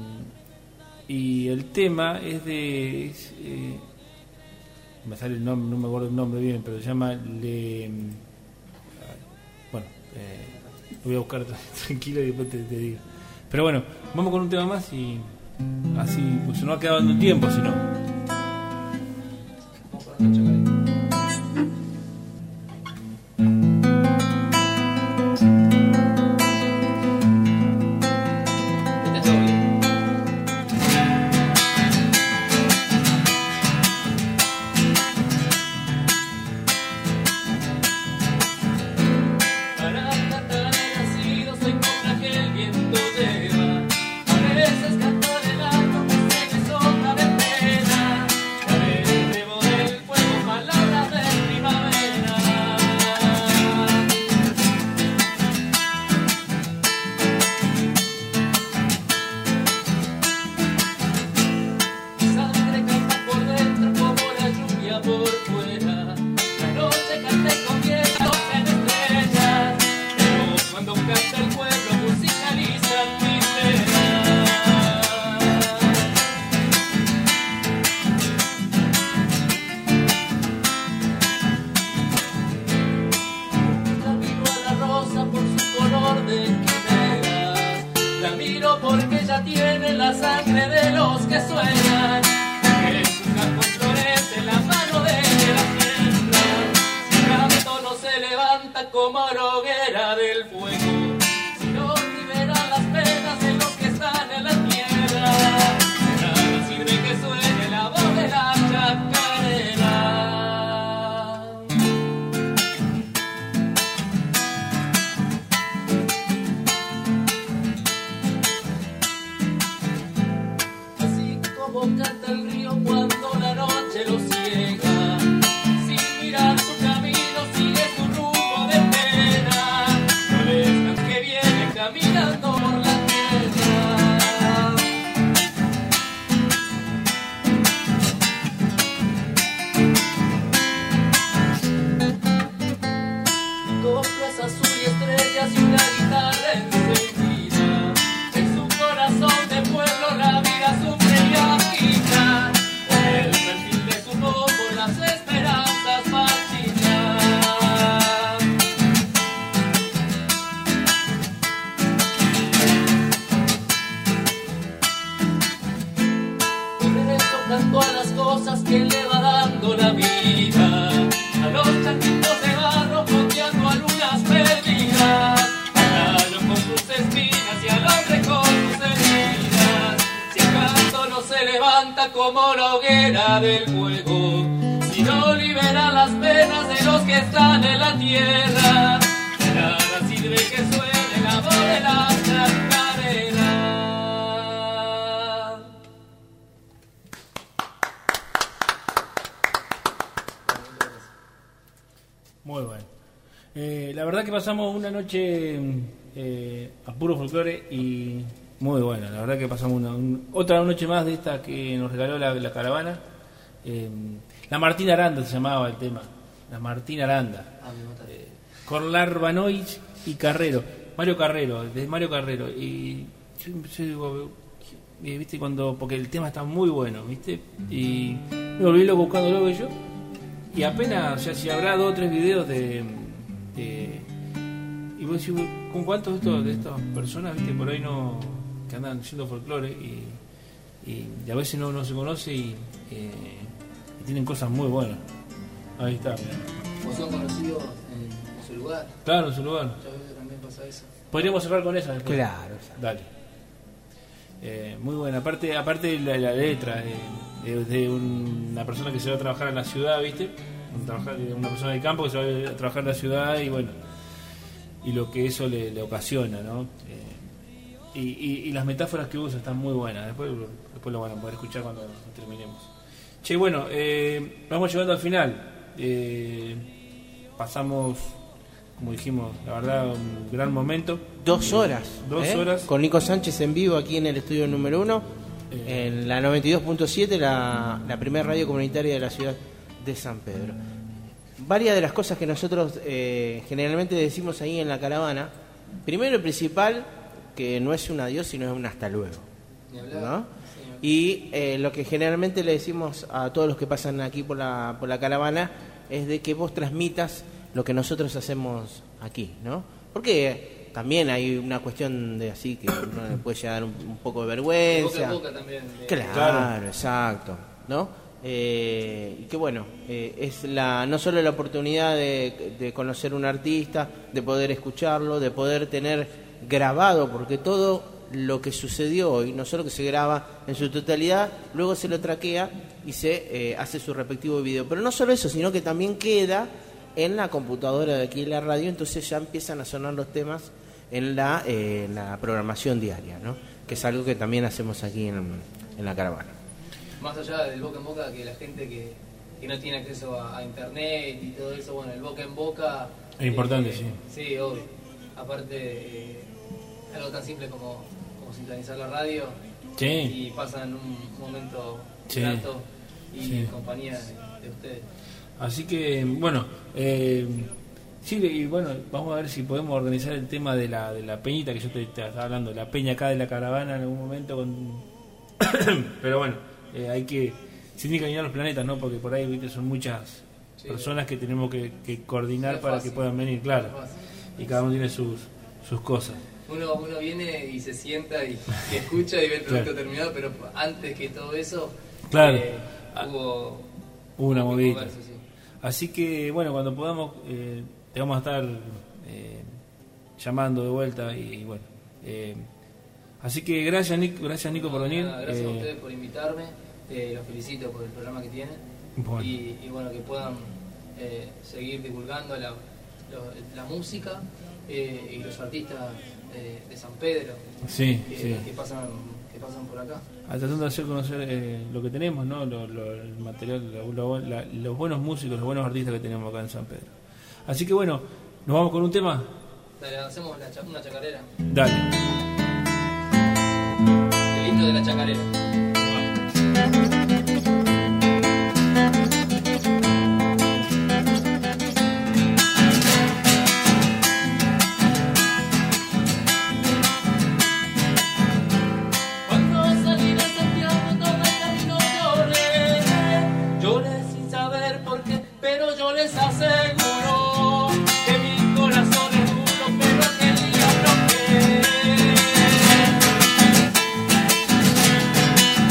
Speaker 2: y el tema es de... Es, eh, me sale el nombre, no me acuerdo el nombre bien, pero se llama Le... Bueno, eh, lo voy a buscar tranquilo y después te, te digo. Pero bueno, vamos con un tema más y así, pues no ha quedado dando tiempo, sino...
Speaker 3: Vamos con otro chocolate.
Speaker 4: que le va dando la vida a los chanquitos de barro fondeando a luna quema como la hoguera del fuego, si no libera las penas de los que están en la tierra. De nada sirve que suene la voz de la chacarera.
Speaker 2: Muy bueno. Eh, la verdad que pasamos una noche eh, a puro folclore y muy buena. La verdad que pasamos una, un, otra noche más de esta que nos regaló la, la caravana. Eh, la Martín Aranda se llamaba el tema. La Martín Aranda.
Speaker 3: Ah, me mataste.
Speaker 2: Eh, Corlar Banoich y Carrero. Mario Carrero, de Mario Carrero. Y yo, yo digo, eh, viste, cuando. Porque el tema está muy bueno, viste. Y me volví loco buscándolo yo. Y apenas, o sea, si habrá dos o tres videos de. de y vos decís, ¿con cuántos de estos, de estas personas, viste, por ahí no. Que andan haciendo folclore y, y, y a veces no, no se conoce y, eh, y tienen cosas muy buenas. Ahí está, mirá.
Speaker 3: O son conocidos en, en su lugar.
Speaker 2: Claro, en su lugar.
Speaker 3: Muchas veces también pasa eso.
Speaker 2: Podríamos cerrar con esa después.
Speaker 1: Claro.
Speaker 2: Dale. Eh, muy buena. Aparte, aparte de la, la letra, eh, de, de un- una persona que se va a trabajar en la ciudad, ¿viste? Un trabajar- una persona de campo que se va a trabajar en la ciudad y bueno, y lo que eso le, le ocasiona, ¿no? Eh, y, y, y las metáforas que usa están muy buenas. Después, después lo van a poder escuchar cuando terminemos. Che, bueno, eh, vamos llegando al final. Eh, pasamos, como dijimos, la verdad, un gran momento.
Speaker 1: Dos horas.
Speaker 2: Dos
Speaker 1: ¿eh?
Speaker 2: horas.
Speaker 1: Con Nico Sánchez en vivo aquí en el estudio número uno.
Speaker 2: Eh.
Speaker 1: En la noventa y dos punto siete, la, la primera radio comunitaria de la ciudad de San Pedro. Varias de las cosas que nosotros eh, generalmente decimos ahí en la caravana. Primero y principal, que no es un adiós, sino es un hasta luego.
Speaker 3: Ni hablar.
Speaker 1: ¿No?
Speaker 3: Sí.
Speaker 1: Y eh, lo que generalmente le decimos a todos los que pasan aquí por la, por la caravana es de que vos transmitas lo que nosotros hacemos aquí, ¿no? Porque también hay una cuestión de así que uno le puede llegar un, un poco de
Speaker 3: De boca
Speaker 1: vergüenza.
Speaker 3: en boca también. de-
Speaker 1: Claro,
Speaker 2: Claro.
Speaker 1: exacto, ¿no? Eh, y que bueno, eh, es la no solo la oportunidad de, de conocer un artista, de poder escucharlo, de poder tener grabado, porque todo lo que sucedió hoy, no solo que se graba en su totalidad, luego se lo traquea y se eh, hace su respectivo video. Pero no solo eso, sino que también queda en la computadora de aquí en la radio, entonces ya empiezan a sonar los temas en la, eh, en la programación diaria, ¿no? Que es algo que también hacemos aquí en, en la caravana.
Speaker 3: Más allá del boca en boca, que la gente que, que no tiene acceso a, a internet y todo eso, bueno, el boca en boca...
Speaker 2: Es importante,
Speaker 3: eh,
Speaker 2: sí.
Speaker 3: Sí, obvio. Aparte, eh, algo tan simple como, como sintonizar la radio
Speaker 2: Sí.
Speaker 3: y pasan un momento
Speaker 2: Sí.
Speaker 3: grato y
Speaker 2: Sí.
Speaker 3: en compañía de, de ustedes.
Speaker 2: Así que, bueno, eh, sí, y bueno, vamos a ver si podemos organizar el tema de la, de la peñita que yo te, te estaba hablando, la peña acá de la caravana en algún momento. Con... Pero bueno, eh, hay que, se tienen que alinear los planetas, ¿no? Porque por ahí, viste, son muchas
Speaker 3: Sí.
Speaker 2: personas que tenemos que, que coordinar
Speaker 3: No es
Speaker 2: para
Speaker 3: fácil.
Speaker 2: que puedan venir, claro.
Speaker 3: No es fácil.
Speaker 2: Y cada uno tiene sus, sus cosas.
Speaker 3: Uno, uno viene y se sienta y, y escucha y ve el producto
Speaker 2: Claro.
Speaker 3: terminado, pero antes que todo eso,
Speaker 2: Claro.
Speaker 3: eh,
Speaker 2: Ah.
Speaker 3: hubo,
Speaker 2: Hubo una
Speaker 3: hubo que
Speaker 2: movida.
Speaker 3: moverse, sí.
Speaker 2: Así que, bueno, cuando podamos, eh, te vamos a estar eh, llamando de vuelta y, bueno. eh, así que gracias, Nico, gracias, Nico, por
Speaker 3: No,
Speaker 2: venir.
Speaker 3: nada, gracias a
Speaker 2: Eh,
Speaker 3: ustedes por invitarme, eh, los felicito por el programa que tienen
Speaker 2: Bueno.
Speaker 3: y, y bueno, que puedan eh, seguir divulgando la, lo- la música eh, y los artistas eh, de San Pedro
Speaker 2: Sí,
Speaker 3: que,
Speaker 2: sí.
Speaker 3: que pasan, que pasan por acá.
Speaker 2: A tratando de hacer conocer eh, lo que tenemos, ¿no? Lo, lo- el material, lo- lo- la- los buenos músicos, los buenos artistas que tenemos acá en San Pedro. Así que bueno, nos vamos con un tema.
Speaker 3: Dale, hacemos la cha- una chacarera.
Speaker 2: Dale.
Speaker 3: El himno de la chacarera.
Speaker 4: Cuando salí de Santiago todo el camino lloré, lloré sin saber por qué, pero yo les aseguro que mi corazón es duro, pero aquel día bloqueé.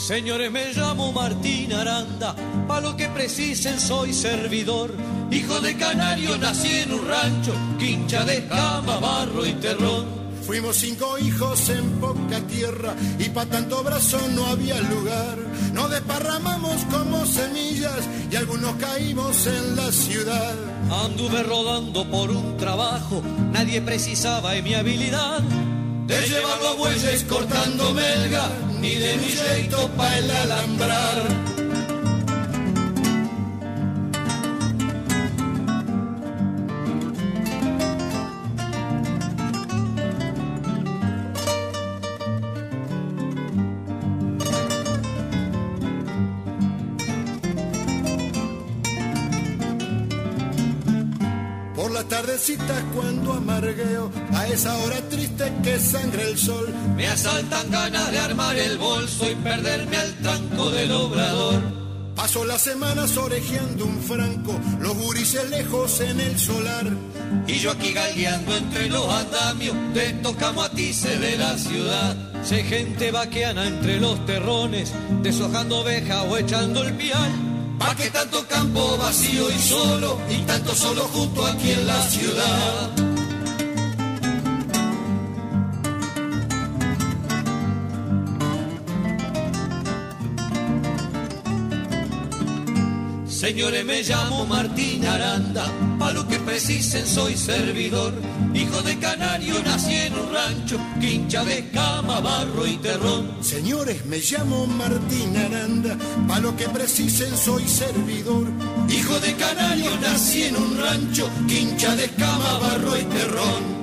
Speaker 7: Señores, me llamo Martín Aranda, pa' lo que precisen soy servidor. Hijo de canario, nací en un rancho, quincha de cama, barro y terrón.
Speaker 8: Fuimos cinco hijos en poca tierra y pa' tanto brazo no había lugar. Nos desparramamos como semillas y algunos caímos en la ciudad.
Speaker 7: Anduve rodando por un trabajo, nadie precisaba de mi habilidad. De llevar los bueyes cortando melga, ni de mi jeito pa' el alambrar.
Speaker 8: Tardecitas cuando amargueo, a esa hora triste que sangra el sol,
Speaker 7: me asaltan ganas de armar el bolso y perderme al tranco del obrador.
Speaker 8: Paso las semanas orejeando un franco, los gurises lejos en el solar,
Speaker 7: y yo aquí galgueando entre los andamios de estos camatices de la ciudad. Sé gente vaqueana entre los terrones, deshojando oveja o echando el pial. ¿Pa' qué tanto campo vacío y solo, y tanto solo junto aquí en la ciudad? Señores, me llamo Martín Aranda, pa' lo que precisen soy servidor. Hijo de canario, nací en un rancho, quincha de cama, barro y terrón.
Speaker 8: Señores, me llamo Martín Aranda, pa' lo que precisen soy servidor.
Speaker 7: Hijo de canario, nací en un rancho, quincha de cama, barro y terrón.